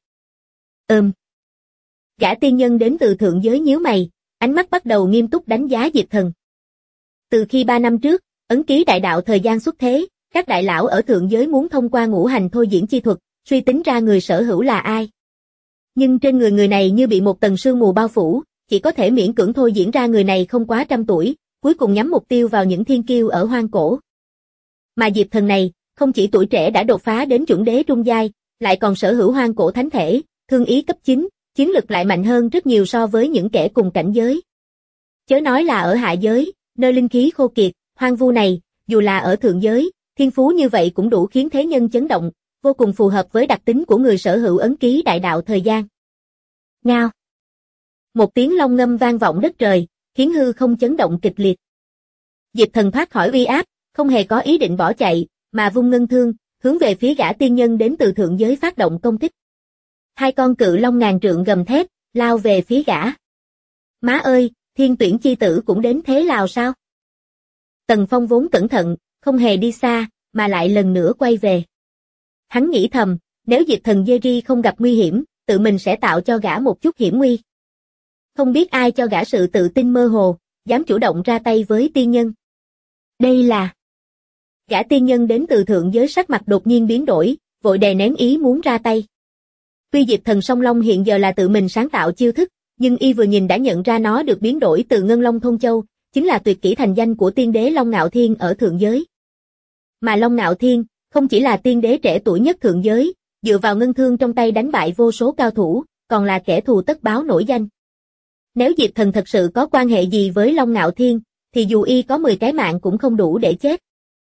Gã tiên nhân đến từ thượng giới nhíu mày, ánh mắt bắt đầu nghiêm túc đánh giá Diệp Thần. Từ khi 3 năm trước, ấn ký đại đạo thời gian xuất thế, các đại lão ở thượng giới muốn thông qua ngũ hành thôi diễn chi thuật, suy tính ra người sở hữu là ai. Nhưng trên người người này như bị một tầng sương mù bao phủ, chỉ có thể miễn cưỡng thôi diễn ra người này không quá 100 tuổi, cuối cùng nhắm mục tiêu vào những thiên kiêu ở hoang cổ. Mà Diệp Thần này, không chỉ tuổi trẻ đã đột phá đến chuẩn đế trung giai, lại còn sở hữu hoang cổ thánh thể, thương ý cấp 9, chiến lực lại mạnh hơn rất nhiều so với những kẻ cùng cảnh giới. Chớ nói là ở hạ giới, nơi linh khí khô kiệt, hoang vu này, dù là ở thượng giới, thiên phú như vậy cũng đủ khiến thế nhân chấn động, vô cùng phù hợp với đặc tính của người sở hữu ấn ký đại đạo thời gian. Ngao. Một tiếng long ngâm vang vọng đất trời, khiến hư không chấn động kịch liệt. Diệp Thần thoát khỏi uy áp, không hề có ý định bỏ chạy, mà vung ngân thương, hướng về phía gã tiên nhân đến từ thượng giới phát động công kích. Hai con cự long ngàn trượng gầm thét, lao về phía gã. Má ơi, Thiên Tuyển chi tử cũng đến thế Lào sao? Tần Phong vốn cẩn thận, không hề đi xa, mà lại lần nữa quay về. Hắn nghĩ thầm, nếu Diệp Thần Jerry không gặp nguy hiểm, tự mình sẽ tạo cho gã một chút hiểm nguy. Không biết ai cho gã sự tự tin mơ hồ, dám chủ động ra tay với tiên nhân. Đây là... Gã tiên nhân đến từ thượng giới sắc mặt đột nhiên biến đổi, vội đè nén ý muốn ra tay. Tuy Diệp Thần Song Long hiện giờ là tự mình sáng tạo chiêu thức, nhưng y vừa nhìn đã nhận ra nó được biến đổi từ Ngân Long Thôn Châu, chính là tuyệt kỹ thành danh của tiên đế Long Ngạo Thiên ở thượng giới. Mà Long Ngạo Thiên, không chỉ là tiên đế trẻ tuổi nhất thượng giới, dựa vào ngân thương trong tay đánh bại vô số cao thủ, còn là kẻ thù tất báo nổi danh. Nếu Diệp Thần thật sự có quan hệ gì với Long Ngạo Thiên, thì dù y có 10 cái mạng cũng không đủ để chết.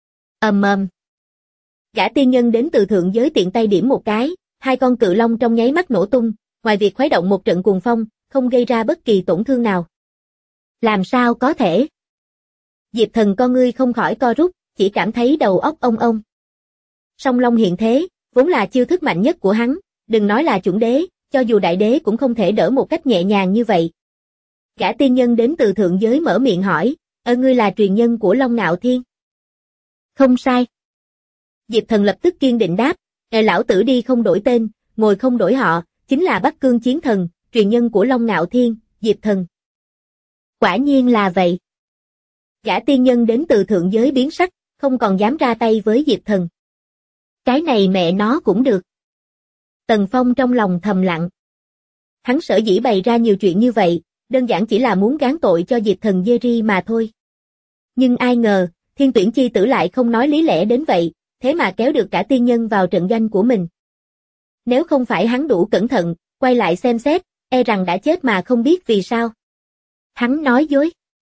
Gã tiên nhân đến từ thượng giới tiện tay điểm một cái, hai con cự long trong nháy mắt nổ tung, ngoài việc khuấy động một trận cuồng phong, không gây ra bất kỳ tổn thương nào. Làm sao có thể? Diệp Thần con ngươi không khỏi co rút, chỉ cảm thấy đầu óc ong ong. Song Long hiện thế, vốn là chiêu thức mạnh nhất của hắn, đừng nói là chuẩn đế, cho dù đại đế cũng không thể đỡ một cách nhẹ nhàng như vậy. Gã tiên nhân đến từ thượng giới mở miệng hỏi, ngươi là truyền nhân của Long Ngạo Thiên? Không sai. Diệp Thần lập tức kiên định đáp, lão tử đi không đổi tên, ngồi không đổi họ, chính là Bắc Cương Chiến Thần, truyền nhân của Long Ngạo Thiên, Diệp Thần. Quả nhiên là vậy. Gã tiên nhân đến từ thượng giới biến sắc, không còn dám ra tay với Diệp Thần. Cái này mẹ nó cũng được. Tần Phong trong lòng thầm lặng. Hắn sở dĩ bày ra nhiều chuyện như vậy, đơn giản chỉ là muốn gán tội cho Diệp Thần Jerry mà thôi. Nhưng ai ngờ, Thiên Tuyển chi tử lại không nói lý lẽ đến vậy, thế mà kéo được cả tiên nhân vào trận doanh của mình. Nếu không phải hắn đủ cẩn thận, quay lại xem xét, e rằng đã chết mà không biết vì sao. Hắn nói dối.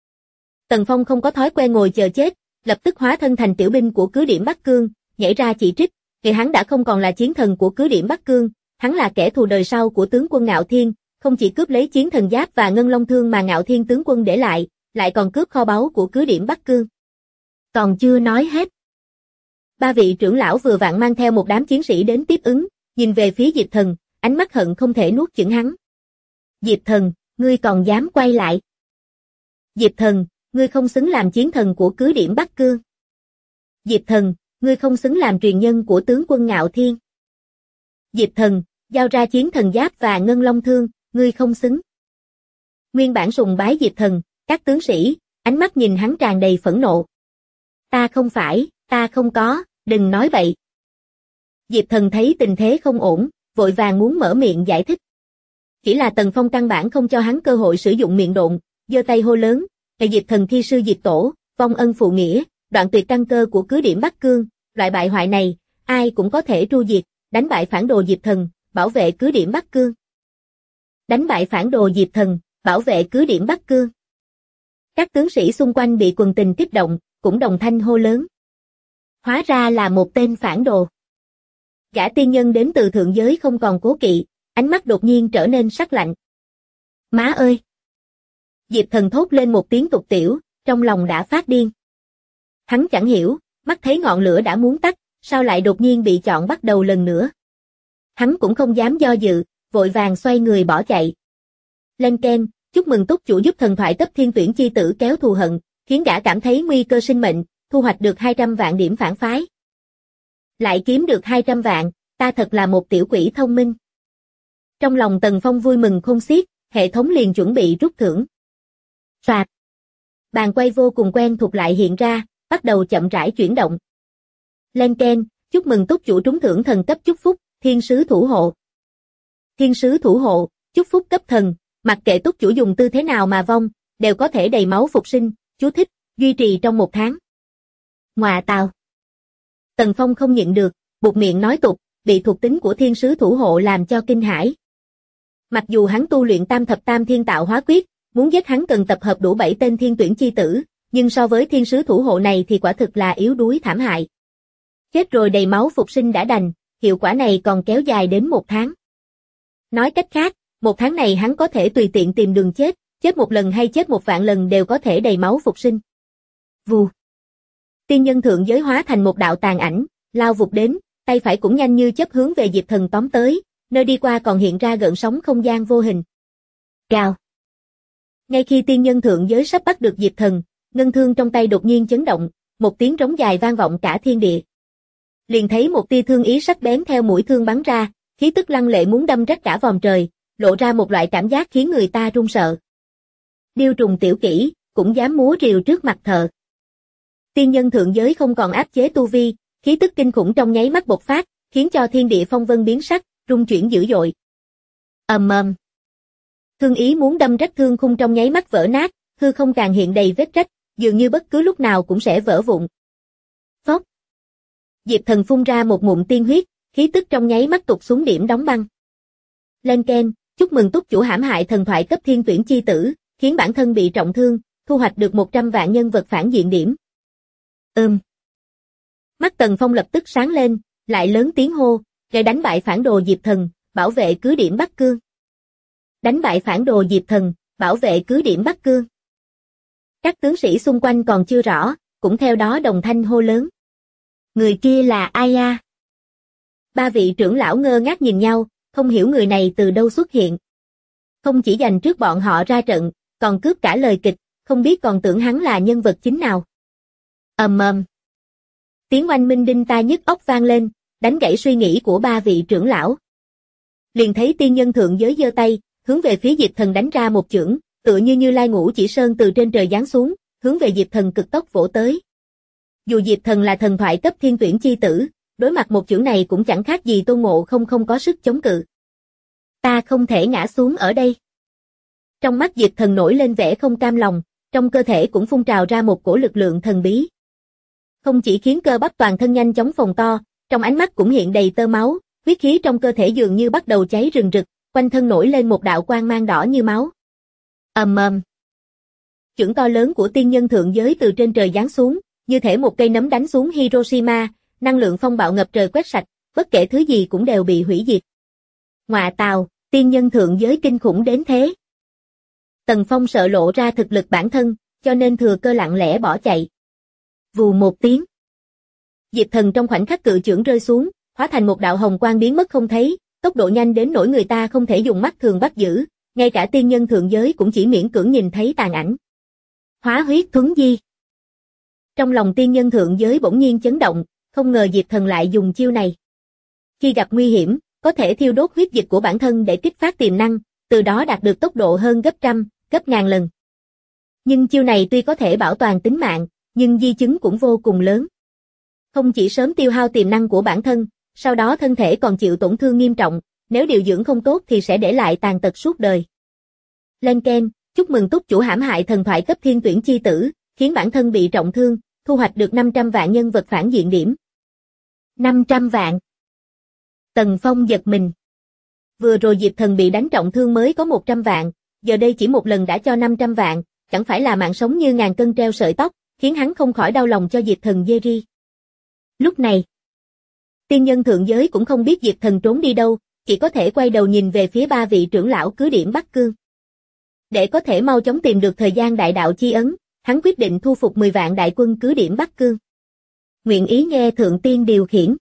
Tần Phong không có thói quen ngồi chờ chết, lập tức hóa thân thành tiểu binh của cứ điểm Bắc Cương, nhảy ra chỉ trích, vì hắn đã không còn là chiến thần của cứ điểm Bắc Cương, hắn là kẻ thù đời sau của tướng quân Ngạo Thiên, không chỉ cướp lấy chiến thần giáp và ngân long thương mà Ngạo Thiên tướng quân để lại còn cướp kho báu của cứ điểm Bắc Cương. Còn chưa nói hết. Ba vị trưởng lão vừa vặn mang theo một đám chiến sĩ đến tiếp ứng, nhìn về phía Diệp Thần, ánh mắt hận không thể nuốt chửng hắn. Diệp Thần, ngươi còn dám quay lại? Diệp Thần, ngươi không xứng làm chiến thần của cứ điểm Bắc Cương. Diệp Thần, ngươi không xứng làm truyền nhân của tướng quân Ngạo Thiên. Diệp Thần, giao ra chiến thần giáp và ngân long thương, ngươi không xứng. Nguyên bản sùng bái Diệp Thần, các tướng sĩ, ánh mắt nhìn hắn tràn đầy phẫn nộ. Ta không phải, ta không có, đừng nói bậy. Diệp Thần thấy tình thế không ổn, vội vàng muốn mở miệng giải thích. Chỉ là Tần Phong căn bản không cho hắn cơ hội sử dụng miệng độn, giơ tay hô lớn, Diệp Thần thi sư diệt tổ, vong ân phụ nghĩa, đoạn tuyệt căn cơ của cứ điểm Bắc Cương, loại bại hoại này, ai cũng có thể tru diệt, đánh bại phản đồ Diệp Thần, bảo vệ cứ điểm Bắc Cương. Đánh bại phản đồ Diệp Thần, bảo vệ cứ điểm Bắc Cương. Các tướng sĩ xung quanh bị quần tình kích động, cũng đồng thanh hô lớn. Hóa ra là một tên phản đồ. Gã tiên nhân đến từ thượng giới không còn cố kỵ, ánh mắt đột nhiên trở nên sắc lạnh. Má ơi! Diệp Thần thốt lên một tiếng tục tiểu, trong lòng đã phát điên. Hắn chẳng hiểu, mắt thấy ngọn lửa đã muốn tắt, sao lại đột nhiên bị chọn bắt đầu lần nữa. Hắn cũng không dám do dự, vội vàng xoay người bỏ chạy. Lên keng, chúc mừng túc chủ giúp thần thoại cấp Thiên Tuyển chi tử kéo thù hận, khiến gã cảm thấy nguy cơ sinh mệnh, thu hoạch được 200 vạn điểm phản phái. Lại kiếm được 200 vạn, ta thật là một tiểu quỷ thông minh. Trong lòng Tần Phong vui mừng khôn xiết, hệ thống liền chuẩn bị rút thưởng. Soạt. Bàn quay vô cùng quen thuộc lại hiện ra, bắt đầu chậm rãi chuyển động. Lên keng, chúc mừng túc chủ trúng thưởng thần cấp chúc phúc, thiên sứ thủ hộ. Thiên sứ thủ hộ, chúc phúc cấp thần, Mặc kệ túc chủ dùng tư thế nào mà vong, đều có thể đầy máu phục sinh, chú thích, duy trì trong 1 tháng. Ngoạ tào. Tần Phong không nhịn được, buột miệng nói tục, bị thuộc tính của thiên sứ thủ hộ làm cho kinh hãi. Mặc dù hắn tu luyện tam thập tam thiên tạo hóa quyết, muốn giết hắn cần tập hợp đủ 7 tên thiên tuyển chi tử, nhưng so với thiên sứ thủ hộ này thì quả thực là yếu đuối thảm hại. Chết rồi đầy máu phục sinh đã đành, hiệu quả này còn kéo dài đến 1 tháng. Nói cách khác, 1 tháng này hắn có thể tùy tiện tìm đường chết, chết 1 lần hay chết 1.000 lần đều có thể đầy máu phục sinh. Vù. Tiên nhân thượng giới hóa thành một đạo tàn ảnh, lao vụt đến, tay phải cũng nhanh như chớp hướng về Diệp Thần tóm tới, nơi đi qua còn hiện ra gợn sóng không gian vô hình. Cào. Ngay khi tiên nhân thượng giới sắp bắt được Diệp Thần, ngân thương trong tay đột nhiên chấn động, một tiếng rống dài vang vọng cả thiên địa. Liền thấy một tia thương ý sắc bén theo mũi thương bắn ra, khí tức lăng lệ muốn đâm rách cả vòm trời, lộ ra một loại cảm giác khiến người ta run sợ. Điêu trùng tiểu kỹ, cũng dám múa rìu trước mặt thợ. Tiên nhân thượng giới không còn áp chế tu vi, khí tức kinh khủng trong nháy mắt bộc phát, khiến cho thiên địa phong vân biến sắc, rung chuyển dữ dội. Ầm ầm. Thương ý muốn đâm rách thương khung trong nháy mắt vỡ nát, hư không càng hiện đầy vết rách, dường như bất cứ lúc nào cũng sẽ vỡ vụn. Phốc. Diệp Thần phun ra một ngụm tiên huyết, khí tức trong nháy mắt tụt xuống điểm đóng băng. Lên ken, chúc mừng túc chủ hãm hại thần thoại cấp thiên tuyển chi tử, khiến bản thân bị trọng thương, thu hoạch được 100 vạn nhân vật phản diện điểm. Mắt Tần Phong lập tức sáng lên, lại lớn tiếng hô, để đánh bại phản đồ Diệp Thần, bảo vệ cứ điểm Bắc Cương. Đánh bại phản đồ Diệp Thần, bảo vệ cứ điểm Bắc Cương. Các tướng sĩ xung quanh còn chưa rõ, cũng theo đó đồng thanh hô lớn. Người kia là ai a? 3 vị trưởng lão ngơ ngác nhìn nhau, không hiểu người này từ đâu xuất hiện. Không chỉ giành trước bọn họ ra trận, còn cướp cả lời kịch, không biết còn tưởng hắn là nhân vật chính nào. Ầm ầm. Tiếng oanh minh đinh tai nhức óc vang lên, đánh gãy suy nghĩ của 3 vị trưởng lão. Liền thấy tiên nhân thượng giới giơ tay, hướng về phía Diệp Thần đánh ra một chưởng, tựa như Như Lai Ngũ Chỉ Sơn từ trên trời giáng xuống, hướng về Diệp Thần cực tốc vỗ tới. Dù Diệp Thần là thần thoại cấp thiên tuyển chi tử, đối mặt một chưởng này cũng chẳng khác gì Tôn Ngộ không có sức chống cự. Ta không thể ngã xuống ở đây. Trong mắt Diệp Thần nổi lên vẻ không cam lòng, trong cơ thể cũng phun trào ra một cổ lực lượng thần bí. Không chỉ khiến cơ bắp toàn thân nhanh chóng phồng to, trong ánh mắt cũng hiện đầy tơ máu, huyết khí trong cơ thể dường như bắt đầu cháy rừng rực, quanh thân nổi lên một đạo quang mang đỏ như máu. Ầm ầm. Chưởng to lớn của tiên nhân thượng giới từ trên trời giáng xuống, như thể một cây nấm đánh xuống Hiroshima, năng lượng phong bạo ngập trời quét sạch, bất kể thứ gì cũng đều bị hủy diệt. Ngoạ tào, tiên nhân thượng giới kinh khủng đến thế. Tần Phong sợ lộ ra thực lực bản thân, cho nên thừa cơ lặng lẽ bỏ chạy. Vù một tiếng. Diệp Thần trong khoảnh khắc cự chưởng rơi xuống, hóa thành một đạo hồng quang biến mất không thấy, tốc độ nhanh đến nỗi người ta không thể dùng mắt thường bắt giữ, ngay cả tiên nhân thượng giới cũng chỉ miễn cưỡng nhìn thấy tàn ảnh. Hóa huyết thuấn di. Trong lòng tiên nhân thượng giới bỗng nhiên chấn động, không ngờ Diệp Thần lại dùng chiêu này. Khi gặp nguy hiểm, có thể thiêu đốt huyết dịch của bản thân để kích phát tiềm năng, từ đó đạt được tốc độ hơn gấp trăm, gấp ngàn lần. Nhưng chiêu này tuy có thể bảo toàn tính mạng, nhưng di chứng cũng vô cùng lớn. Không chỉ sớm tiêu hao tiềm năng của bản thân, sau đó thân thể còn chịu tổn thương nghiêm trọng, nếu điều dưỡng không tốt thì sẽ để lại tàn tật suốt đời. Lên ken, chúc mừng túc chủ hãm hại thần thoại cấp thiên tuyển chi tử, khiến bản thân bị trọng thương, thu hoạch được 500 vạn nhân vật phản diện điểm. 500 vạn. Tần Phong giật mình. Vừa rồi Diệp Thần bị đánh trọng thương mới có 100 vạn, giờ đây chỉ một lần đã cho 500 vạn, chẳng phải là mạng sống như ngàn cân treo sợi tóc, khiến hắn không khỏi đau lòng cho Diệp Thần Jerry. Lúc này, tiên nhân thượng giới cũng không biết Diệp Thần trốn đi đâu, chỉ có thể quay đầu nhìn về phía 3 vị trưởng lão cứ điểm Bắc Cương. Để có thể mau chóng tìm được thời gian đại đạo chi ấn, hắn quyết định thu phục 10 vạn đại quân cứ điểm Bắc Cương. Nguyện ý nghe thượng tiên điều khiển.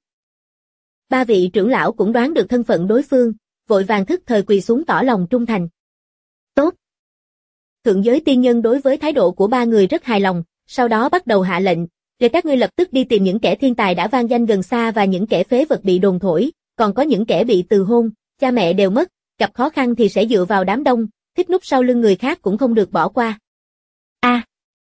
3 vị trưởng lão cũng đoán được thân phận đối phương, vội vàng thức thời quỳ xuống tỏ lòng trung thành. Tốt. Thượng giới tiên nhân đối với thái độ của 3 người rất hài lòng, sau đó bắt đầu hạ lệnh, để các ngươi lập tức đi tìm những kẻ thiên tài đã vang danh gần xa và những kẻ phế vật bị đồn thổi, còn có những kẻ bị từ hôn, cha mẹ đều mất, gặp khó khăn thì sẽ dựa vào đám đông, thích núp sau lưng người khác cũng không được bỏ qua. A.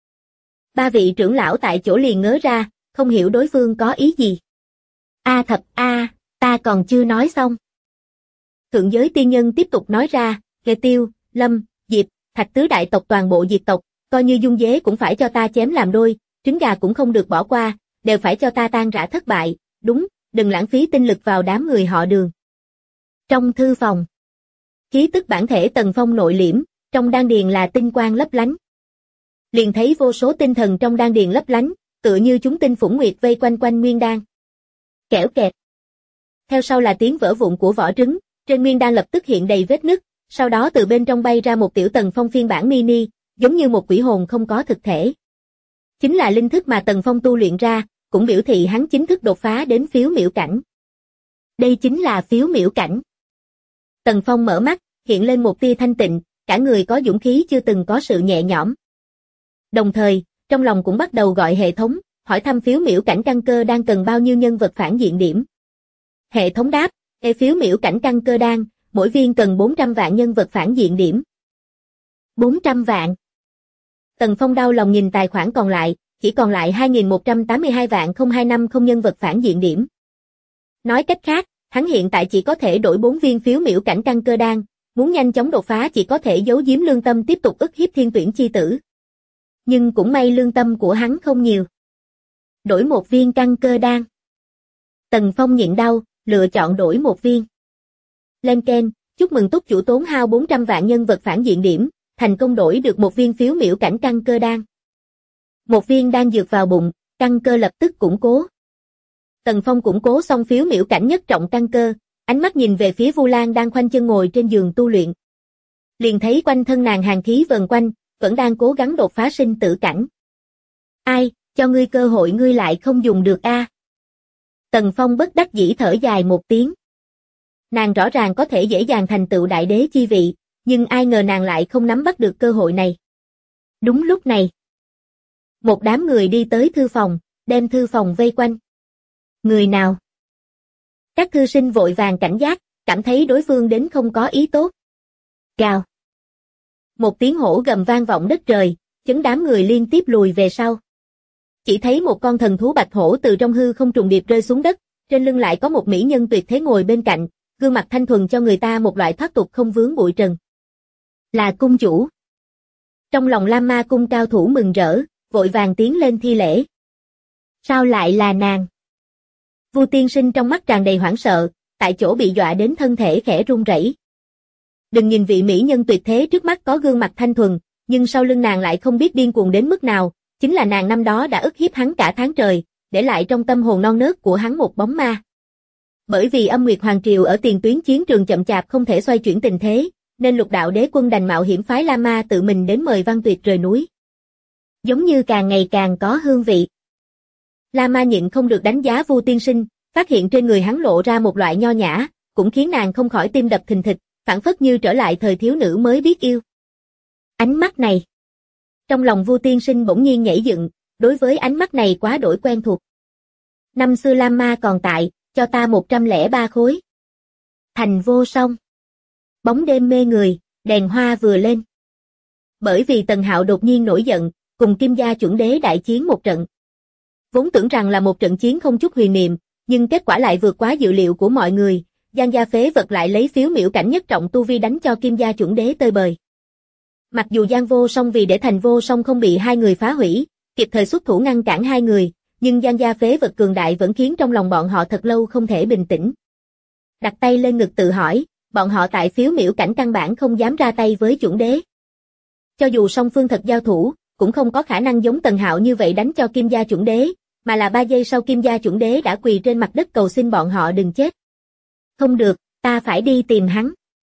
3 vị trưởng lão tại chỗ liền ngớ ra, không hiểu đối phương có ý gì. Thập ta còn chưa nói xong. Thượng giới tiên nhân tiếp tục nói ra, Lê Tiêu, Lâm, Diệp, Thạch tứ đại tộc toàn bộ diệt tộc, coi như dung dế cũng phải cho ta chém làm đôi, trứng gà cũng không được bỏ qua, đều phải cho ta tan rã thất bại, đúng, đừng lãng phí tinh lực vào đám người họ Đường. Trong thư phòng, khí tức bản thể Tần Phong nội liễm, trong đan điền là tinh quang lấp lánh. Liền thấy vô số tinh thần trong đan điền lấp lánh, tựa như chúng tinh phủng nguyệt vây quanh quanh nguyên đan. Kẽo kẹt. Theo sau là tiếng vỡ vụn của vỏ trứng, trên nguyên đan lập tức hiện đầy vết nứt, sau đó từ bên trong bay ra một tiểu Tần Phong phiên bản mini, giống như một quỷ hồn không có thực thể. Chính là linh thức mà Tần Phong tu luyện ra, cũng biểu thị hắn chính thức đột phá đến phiếu miểu cảnh. Đây chính là phiếu miểu cảnh. Tần Phong mở mắt, hiện lên một tia thanh tịnh, cả người có dũng khí chưa từng có sự nhẹ nhõm. Đồng thời, trong lòng cũng bắt đầu gọi hệ thống, hỏi thăm phiếu miểu cảnh căn cơ đang cần bao nhiêu nhân vật phản diện điểm. Hệ thống đáp, phiếu miểu cảnh căn cơ đan, mỗi viên cần 400 vạn nhân vật phản diện điểm. 400 vạn. Tần Phong đau lòng nhìn tài khoản còn lại, chỉ còn lại 2.182 vạn 0250 nhân vật phản diện điểm. Nói cách khác, hắn hiện tại chỉ có thể đổi 4 viên phiếu miểu cảnh căn cơ đan, muốn nhanh chóng đột phá chỉ có thể giấu giếm lương tâm tiếp tục ức hiếp thiên tuyển chi tử. Nhưng cũng may lương tâm của hắn không nhiều. Đổi 1 viên căn cơ đan. Tần Phong nhịn đau, lựa chọn đổi 1 viên. Lên keng, chúc mừng túc chủ tốn hao 400 vạn nhân vật phản diện điểm, thành công đổi được 1 viên phiếu miểu cảnh căn cơ đan. 1 viên đan dược vào bụng, căn cơ lập tức củng cố. Tần Phong củng cố xong phiếu miểu cảnh nhất trọng căn cơ, ánh mắt nhìn về phía Vu Lan đang khoanh chân ngồi trên giường tu luyện. Liền thấy quanh thân nàng hàn khí vần quanh, vẫn đang cố gắng đột phá sinh tử cảnh. Ai, cho ngươi cơ hội ngươi lại không dùng được a? Tần Phong bất đắc dĩ thở dài một tiếng. Nàng rõ ràng có thể dễ dàng thành tựu đại đế chi vị, nhưng ai ngờ nàng lại không nắm bắt được cơ hội này. Đúng lúc này, một đám người đi tới thư phòng, đem thư phòng vây quanh. Người nào? Các thư sinh vội vàng cảnh giác, cảm thấy đối phương đến không có ý tốt. Gào. Một tiếng hổ gầm vang vọng đất trời, chấn đám người liên tiếp lùi về sau. Chỉ thấy một con thần thú bạch hổ từ trong hư không trùng điệp rơi xuống đất, trên lưng lại có một mỹ nhân tuyệt thế ngồi bên cạnh, gương mặt thanh thuần cho người ta một loại thoát tục không vướng bụi trần. Là cung chủ. Trong lòng Lam Ma cung cao thủ mừng rỡ, vội vàng tiến lên thi lễ. Sao lại là nàng? Vu tiên sinh trong mắt tràn đầy hoảng sợ, tại chỗ bị dọa đến thân thể khẽ run rẩy. Đừng nhìn vị mỹ nhân tuyệt thế trước mắt có gương mặt thanh thuần, nhưng sau lưng nàng lại không biết điên cuồng đến mức nào, chính là nàng năm đó đã ức hiếp hắn cả tháng trời, để lại trong tâm hồn non nớt của hắn một bóng ma. Bởi vì Âm Nguyệt Hoàng Triều ở tiền tuyến chiến trường chậm chạp không thể xoay chuyển tình thế, nên Lục Đạo Đế Quân đành mạo hiểm phái La Ma tự mình đến mời Văn Tuyệt rời núi. Giống như càng ngày càng có hương vị. La Ma nhịn không được đánh giá Vu tiên sinh, phát hiện trên người hắn lộ ra một loại nho nhã, cũng khiến nàng không khỏi tim đập thình thịch, phảng phất như trở lại thời thiếu nữ mới biết yêu. Ánh mắt này. Trong lòng Vu tiên sinh bỗng nhiên nhảy dựng, đối với ánh mắt này quá đổi quen thuộc. Năm xưa Lam Ma còn tại, cho ta 103 khối. Thành vô song. Bóng đêm mê người, đèn hoa vừa lên. Bởi vì Tần Hạo đột nhiên nổi giận, cùng Kim Gia chuẩn đế đại chiến một trận. Vốn tưởng rằng là một trận chiến không chút huyền niệm, nhưng kết quả lại vượt quá dự liệu của mọi người, Giang gia phế vật lại lấy phiếu miểu cảnh nhất trọng tu vi đánh cho Kim Gia chuẩn đế tơi bời. Mặc dù Giang vô song vì để Thành vô song không bị hai người phá hủy, kịp thời xuất thủ ngăn cản hai người, nhưng Giang gia phế vật cường đại vẫn khiến trong lòng bọn họ thật lâu không thể bình tĩnh. Đặt tay lên ngực tự hỏi, bọn họ tại phiếu miểu cảnh căn bản không dám ra tay với chuẩn đế. Cho dù song phương thật giao thủ, cũng không có khả năng giống Tần Hạo như vậy đánh cho Kim Gia chuẩn đế, mà là 3 giây sau Kim Gia chuẩn đế đã quỳ trên mặt đất cầu xin bọn họ đừng chết. Không được, ta phải đi tìm hắn.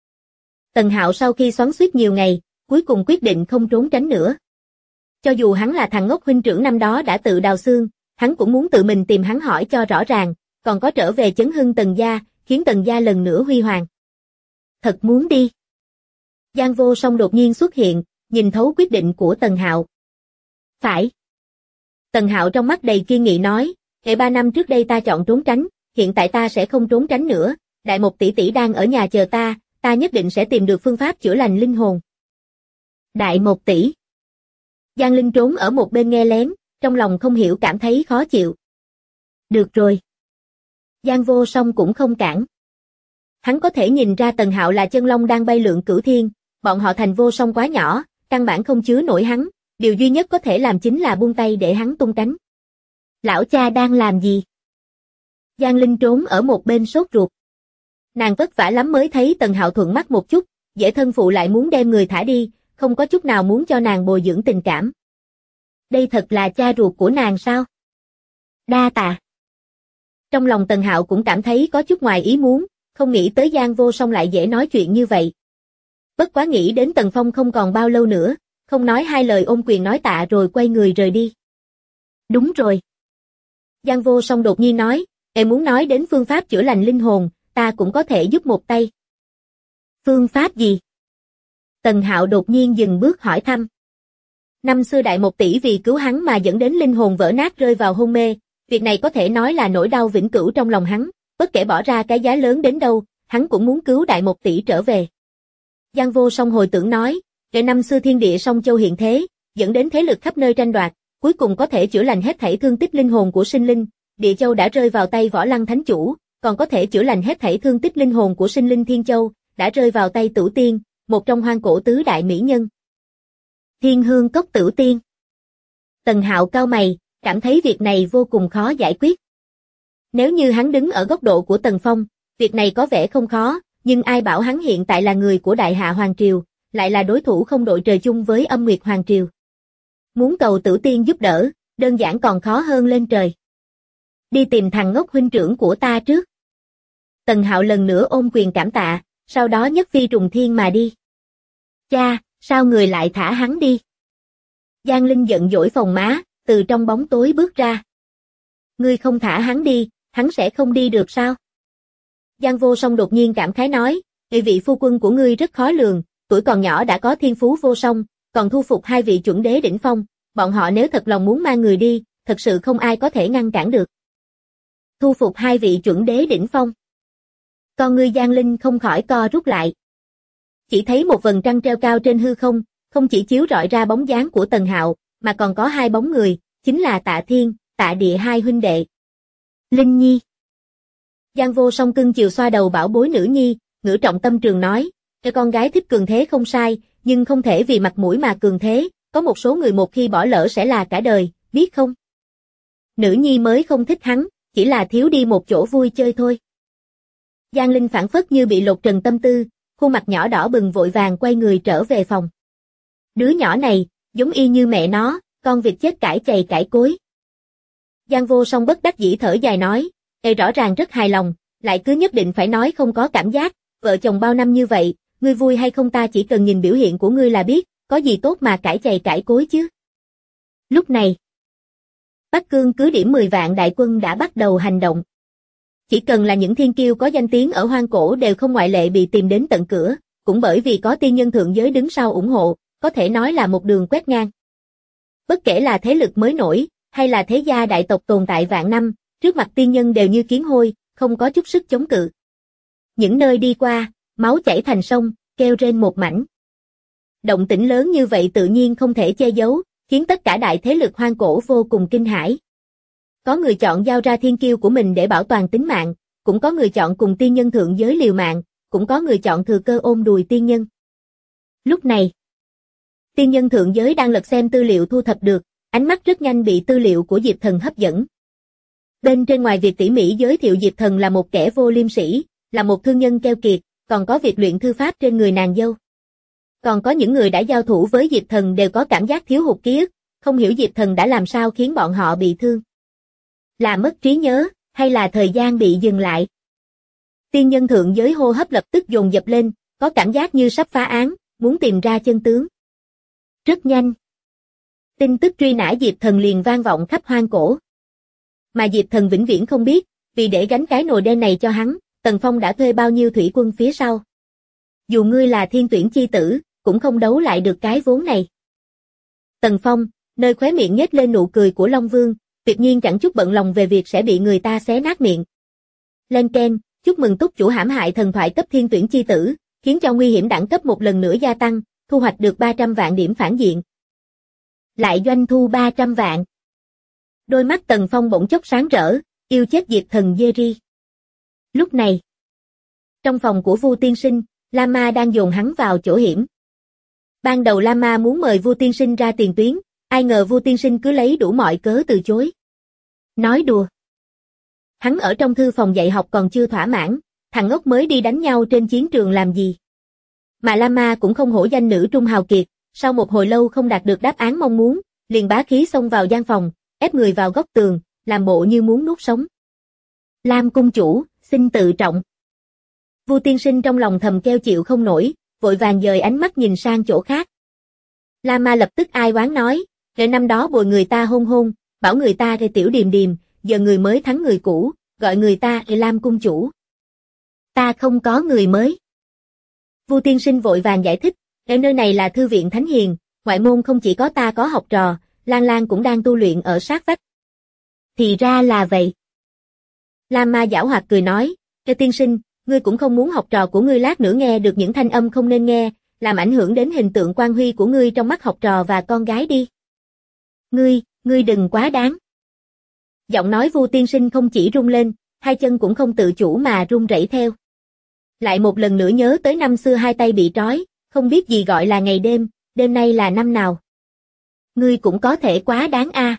Tần Hạo sau khi xoắn xuýt nhiều ngày, cuối cùng quyết định không trốn tránh nữa. Cho dù hắn là thằng ngốc huynh trưởng năm đó đã tự đào xương, hắn cũng muốn tự mình tìm hắn hỏi cho rõ ràng, còn có trở về chấn hưng Tần gia, khiến Tần gia lần nữa huy hoàng. Thật muốn đi. Giang vô song đột nhiên xuất hiện, nhìn thấu quyết định của Tần Hạo. Phải. Tần Hạo trong mắt đầy kiên nghị nói, kể 3 năm trước đây ta chọn trốn tránh, hiện tại ta sẽ không trốn tránh nữa, Đại Mộc tỷ tỷ đang ở nhà chờ ta nhất định sẽ tìm được phương pháp chữa lành linh hồn. Đại Mộc tỷ. Giang Linh trốn ở một bên nghe lén, trong lòng không hiểu cảm thấy khó chịu. Được rồi. Giang vô song cũng không cản. Hắn có thể nhìn ra Tần Hạo là chân long đang bay lượn cửu thiên, bọn họ thành vô song quá nhỏ, căn bản không chứa nổi hắn, điều duy nhất có thể làm chính là buông tay để hắn tung cánh. Lão cha đang làm gì? Giang Linh trốn ở một bên sốt ruột. Nàng vất vả lắm mới thấy Tần Hạo thuận mắt một chút, dễ thân phụ lại muốn đem người thả đi, không có chút nào muốn cho nàng bồi dưỡng tình cảm. Đây thật là cha ruột của nàng sao? Đa tạ. Trong lòng Tần Hạo cũng cảm thấy có chút ngoài ý muốn, không nghĩ tới Giang Vô Song lại dễ nói chuyện như vậy. Bất quá nghĩ đến Tần Phong không còn bao lâu nữa, không nói hai lời ôm quyền nói tạ rồi quay người rời đi. Đúng rồi. Giang Vô Song đột nhiên nói, em muốn nói đến phương pháp chữa lành linh hồn, ta cũng có thể giúp một tay. Phương pháp gì? Tần Hạo đột nhiên dừng bước hỏi thăm. Năm xưa Đại Một tỷ vì cứu hắn mà dẫn đến linh hồn vỡ nát rơi vào hôn mê, việc này có thể nói là nỗi đau vĩnh cửu trong lòng hắn, bất kể bỏ ra cái giá lớn đến đâu, hắn cũng muốn cứu Đại Một tỷ trở về. Giang Vô Song hồi tưởng nói, kể năm xưa thiên địa song châu hiện thế, dẫn đến thế lực khắp nơi tranh đoạt, cuối cùng có thể chữa lành hết thảy thương tích linh hồn của sinh linh, địa châu đã rơi vào tay Võ Lăng Thánh Chủ, còn có thể chữa lành hết thảy thương tích linh hồn của sinh linh Thiên Châu, đã rơi vào tay Tửu Tiên, một trong hoang cổ tứ đại mỹ nhân. Thiên Hương Cốc Tửu Tiên. Tần Hạo cau mày, cảm thấy việc này vô cùng khó giải quyết. Nếu như hắn đứng ở góc độ của Tần Phong, việc này có vẻ không khó, nhưng ai bảo hắn hiện tại là người của Đại Hạ Hoàng Triều, lại là đối thủ không đội trời chung với Âm Nguyệt Hoàng Triều. Muốn cầu Tửu Tiên giúp đỡ, đơn giản còn khó hơn lên trời. Đi tìm thằng ngốc huynh trưởng của ta trước. Tần Hạo lần nữa ôm quyền cảm tạ, sau đó nhất phi trùng thiên mà đi. Cha, sao người lại thả hắn đi? Giang Linh giận dỗi phồng má, từ trong bóng tối bước ra. Ngươi không thả hắn đi, hắn sẽ không đi được sao? Giang Vô Song đột nhiên cảm khái nói, vị phu quân của ngươi rất khó lường, tuổi còn nhỏ đã có thiên phú vô song, còn thu phục hai vị chuẩn đế đỉnh phong, bọn họ nếu thật lòng muốn mang người đi, thật sự không ai có thể ngăn cản được. Thu phục hai vị chuẩn đế đỉnh phong. Con ngươi Giang Linh không khỏi co rút lại. Chỉ thấy một vầng trăng treo cao trên hư không, không chỉ chiếu rọi ra bóng dáng của Tần Hạo, mà còn có hai bóng người, chính là Tạ Thiên, Tạ Địa hai huynh đệ. Linh Nhi. Giang Vô Song cưng chiều xoa đầu bảo bối nữ nhi, ngữ trọng tâm trường nói, cho con gái thích cường thế không sai, nhưng không thể vì mặt mũi mà cường thế, có một số người một khi bỏ lỡ sẽ là cả đời, biết không? Nữ nhi mới không thích hắn, chỉ là thiếu đi một chỗ vui chơi thôi. Giang Linh phảng phất như bị lột trần tâm tư, khuôn mặt nhỏ đỏ bừng vội vàng quay người trở về phòng. Đứa nhỏ này, giống y như mẹ nó, con vịt chết cãi chày cãi cối. Giang Vô Song bất đắc dĩ thở dài nói, rõ ràng rất hài lòng, lại cứ nhất định phải nói không có cảm giác, vợ chồng bao năm như vậy, ngươi vui hay không ta chỉ cần nhìn biểu hiện của ngươi là biết, có gì tốt mà cãi chày cãi cối chứ. Lúc này, Bắc Cương cứ điểm 10 vạn đại quân đã bắt đầu hành động. Chỉ cần là những thiên kiêu có danh tiếng ở hoang cổ đều không ngoại lệ bị tìm đến tận cửa, cũng bởi vì có tiên nhân thượng giới đứng sau ủng hộ, có thể nói là một đường quét ngang. Bất kể là thế lực mới nổi, hay là thế gia đại tộc tồn tại vạn năm, trước mặt tiên nhân đều như kiến hôi, không có chút sức chống cự. Những nơi đi qua, máu chảy thành sông, kêu rên một mảnh. Động tĩnh lớn như vậy tự nhiên không thể che giấu, khiến tất cả đại thế lực hoang cổ vô cùng kinh hãi. Có người chọn giao ra thiên kiêu của mình để bảo toàn tính mạng, cũng có người chọn cùng tiên nhân thượng giới liều mạng, cũng có người chọn thừa cơ ôm đùi tiên nhân. Lúc này, tiên nhân thượng giới đang lật xem tư liệu thu thập được, ánh mắt rất nhanh bị tư liệu của Diệp Thần hấp dẫn. Bên trên ngoài việc tỉ mỉ giới thiệu Diệp Thần là một kẻ vô liêm sỉ, là một thương nhân keo kiệt, còn có việc luyện thư pháp trên người nàng dâu. Còn có những người đã giao thủ với Diệp Thần đều có cảm giác thiếu hụt ký ức, không hiểu Diệp Thần đã làm sao khiến bọn họ bị thương. Là mất trí nhớ, hay là thời gian bị dừng lại. Tiên nhân thượng giới hô hấp lập tức dồn dập lên, có cảm giác như sắp phá án, muốn tìm ra chân tướng. Rất nhanh. Tin tức truy nã Diệp Thần liền vang vọng khắp hoang cổ. Mà Diệp Thần vĩnh viễn không biết, vì để gánh cái nồi đen này cho hắn, Tần Phong đã thuê bao nhiêu thủy quân phía sau. Dù ngươi là thiên tuyển chi tử, cũng không đấu lại được cái vốn này. Tần Phong, nơi khóe miệng nhếch lên nụ cười của Long Vương, tuyệt nhiên chẳng chút bận lòng về việc sẽ bị người ta xé nát miệng. Lên keng, chúc mừng túc chủ hãm hại thần thoại cấp thiên tuyển chi tử, khiến cho nguy hiểm đẳng cấp một lần nữa gia tăng, thu hoạch được 300 vạn điểm phản diện. Lại doanh thu 300 vạn. Đôi mắt Tần Phong bỗng chốc sáng rỡ, yêu chết Diệp Thần Jerry. Lúc này, trong phòng của Vu tiên sinh, Lama đang dồn hắn vào chỗ hiểm. Ban đầu Lama muốn mời Vu tiên sinh ra tiền tuyến, ai ngờ Vu tiên sinh cứ lấy đủ mọi cớ từ chối. Nói đùa. Hắn ở trong thư phòng dạy học còn chưa thỏa mãn, thằng ngốc mới đi đánh nhau trên chiến trường làm gì. Mà Lama cũng không hổ danh nữ trung hào kiệt, sau một hồi lâu không đạt được đáp án mong muốn, liền bá khí xông vào gian phòng, ép người vào góc tường, làm bộ như muốn nuốt sống. Lam cung chủ, xin tự trọng. Vu tiên sinh trong lòng thầm kêu chịu không nổi, vội vàng dời ánh mắt nhìn sang chỗ khác. Lama lập tức ai oán nói, để năm đó bồi người ta hôn hôn, bảo người ta để tiểu điềm điềm, giờ người mới thắng người cũ, gọi người ta Lam cung chủ. Ta không có người mới. Vu tiên sinh vội vàng giải thích, ở nơi này là thư viện thánh hiền, ngoại môn không chỉ có ta có học trò, Lan Lan cũng đang tu luyện ở sát vách. Thì ra là vậy. Lama giảo hoạt cười nói, tiên sinh, ngươi cũng không muốn học trò của ngươi lát nữa nghe được những thanh âm không nên nghe, làm ảnh hưởng đến hình tượng quan huy của ngươi trong mắt học trò và con gái đi. Ngươi đừng quá đáng. Giọng nói Vu tiên sinh không chỉ rung lên, hai chân cũng không tự chủ mà run rẩy theo. Lại một lần nữa nhớ tới năm xưa hai tay bị trói, không biết gì gọi là ngày đêm, đêm nay là năm nào. Ngươi cũng có thể quá đáng a.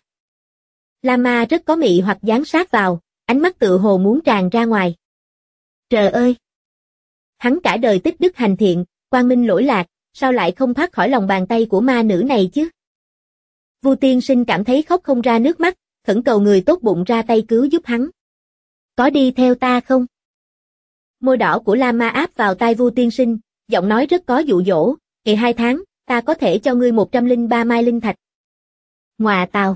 Lama rất có mị hoặc dán sát vào, ánh mắt tự hồ muốn tràn ra ngoài. Trời ơi! Hắn cả đời tích đức hành thiện, quang minh lỗi lạc, sao lại không thoát khỏi lòng bàn tay của ma nữ này chứ? Vu tiên sinh cảm thấy khóc không ra nước mắt, khẩn cầu người tốt bụng ra tay cứu giúp hắn. Có đi theo ta không? Môi đỏ của Lama áp vào tai Vu tiên sinh, giọng nói rất có dụ dỗ, "Ngày 2 tháng, ta có thể cho ngươi 103 mai linh thạch." Ngoà tào.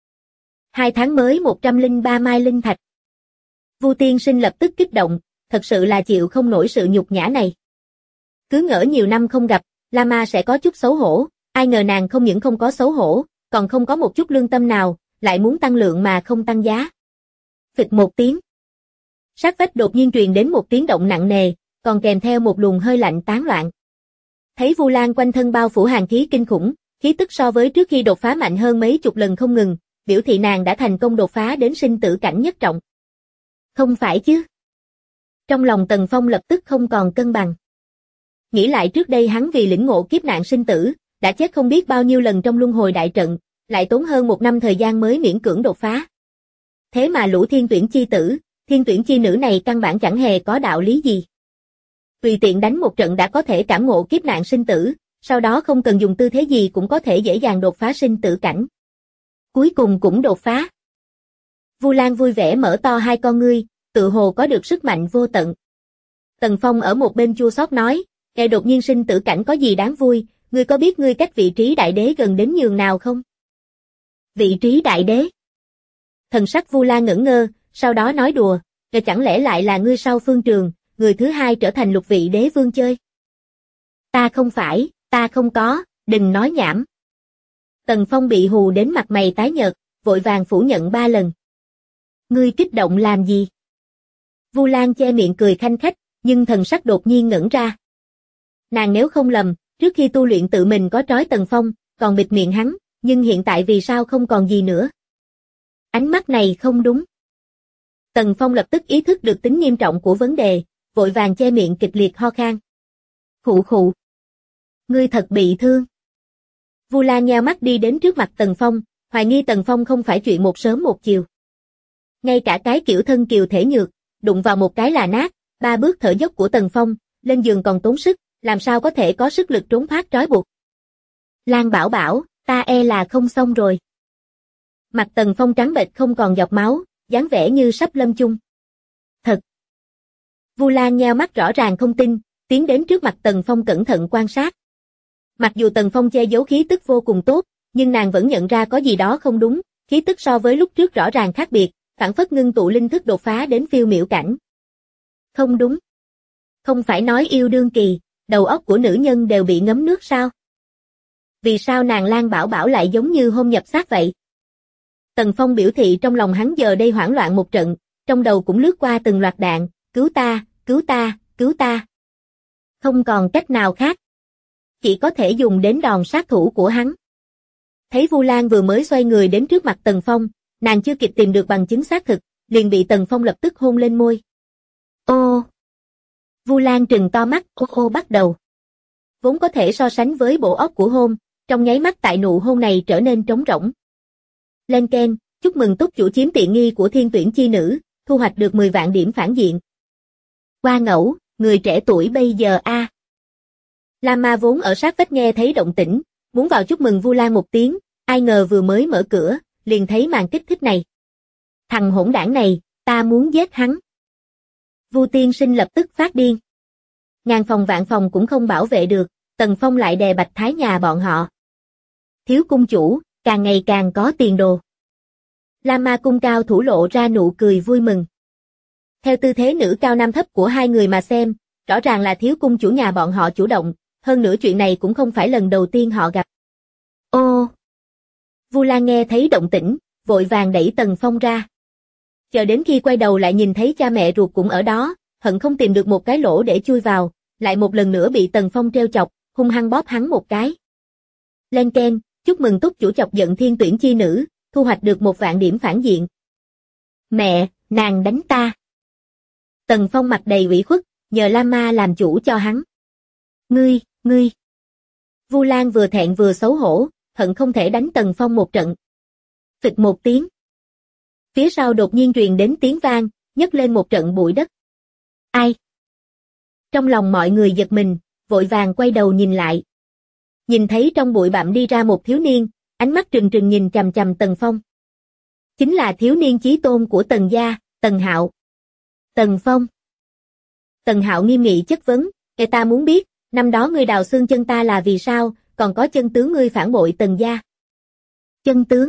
2 tháng mới 103 mai linh thạch. Vu tiên sinh lập tức kích động, thật sự là chịu không nổi sự nhục nhã này. Cứ ngỡ nhiều năm không gặp, Lama sẽ có chút xấu hổ, ai ngờ nàng không những không có xấu hổ, còn không có một chút lương tâm nào, lại muốn tăng lượng mà không tăng giá. Phịch một tiếng. Sát vách đột nhiên truyền đến một tiếng động nặng nề, còn kèm theo một luồng hơi lạnh tán loạn. Thấy Vu Lan quanh thân bao phủ hàn khí kinh khủng, khí tức so với trước khi đột phá mạnh hơn mấy chục lần không ngừng, biểu thị nàng đã thành công đột phá đến sinh tử cảnh nhất trọng. Không phải chứ? Trong lòng Tần Phong lập tức không còn cân bằng. Nghĩ lại trước đây hắn vì lĩnh ngộ kiếp nạn sinh tử, đã chết không biết bao nhiêu lần trong luân hồi đại trận, lại tốn hơn 1 năm thời gian mới miễn cưỡng đột phá. Thế mà lũ thiên tuyển chi tử, thiên tuyển chi nữ này căn bản chẳng hề có đạo lý gì. Tùy tiện đánh một trận đã có thể cảm ngộ kiếp nạn sinh tử, sau đó không cần dùng tư thế gì cũng có thể dễ dàng đột phá sinh tử cảnh. Cuối cùng cũng đột phá. Vu Lan vui vẻ mở to hai con ngươi, tự hồ có được sức mạnh vô tận. Tần Phong ở một bên chua xót nói, "Kẻ đột nhiên sinh tử cảnh có gì đáng vui, ngươi có biết ngươi cách vị trí đại đế gần đến nhường nào không?" Vị trí đại đế? Thần sắc Vu Lan ngẩn ngơ, sau đó nói đùa, chẳng lẽ lại là ngươi sau Phương Trường, người thứ hai trở thành lục vị đế vương chơi? Ta không phải, ta không có, đừng nói nhảm. Tần Phong bị hù đến mặt mày tái nhợt, vội vàng phủ nhận 3 lần. Ngươi kích động làm gì? Vu Lan che miệng cười khanh khách, nhưng thần sắc đột nhiên ngẩn ra. Nàng nếu không lầm, trước khi tu luyện tự mình có trói Tần Phong, còn bịt miệng hắn, nhưng hiện tại vì sao không còn gì nữa? Ánh mắt này không đúng. Tần Phong lập tức ý thức được tính nghiêm trọng của vấn đề, vội vàng che miệng kịch liệt ho khan. Khụ khụ. Ngươi thật bị thương. Vu Lan nheo mắt đi đến trước mặt Tần Phong, hoài nghi Tần Phong không phải chuyện một sớm một chiều. Ngay cả cái kiểu thân kiều thể nhược, đụng vào một cái là nát, 3 bước thở dốc của Tần Phong, lên giường còn tốn sức, làm sao có thể có sức lực trốn thoát trói buộc. Lan Bảo Bảo, ta e là không xong rồi. Mặt Tần Phong trắng bệch không còn giọt máu, dáng vẻ như sắp lâm chung. Thật. Vu Lan nheo mắt rõ ràng không tin, tiến đến trước mặt Tần Phong cẩn thận quan sát. Mặc dù Tần Phong che giấu khí tức vô cùng tốt, nhưng nàng vẫn nhận ra có gì đó không đúng, khí tức so với lúc trước rõ ràng khác biệt, phảng phất ngưng tụ linh thức đột phá đến phiêu miểu cảnh. Không đúng. Không phải nói yêu đương kỳ, đầu óc của nữ nhân đều bị ngấm nước sao? Vì sao nàng Lan Bảo Bảo lại giống như hôn nhập xác vậy? Tần Phong biểu thị trong lòng hắn giờ đây hoảng loạn một trận, trong đầu cũng lướt qua từng loạt đạn, cứu ta, cứu ta, cứu ta. Không còn cách nào khác. Chỉ có thể dùng đến đòn sát thủ của hắn. Thấy Vu Lan vừa mới xoay người đến trước mặt Tần Phong, nàng chưa kịp tìm được bằng chứng xác thực, liền bị Tần Phong lập tức hôn lên môi. Ô! Vu Lan trừng to mắt, ô ô bắt đầu. vốn có thể so sánh với bộ óc của Hôn, trong nháy mắt tại nụ hôn này trở nên trống rỗng. Lên keng, chúc mừng túc chủ chiếm tiện nghi của thiên tuyển chi nữ, thu hoạch được 10 vạn điểm phản diện. Qua ngẫu, người trẻ tuổi bây giờ a. Lama vốn ở sát vách nghe thấy động tĩnh, muốn vào chúc mừng Vu Lan một tiếng, ai ngờ vừa mới mở cửa, liền thấy màn kích thích này. Thằng hỗn đảng này, ta muốn giết hắn. Vu tiên sinh lập tức phát điên. Ngàn phòng vạn phòng cũng không bảo vệ được, Tần Phong lại đè Bạch Thái nhà bọn họ. Thiếu cung chủ, càng ngày càng có tiền đồ. Lama cung cao thủ lộ ra nụ cười vui mừng. Theo tư thế nữ cao nam thấp của hai người mà xem, rõ ràng là thiếu cung chủ nhà bọn họ chủ động, hơn nữa chuyện này cũng không phải lần đầu tiên họ gặp. Ô! Vu Lan nghe thấy động tĩnh, vội vàng đẩy Tần Phong ra. Chờ đến khi quay đầu lại nhìn thấy cha mẹ ruột cũng ở đó, hận không tìm được một cái lỗ để chui vào, lại một lần nữa bị Tần Phong trêu chọc, hung hăng bóp hắn một cái. Lên keng, chúc mừng túc chủ chọc giận thiên tuyển chi nữ, thu hoạch được 1 vạn điểm phản diện. Mẹ, nàng đánh ta. Tần Phong mặt đầy ủy khuất, nhờ Lama làm chủ cho hắn. Ngươi. Vu Lan vừa thẹn vừa xấu hổ, hận không thể đánh Tần Phong một trận. Phịch một tiếng. Phía sau đột nhiên truyền đến tiếng vang, nhấc lên một trận bụi đất. Ai? Trong lòng mọi người giật mình, vội vàng quay đầu nhìn lại. Nhìn thấy trong bụi bặm đi ra một thiếu niên, ánh mắt trừng trừng nhìn chằm chằm Tần Phong. Chính là thiếu niên chí tôn của Tần gia, Tần Hạo. Tần Phong. Tần Hạo nghiêm nghị chất vấn, "Kẻ ta muốn biết, năm đó ngươi đào xương chân ta là vì sao, còn có chân tướng ngươi phản bội Tần gia." Chân tướng?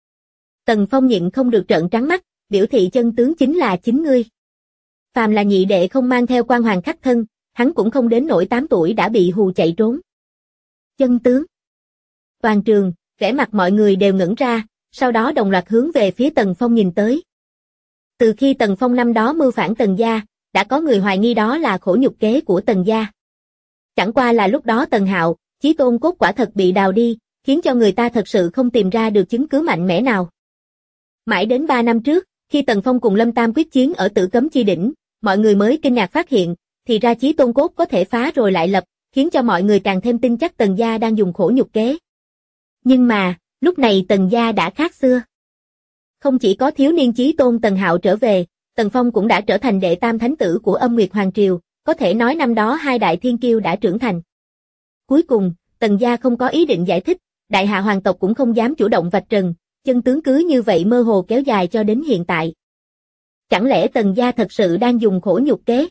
Tần Phong nhịn không được trợn trắng mắt, biểu thị chân tướng chính là chính ngươi. Phàm là nhị đệ không mang theo quan hoàng khắc thân, hắn cũng không đến nỗi 8 tuổi đã bị hù chạy trốn. Chân tướng? Toàn trường, vẻ mặt mọi người đều ngẩn ra, sau đó đồng loạt hướng về phía Tần Phong nhìn tới. Từ khi Tần Phong năm đó mưu phản Tần gia, đã có người hoài nghi đó là khổ nhục kế của Tần gia. Chẳng qua là lúc đó Tần Hạo, chí tôn cốt quả thật bị đào đi, khiến cho người ta thật sự không tìm ra được chứng cứ mạnh mẽ nào. Mãi đến 3 năm trước, khi Tần Phong cùng Lâm Tam quyết chiến ở Tử Cấm Chi Đỉnh, mọi người mới kinh ngạc phát hiện, thì ra chí tôn cốt có thể phá rồi lại lập, khiến cho mọi người càng thêm tin chắc Tần gia đang dùng khổ nhục kế. Nhưng mà, lúc này Tần gia đã khác xưa. Không chỉ có thiếu niên chí tôn Tần Hạo trở về, Tần Phong cũng đã trở thành đệ tam thánh tử của Âm Nguyệt Hoàng Triều, có thể nói năm đó hai đại thiên kiêu đã trưởng thành. Cuối cùng, Tần gia không có ý định giải thích, đại hạ hoàng tộc cũng không dám chủ động vạch trần, chân tướng cứ như vậy mơ hồ kéo dài cho đến hiện tại. Chẳng lẽ Tần gia thật sự đang dùng khổ nhục kế?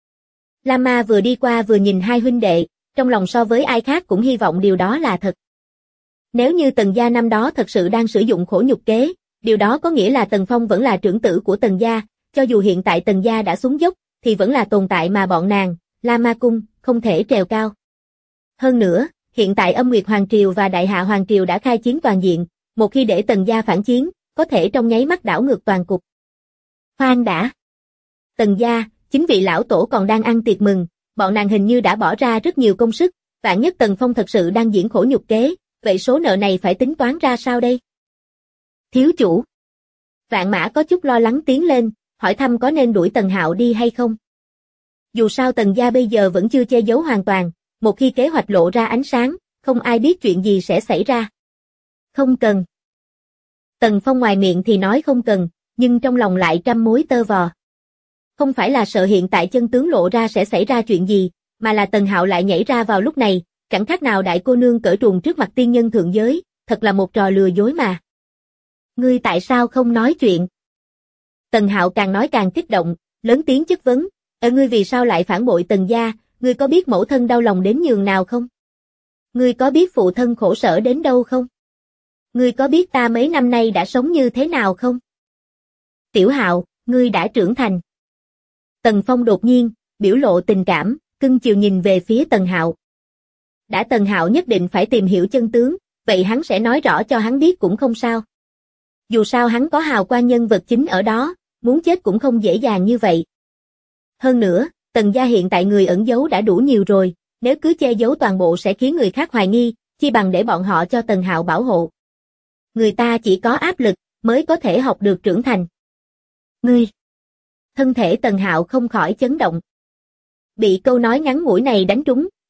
Lama vừa đi qua vừa nhìn hai huynh đệ, trong lòng so với ai khác cũng hy vọng điều đó là thật. Nếu như Tần gia năm đó thật sự đang sử dụng khổ nhục kế, điều đó có nghĩa là Tần Phong vẫn là trưởng tử của Tần gia, cho dù hiện tại Tần gia đã xuống dốc, thì vẫn là tồn tại mà bọn nàng, Lama cung, không thể trèo cao. Hơn nữa, hiện tại Âm Nguyệt Hoàng Triều và Đại Hạ Hoàng Triều đã khai chiến toàn diện, một khi để Tần gia phản chiến, có thể trong nháy mắt đảo ngược toàn cục. Khoan đã. Tần gia, chính vị lão tổ còn đang ăn tiệc mừng, bọn nàng hình như đã bỏ ra rất nhiều công sức, vạn nhất Tần Phong thật sự đang diễn khổ nhục kế, vậy số nợ này phải tính toán ra sao đây? Thiếu chủ. Vạn Mã có chút lo lắng tiến lên, hỏi thăm có nên đuổi Tần Hạo đi hay không. Dù sao Tần gia bây giờ vẫn chưa che giấu hoàn toàn, một khi kế hoạch lộ ra ánh sáng, không ai biết chuyện gì sẽ xảy ra. Không cần. Tần Phong ngoài miệng thì nói không cần, nhưng trong lòng lại trăm mối tơ vò. Không phải là sợ hiện tại chân tướng lộ ra sẽ xảy ra chuyện gì, mà là Tần Hạo lại nhảy ra vào lúc này, chẳng khác nào đại cô nương cởi truồng trước mặt tiên nhân thượng giới, thật là một trò lừa dối mà. Ngươi tại sao không nói chuyện? Tần Hạo càng nói càng kích động, lớn tiếng chất vấn, ngươi vì sao lại phản bội Tần gia, ngươi có biết mẫu thân đau lòng đến nhường nào không? Ngươi có biết phụ thân khổ sở đến đâu không? Ngươi có biết ta mấy năm nay đã sống như thế nào không? Tiểu Hạo, ngươi đã trưởng thành. Tần Phong đột nhiên, biểu lộ tình cảm, cưng chiều nhìn về phía Tần Hạo. Đã Tần Hạo nhất định phải tìm hiểu chân tướng, vậy hắn sẽ nói rõ cho hắn biết cũng không sao. Dù sao hắn có hào quang nhân vật chính ở đó, muốn chết cũng không dễ dàng như vậy. Hơn nữa, Tần gia hiện tại người ẩn giấu đã đủ nhiều rồi, nếu cứ che giấu toàn bộ sẽ khiến người khác hoài nghi, chi bằng để bọn họ cho Tần Hạo bảo hộ. Người ta chỉ có áp lực, mới có thể học được trưởng thành. Ngươi! Thân thể Tần Hạo không khỏi chấn động. Bị câu nói ngắn ngủi này đánh trúng,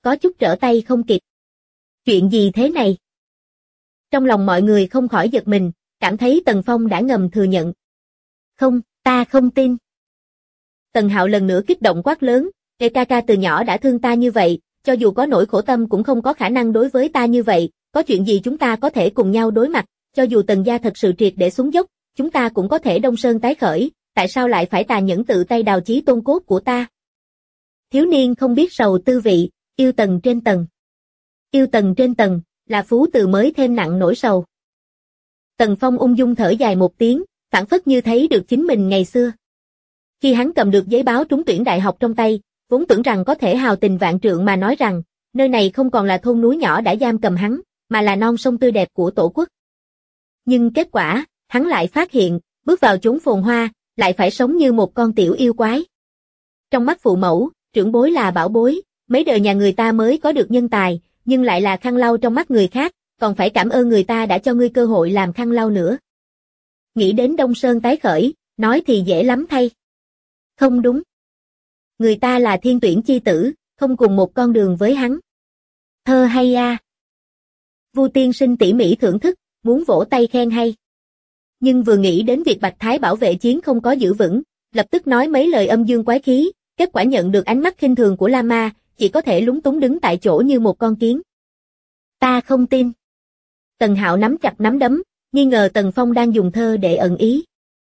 có chút trở tay không kịp. Chuyện gì thế này? Trong lòng mọi người không khỏi giật mình, cảm thấy Tần Phong đã ngầm thừa nhận. Không, ta không tin. Tần Hạo lần nữa kích động quát lớn, Kê ca ca từ nhỏ đã thương ta như vậy, cho dù có nỗi khổ tâm cũng không có khả năng đối với ta như vậy, có chuyện gì chúng ta có thể cùng nhau đối mặt, cho dù Tần gia thật sự triệt để xuống dốc, chúng ta cũng có thể đông sơn tái khởi, tại sao lại phải tàn nhẫn tự tay đào chí tôn cốt của ta? Thiếu niên không biết sầu tư vị, yêu tầng trên tầng. Yêu tầng trên tầng, là phú từ mới thêm nặng nỗi sầu. Tần Phong ung dung thở dài một tiếng, phảng phất như thấy được chính mình ngày xưa. Khi hắn cầm được giấy báo trúng tuyển đại học trong tay, vốn tưởng rằng có thể hào tình vạn trượng mà nói rằng, nơi này không còn là thôn núi nhỏ đã giam cầm hắn, mà là non sông tươi đẹp của tổ quốc. Nhưng kết quả, hắn lại phát hiện, bước vào chốn phồn hoa, lại phải sống như một con tiểu yêu quái. Trong mắt phụ mẫu, trưởng bối là bảo bối, mấy đời nhà người ta mới có được nhân tài, nhưng lại là khăn lau trong mắt người khác, còn phải cảm ơn người ta đã cho ngươi cơ hội làm khăn lau nữa. Nghĩ đến Đông Sơn tái khởi, nói thì dễ lắm thay. Không đúng. Người ta là thiên tuyển chi tử, không cùng một con đường với hắn. Thơ hay a. Vu tiên sinh tỉ mỉ thưởng thức, muốn vỗ tay khen hay. Nhưng vừa nghĩ đến việc Bạch Thái bảo vệ chiến không có giữ vững, lập tức nói mấy lời âm dương quái khí, kết quả nhận được ánh mắt khinh thường của La Ma, chỉ có thể lúng túng đứng tại chỗ như một con kiến. Ta không tin. Tần Hạo nắm chặt nắm đấm, nghi ngờ Tần Phong đang dùng thơ để ẩn ý.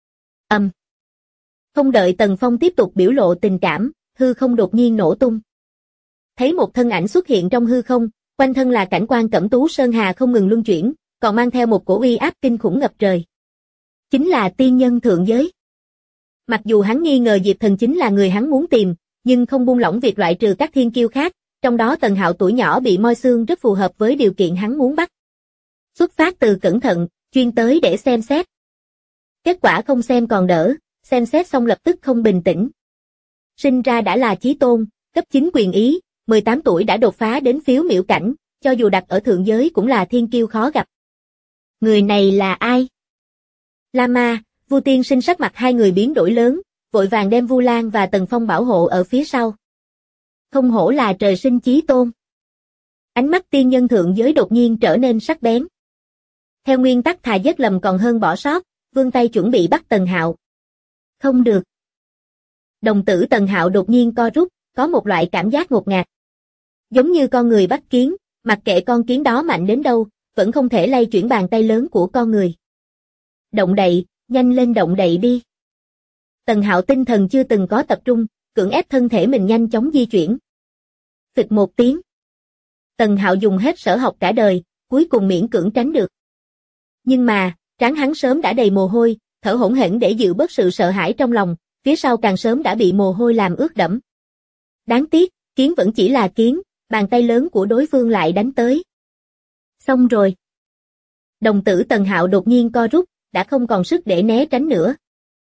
Không đợi Tần Phong tiếp tục biểu lộ tình cảm, hư không đột nhiên nổ tung. Thấy một thân ảnh xuất hiện trong hư không, quanh thân là cảnh quan cẩm tú sơn hà không ngừng luân chuyển, còn mang theo một cổ uy áp kinh khủng ngập trời. Chính là tiên nhân thượng giới. Mặc dù hắn nghi ngờ Diệp Thần chính là người hắn muốn tìm, nhưng không buông lỏng việc loại trừ các thiên kiêu khác, trong đó Tần Hạo tuổi nhỏ bị moi xương rất phù hợp với điều kiện hắn muốn bắt. Xuất phát từ cẩn thận, chuyên tới để xem xét. Kết quả không xem còn đỡ, xem xét xong lập tức không bình tĩnh. Sinh ra đã là chí tôn, cấp 9 quyền ý, 18 tuổi đã đột phá đến phiếu miểu cảnh, cho dù đặt ở thượng giới cũng là thiên kiêu khó gặp. Người này là ai? La Ma, Vu Tiên Sinh sắc mặt hai người biến đổi lớn, vội vàng đem Vu Lan và Tần Phong bảo hộ ở phía sau. Không hổ là trời sinh chí tôn. Ánh mắt tiên nhân thượng giới đột nhiên trở nên sắc bén. Theo nguyên tắc thà giết lầm còn hơn bỏ sót, vươn tay chuẩn bị bắt Tần Hạo. Không được. Đồng tử Tần Hạo đột nhiên co rút, có một loại cảm giác ngột ngạt. Giống như con người bắt kiến, mặc kệ con kiến đó mạnh đến đâu, vẫn không thể lay chuyển bàn tay lớn của con người. Động đậy, nhanh lên động đậy đi. Tần Hạo tinh thần chưa từng có tập trung, cưỡng ép thân thể mình nhanh chóng di chuyển. Phịch một tiếng. Tần Hạo dùng hết sở học cả đời, cuối cùng miễn cưỡng tránh được. Nhưng mà, trán hắn sớm đã đầy mồ hôi, thở hổn hển để dịu bớt sự sợ hãi trong lòng, phía sau càng sớm đã bị mồ hôi làm ướt đẫm. Đáng tiếc, kiến vẫn chỉ là kiến, bàn tay lớn của đối phương lại đánh tới. Xong rồi. Đồng tử Tần Hạo đột nhiên co rút, đã không còn sức để né tránh nữa.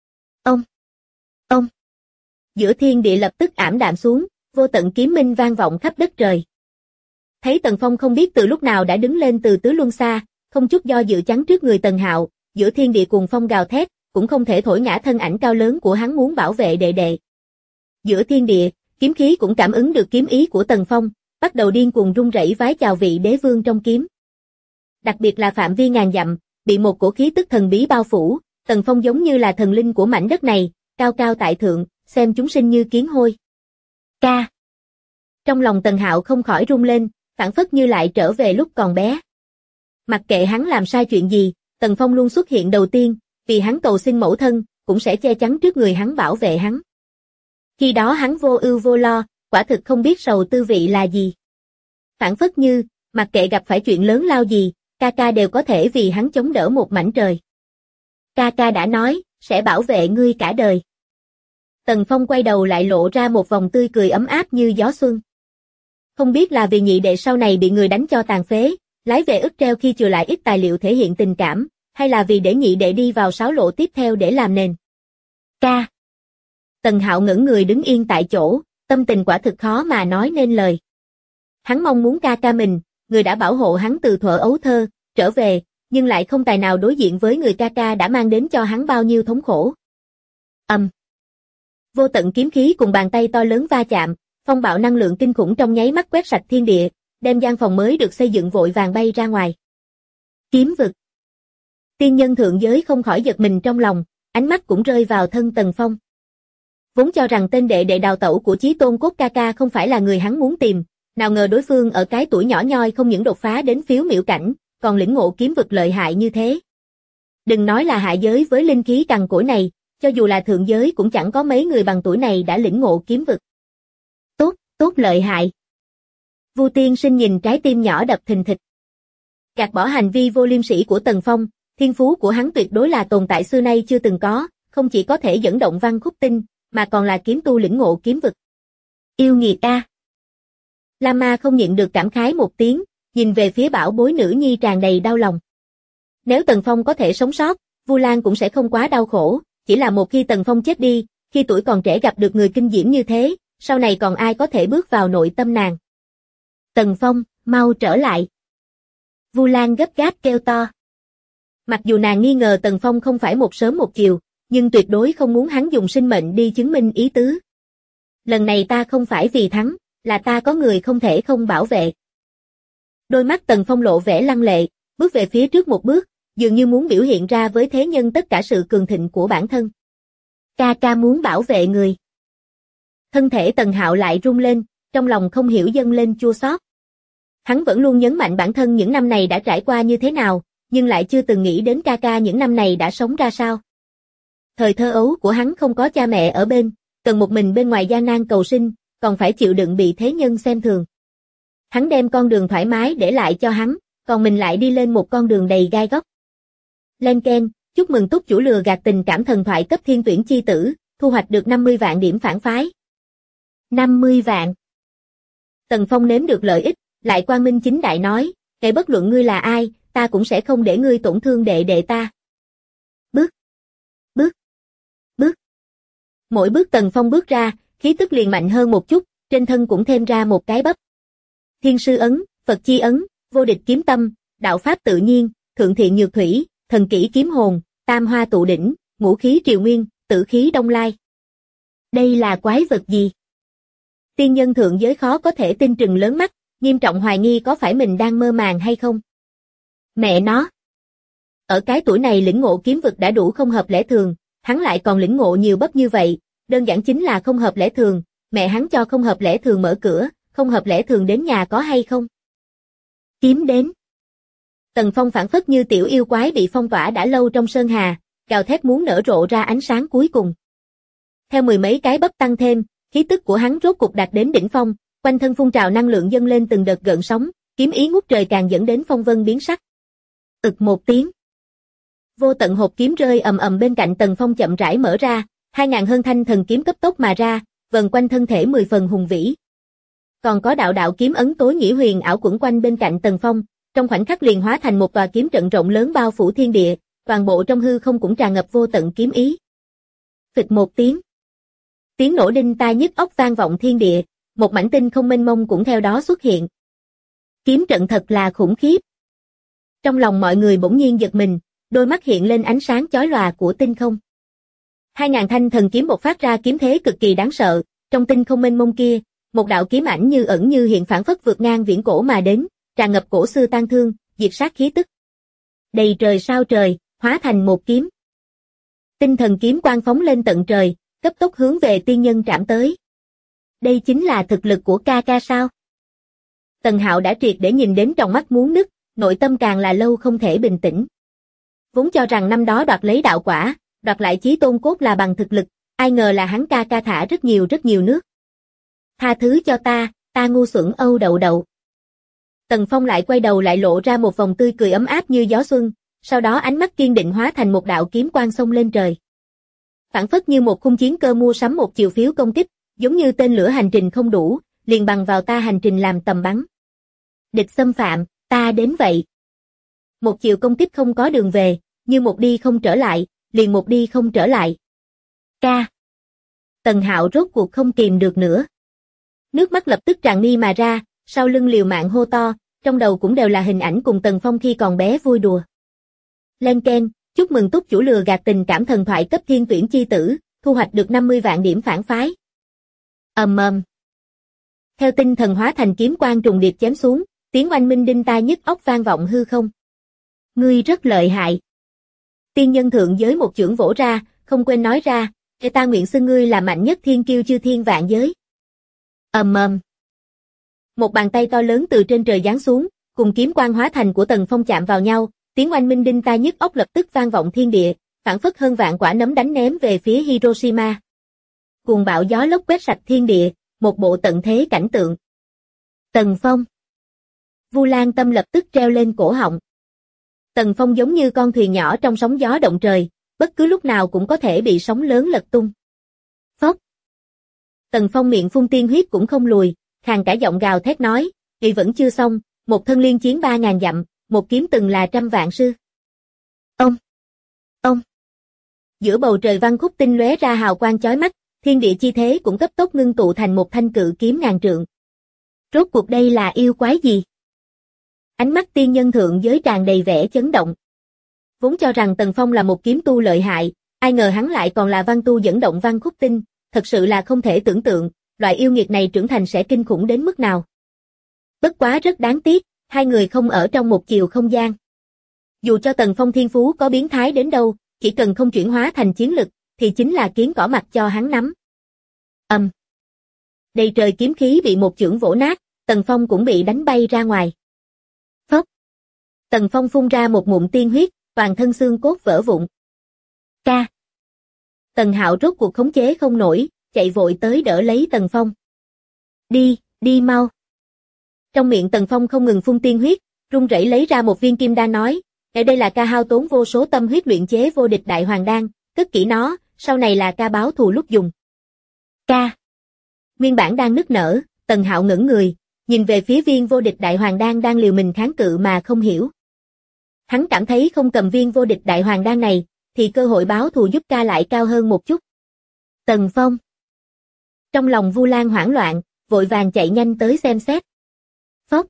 Ông. Giữa thiên địa lập tức ảm đạm xuống, vô tận kiếm minh vang vọng khắp đất trời. Thấy Tần Phong không biết từ lúc nào đã đứng lên từ tứ luân xa, không chút do dự chắn trước người Tần Hạo, giữa thiên địa cuồng phong gào thét, cũng không thể thổi ngã thân ảnh cao lớn của hắn muốn bảo vệ đệ đệ. Giữa thiên địa, kiếm khí cũng cảm ứng được kiếm ý của Tần Phong, bắt đầu điên cuồng rung rẩy vái chào vị đế vương trong kiếm. Đặc biệt là phạm vi ngàn dặm, bị một cổ khí tức thần bí bao phủ, Tần Phong giống như là thần linh của mảnh đất này, cao cao tại thượng, xem chúng sinh như kiến hôi. Ca. Trong lòng Tần Hạo không khỏi rung lên, phảng phất như lại trở về lúc còn bé. Mặc kệ hắn làm sai chuyện gì, Tần Phong luôn xuất hiện đầu tiên, vì hắn cầu xin mẫu thân, cũng sẽ che chắn trước người hắn bảo vệ hắn. Khi đó hắn vô ưu vô lo, quả thực không biết sầu tư vị là gì. Phảng phất như, mặc kệ gặp phải chuyện lớn lao gì, ca ca đều có thể vì hắn chống đỡ một mảnh trời. Ca ca đã nói, sẽ bảo vệ ngươi cả đời. Tần Phong quay đầu lại lộ ra một vòng tươi cười ấm áp như gió xuân. Không biết là vì nhị đệ sau này bị người đánh cho tàn phế, lái về ức treo khi chừa lại ít tài liệu thể hiện tình cảm, hay là vì để nhị đệ đi vào sáo lộ tiếp theo để làm nền. Ca. Tần Hạo ngẩng người đứng yên tại chỗ, tâm tình quả thực khó mà nói nên lời. Hắn mong muốn ca ca mình, người đã bảo hộ hắn từ thuở ấu thơ, trở về, nhưng lại không tài nào đối diện với người ca ca đã mang đến cho hắn bao nhiêu thống khổ. Vô tận kiếm khí cùng bàn tay to lớn va chạm, Phong bạo năng lượng kinh khủng trong nháy mắt quét sạch thiên địa, đem gian phòng mới được xây dựng vội vàng bay ra ngoài. Kiếm vực. Tiên nhân thượng giới không khỏi giật mình trong lòng, ánh mắt cũng rơi vào thân Tần Phong. Vốn cho rằng tên đệ đệ đào tẩu của Chí Tôn Cốt ca ca không phải là người hắn muốn tìm, nào ngờ đối phương ở cái tuổi nhỏ nhoi không những đột phá đến phiếu miểu cảnh, còn lĩnh ngộ kiếm vực lợi hại như thế. Đừng nói là hạ giới với linh khí cằn cỗi này, cho dù là thượng giới cũng chẳng có mấy người bằng tuổi này đã lĩnh ngộ kiếm vực. Tốt lợi hại. Vu Tiên Sinh nhìn trái tim nhỏ đập thình thịch. Gạt bỏ hành vi vô liêm sỉ của Tần Phong, thiên phú của hắn tuyệt đối là tồn tại xưa nay chưa từng có, không chỉ có thể dẫn động văn khúc tinh, mà còn là kiếm tu lĩnh ngộ kiếm vực. Yêu nghiệt a. Lama không nhịn được cảm khái một tiếng, nhìn về phía bảo bối nữ nhi tràn đầy đau lòng. Nếu Tần Phong có thể sống sót, Vu Lan cũng sẽ không quá đau khổ, chỉ là một khi Tần Phong chết đi, khi tuổi còn trẻ gặp được người kinh diễm như thế, sau này còn ai có thể bước vào nội tâm nàng. Tần Phong, mau trở lại. Vu Lan gấp gáp kêu to. Mặc dù nàng nghi ngờ Tần Phong không phải một sớm một chiều, nhưng tuyệt đối không muốn hắn dùng sinh mệnh đi chứng minh ý tứ. Lần này ta không phải vì thắng, là ta có người không thể không bảo vệ. Đôi mắt Tần Phong lộ vẻ lăng lệ, bước về phía trước một bước, dường như muốn biểu hiện ra với thế nhân tất cả sự cường thịnh của bản thân. Ca ca muốn bảo vệ người. Thân thể Tần Hạo lại rung lên, trong lòng không hiểu dâng lên chua xót. Hắn vẫn luôn nhấn mạnh bản thân những năm này đã trải qua như thế nào, nhưng lại chưa từng nghĩ đến ca ca những năm này đã sống ra sao. Thời thơ ấu của hắn không có cha mẹ ở bên, cần một mình bên ngoài gian nan cầu sinh, còn phải chịu đựng bị thế nhân xem thường. Hắn đem con đường thoải mái để lại cho hắn, còn mình lại đi lên một con đường đầy gai góc. Len keng, chúc mừng túc chủ lừa gạt tình cảm thần thoại cấp thiên tuyển chi tử, thu hoạch được 50 vạn điểm phản phái. 50 vạn. Tần Phong nếm được lợi ích, lại quang minh chính đại nói, kể bất luận ngươi là ai, ta cũng sẽ không để ngươi tổn thương đệ đệ ta. Bước. Mỗi bước Tần Phong bước ra, khí tức liền mạnh hơn một chút, trên thân cũng thêm ra một cái bắp. Thiên sư ấn, Phật chi ấn, vô địch kiếm tâm, đạo pháp tự nhiên, thượng thiện nhược thủy, thần kỹ kiếm hồn, tam hoa tụ đỉnh, ngũ khí triều nguyên, tử khí đông lai. Đây là quái vật gì? Tiên nhân thượng giới khó có thể tin trừng lớn mắt, nghiêm trọng hoài nghi có phải mình đang mơ màng hay không. Mẹ nó! Ở cái tuổi này lĩnh ngộ kiếm vực đã đủ không hợp lẽ thường, hắn lại còn lĩnh ngộ nhiều bắp như vậy, đơn giản chính là không hợp lẽ thường, mẹ hắn cho không hợp lẽ thường mở cửa, không hợp lẽ thường đến nhà có hay không? Kiếm đến. Tần Phong phảng phất như tiểu yêu quái bị phong tỏa đã lâu trong sơn hà, gào thét muốn nở rộ ra ánh sáng cuối cùng. Theo mười mấy cái bắp tăng thêm, khí tức của hắn rốt cục đạt đến đỉnh phong, quanh thân phun trào năng lượng dâng lên từng đợt gợn sóng, kiếm ý ngút trời càng dẫn đến phong vân biến sắc. Ực một tiếng. Vô tận hộp kiếm rơi ầm ầm bên cạnh Tần Phong chậm rãi mở ra, 2000 hơn thanh thần kiếm cấp tốc mà ra, vần quanh thân thể 10 phần hùng vĩ. Còn có đạo đạo kiếm ấn tối nghĩa huyền ảo quẩn quanh bên cạnh Tần Phong, trong khoảnh khắc liền hóa thành một tòa kiếm trận rộng lớn bao phủ thiên địa, toàn bộ trong hư không cũng tràn ngập vô tận kiếm ý. Phịch một tiếng. Tiếng nổ đinh tai nhức óc vang vọng thiên địa, một mảnh tinh không mênh mông cũng theo đó xuất hiện. Kiếm trận thật là khủng khiếp. Trong lòng mọi người bỗng nhiên giật mình, đôi mắt hiện lên ánh sáng chói lòa của tinh không. 2000 thanh thần kiếm bộc phát ra kiếm thế cực kỳ đáng sợ, trong tinh không mênh mông kia, một đạo kiếm ảnh như ẩn như hiện phảng phất vượt ngang viễn cổ mà đến, tràn ngập cổ xưa tang thương, diệt sát khí tức. Đầy trời sao trời, hóa thành một kiếm. Tinh thần kiếm quang phóng lên tận trời, cấp tốc hướng về tiên nhân trảm tới. Đây chính là thực lực của ca ca sao? Tần Hạo đã triệt để nhìn đến trong mắt muốn nứt, nội tâm càng là lâu không thể bình tĩnh. Vốn cho rằng năm đó đoạt lấy đạo quả, đoạt lại chí tôn cốt là bằng thực lực, ai ngờ là hắn ca ca thả rất nhiều nước. Tha thứ cho ta ngu xuẩn Âu đậu đậu. Tần Phong lại quay đầu lại lộ ra một vòng tươi cười ấm áp như gió xuân, sau đó ánh mắt kiên định hóa thành một đạo kiếm quang xông lên trời. Phảng phất như một khung chiến cơ mua sắm một chiều phiếu công kích, giống như tên lửa hành trình không đủ, liền bằng vào ta hành trình làm tầm bắn. Địch xâm phạm, ta đến vậy. Một chiều công kích không có đường về, như một đi không trở lại, liền một đi không trở lại. Ca. Tần Hạo rốt cuộc không kìm được nữa. Nước mắt lập tức tràn mi mà ra, sau lưng liều mạng hô to, trong đầu cũng đều là hình ảnh cùng Tần Phong khi còn bé vui đùa. Len keng, chúc mừng túc chủ lừa gạt tình cảm thần thoại cấp thiên tuyển chi tử, thu hoạch được 50 vạn điểm phản phái. Theo tinh thần hóa thành kiếm quang trùng điệp chém xuống, tiếng oanh minh đinh tai nhức óc vang vọng hư không. Ngươi rất lợi hại. Tiên nhân thượng giới một chưởng vỗ ra, không quên nói ra, để ta nguyện xưng ngươi là mạnh nhất thiên kiêu chư thiên vạn giới. Ầm ầm. Một bàn tay to lớn từ trên trời giáng xuống, cùng kiếm quang hóa thành của Tần Phong chạm vào nhau, tiếng oanh minh đinh tai nhức óc lập tức vang vọng thiên địa, phảng phất hơn vạn quả nấm đánh ném về phía Hiroshima. Cuồng bạo gió lốc quét sạch thiên địa, một bộ tận thế cảnh tượng. Tần Phong. Vu Lan Tâm lập tức treo lên cổ họng. Tần Phong giống như con thuyền nhỏ trong sóng gió động trời, bất cứ lúc nào cũng có thể bị sóng lớn lật tung. Phốc. Tần Phong miệng phun tiên huyết cũng không lùi, khàn cả giọng gào thét nói, "Ngươi vẫn chưa xong, một thân liên chiến 3000 dặm, một kiếm từng là trăm vạn sư." Ông. Giữa bầu trời văn khúc tinh lóe ra hào quang chói mắt, thiên địa chi thế cũng cấp tốc ngưng tụ thành một thanh cự kiếm ngàn trượng. Rốt cuộc đây là yêu quái gì? Ánh mắt tiên nhân thượng giới tràn đầy vẻ chấn động. Vốn cho rằng Tần Phong là một kiếm tu lợi hại, ai ngờ hắn lại còn là văn tu dẫn động văn khúc tinh, thật sự là không thể tưởng tượng, loại yêu nghiệt này trưởng thành sẽ kinh khủng đến mức nào. Bất quá rất đáng tiếc, hai người không ở trong một chiều không gian. Dù cho Tần Phong thiên phú có biến thái đến đâu, chỉ cần không chuyển hóa thành chiến lực, thì chính là kiến cỏ mặt cho hắn nắm. Đầy trời kiếm khí bị một chưởng vỗ nát, Tần Phong cũng bị đánh bay ra ngoài. Phốc. Tần Phong phun ra một ngụm tiên huyết, toàn thân xương cốt vỡ vụn. Ca. Tần Hạo rốt cuộc khống chế không nổi, chạy vội tới đỡ lấy Tần Phong. Đi mau. Trong miệng Tần Phong không ngừng phun tiên huyết, run rẩy lấy ra một viên kim đan nói, đây là ca hao tốn vô số tâm huyết luyện chế vô địch đại hoàng đan, cất kỹ nó, sau này là ca báo thù lúc dùng. Ca. Nguyên bản đang nức nở, Tần Hạo ngẩng người, nhìn về phía viên vô địch đại hoàng đan đang liều mình kháng cự mà không hiểu. Hắn cảm thấy không cầm viên vô địch đại hoàng đan này, thì cơ hội báo thù giúp ca lại cao hơn một chút. Tần Phong. Trong lòng Vu Lan hoảng loạn, vội vàng chạy nhanh tới xem xét. Phốc.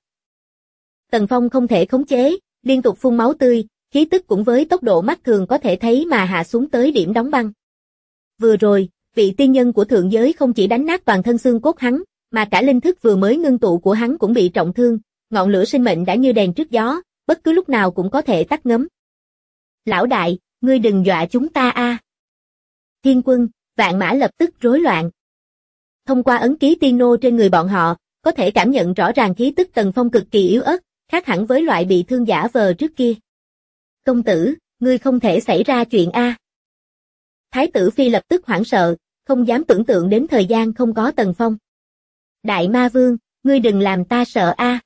Tần Phong không thể khống chế, liên tục phun máu tươi, khí tức cũng với tốc độ mắt thường có thể thấy mà hạ xuống tới điểm đóng băng. Vừa rồi, vị tiên nhân của thượng giới không chỉ đánh nát toàn thân xương cốt hắn, mà cả linh thức vừa mới ngưng tụ của hắn cũng bị trọng thương, ngọn lửa sinh mệnh đã như đèn trước gió, bất cứ lúc nào cũng có thể tắt ngấm. Lão đại, ngươi đừng dọa chúng ta a. Thiên Quân, Vạn Mã lập tức rối loạn. Thông qua ấn ký tiên nô trên người bọn họ, có thể cảm nhận rõ ràng khí tức Tần Phong cực kỳ yếu ớt, khác hẳn với loại bị thương giả vờ trước kia. Công tử, ngươi không thể xảy ra chuyện a. Thái tử Phi lập tức hoảng sợ, không dám tưởng tượng đến thời gian không có Tần Phong. Đại Ma Vương, ngươi đừng làm ta sợ a.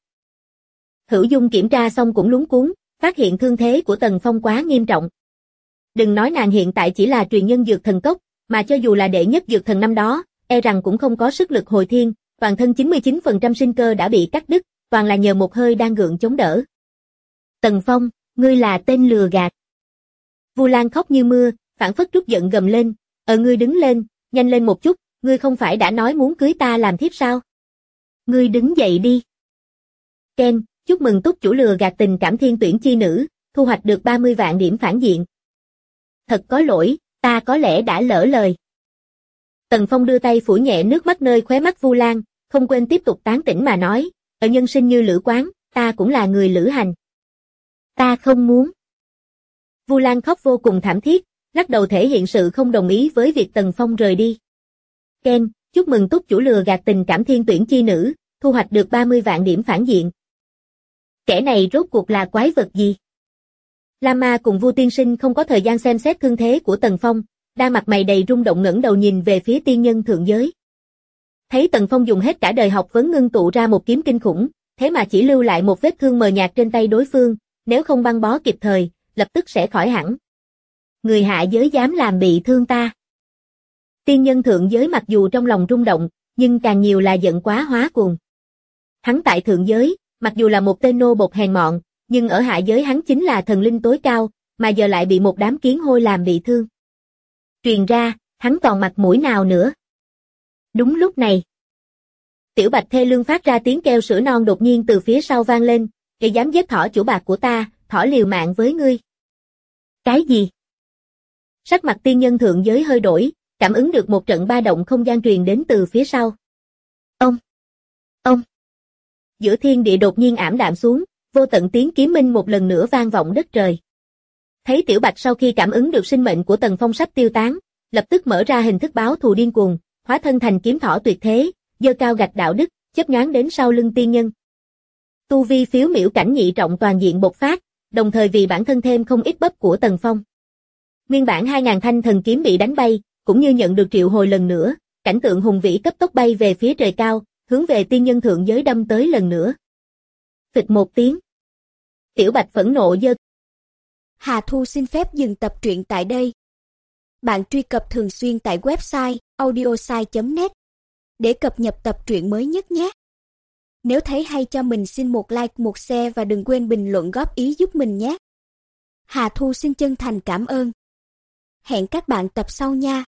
Hữu Dung kiểm tra xong cũng luống cuống, phát hiện thương thế của Tần Phong quá nghiêm trọng. Đừng nói nàng hiện tại chỉ là truyền nhân dược thần cốc, mà cho dù là đệ nhất dược thần năm đó, e rằng cũng không có sức lực hồi thiên, toàn thân 99% sinh cơ đã bị cắt đứt, toàn là nhờ một hơi đang gượng chống đỡ. Tần Phong, ngươi là tên lừa gạt. Vu Lan khóc như mưa, phảng phất trút giận gầm lên, ngươi đứng lên, nhanh lên một chút, ngươi không phải đã nói muốn cưới ta làm thiếp sao? Ngươi đứng dậy đi. Ken, chúc mừng túc chủ lừa gạt tình cảm thiên tuyển chi nữ, thu hoạch được 30 vạn điểm phản diện. Thật có lỗi, ta có lẽ đã lỡ lời. Tần Phong đưa tay phủ nhẹ nước mắt nơi khóe mắt Vu Lan, không quên tiếp tục tán tỉnh mà nói, ở nhân sinh như lữ quán, ta cũng là người lữ hành. Ta không muốn. Vu Lan khóc vô cùng thảm thiết, lắc đầu thể hiện sự không đồng ý với việc Tần Phong rời đi. Ken, chúc mừng túc chủ lừa gạt tình cảm thiên tuyển chi nữ, thu hoạch được 30 vạn điểm phản diện. Kẻ này rốt cuộc là quái vật gì? Lama cùng Vu tiên sinh không có thời gian xem xét thương thế của Tần Phong, đang mặt mày đầy rung động ngẩng đầu nhìn về phía tiên nhân thượng giới. Thấy Tần Phong dùng hết cả đời học vấn ngưng tụ ra một kiếm kinh khủng, thế mà chỉ lưu lại một vết thương mờ nhạt trên tay đối phương, nếu không băng bó kịp thời, lập tức sẽ khỏi hẳn. Người hạ giới dám làm bị thương ta. Tiên nhân thượng giới mặc dù trong lòng rung động, nhưng càng nhiều là giận quá hóa cuồng. Hắn tại thượng giới, mặc dù là một tên nô bộc hèn mọn, nhưng ở hạ giới hắn chính là thần linh tối cao, mà giờ lại bị một đám kiến hôi làm bị thương. Truyền ra, hắn còn mặt mũi nào nữa? Đúng lúc này, Tiểu Bạch thê lương phát ra tiếng kêu sữa non đột nhiên từ phía sau vang lên, "Ngươi dám giết thỏ chủ bạc của ta, thỏ liều mạng với ngươi." Cái gì? Sắc mặt tiên nhân thượng giới hơi đổi, cảm ứng được một trận ba động không gian truyền đến từ phía sau. Ông! Giữa thiên địa đột nhiên ảm đạm xuống, vô tận tiếng kiếm minh một lần nữa vang vọng đất trời. Thấy Tiểu Bạch sau khi cảm ứng được sinh mệnh của Tần Phong sắp tiêu tán, lập tức mở ra hình thức báo thù điên cuồng, hóa thân thành kiếm thỏ tuyệt thế, giơ cao gạch đạo đức, chớp nhoáng đến sau lưng tiên nhân. Tu vi phiếu miểu cảnh nhị trọng toàn diện bộc phát, đồng thời vì bản thân thêm không ít bắp của Tần Phong. Nguyên bản 2000 thanh thần kiếm bị đánh bay, cũng như nhận được triệu hồi lần nữa, cảnh tượng hùng vĩ cấp tốc bay về phía trời cao, hướng về tiên nhân thượng giới đâm tới lần nữa. Phịch một tiếng. Tiểu Bạch phẫn nộ giơ. Hà Thu xin phép dừng tập truyện tại đây. Bạn truy cập thường xuyên tại website audiosai.net để cập nhật tập truyện mới nhất nhé. Nếu thấy hay cho mình xin một like, một share và đừng quên bình luận góp ý giúp mình nhé. Hà Thu xin chân thành cảm ơn. Hẹn các bạn tập sau nha.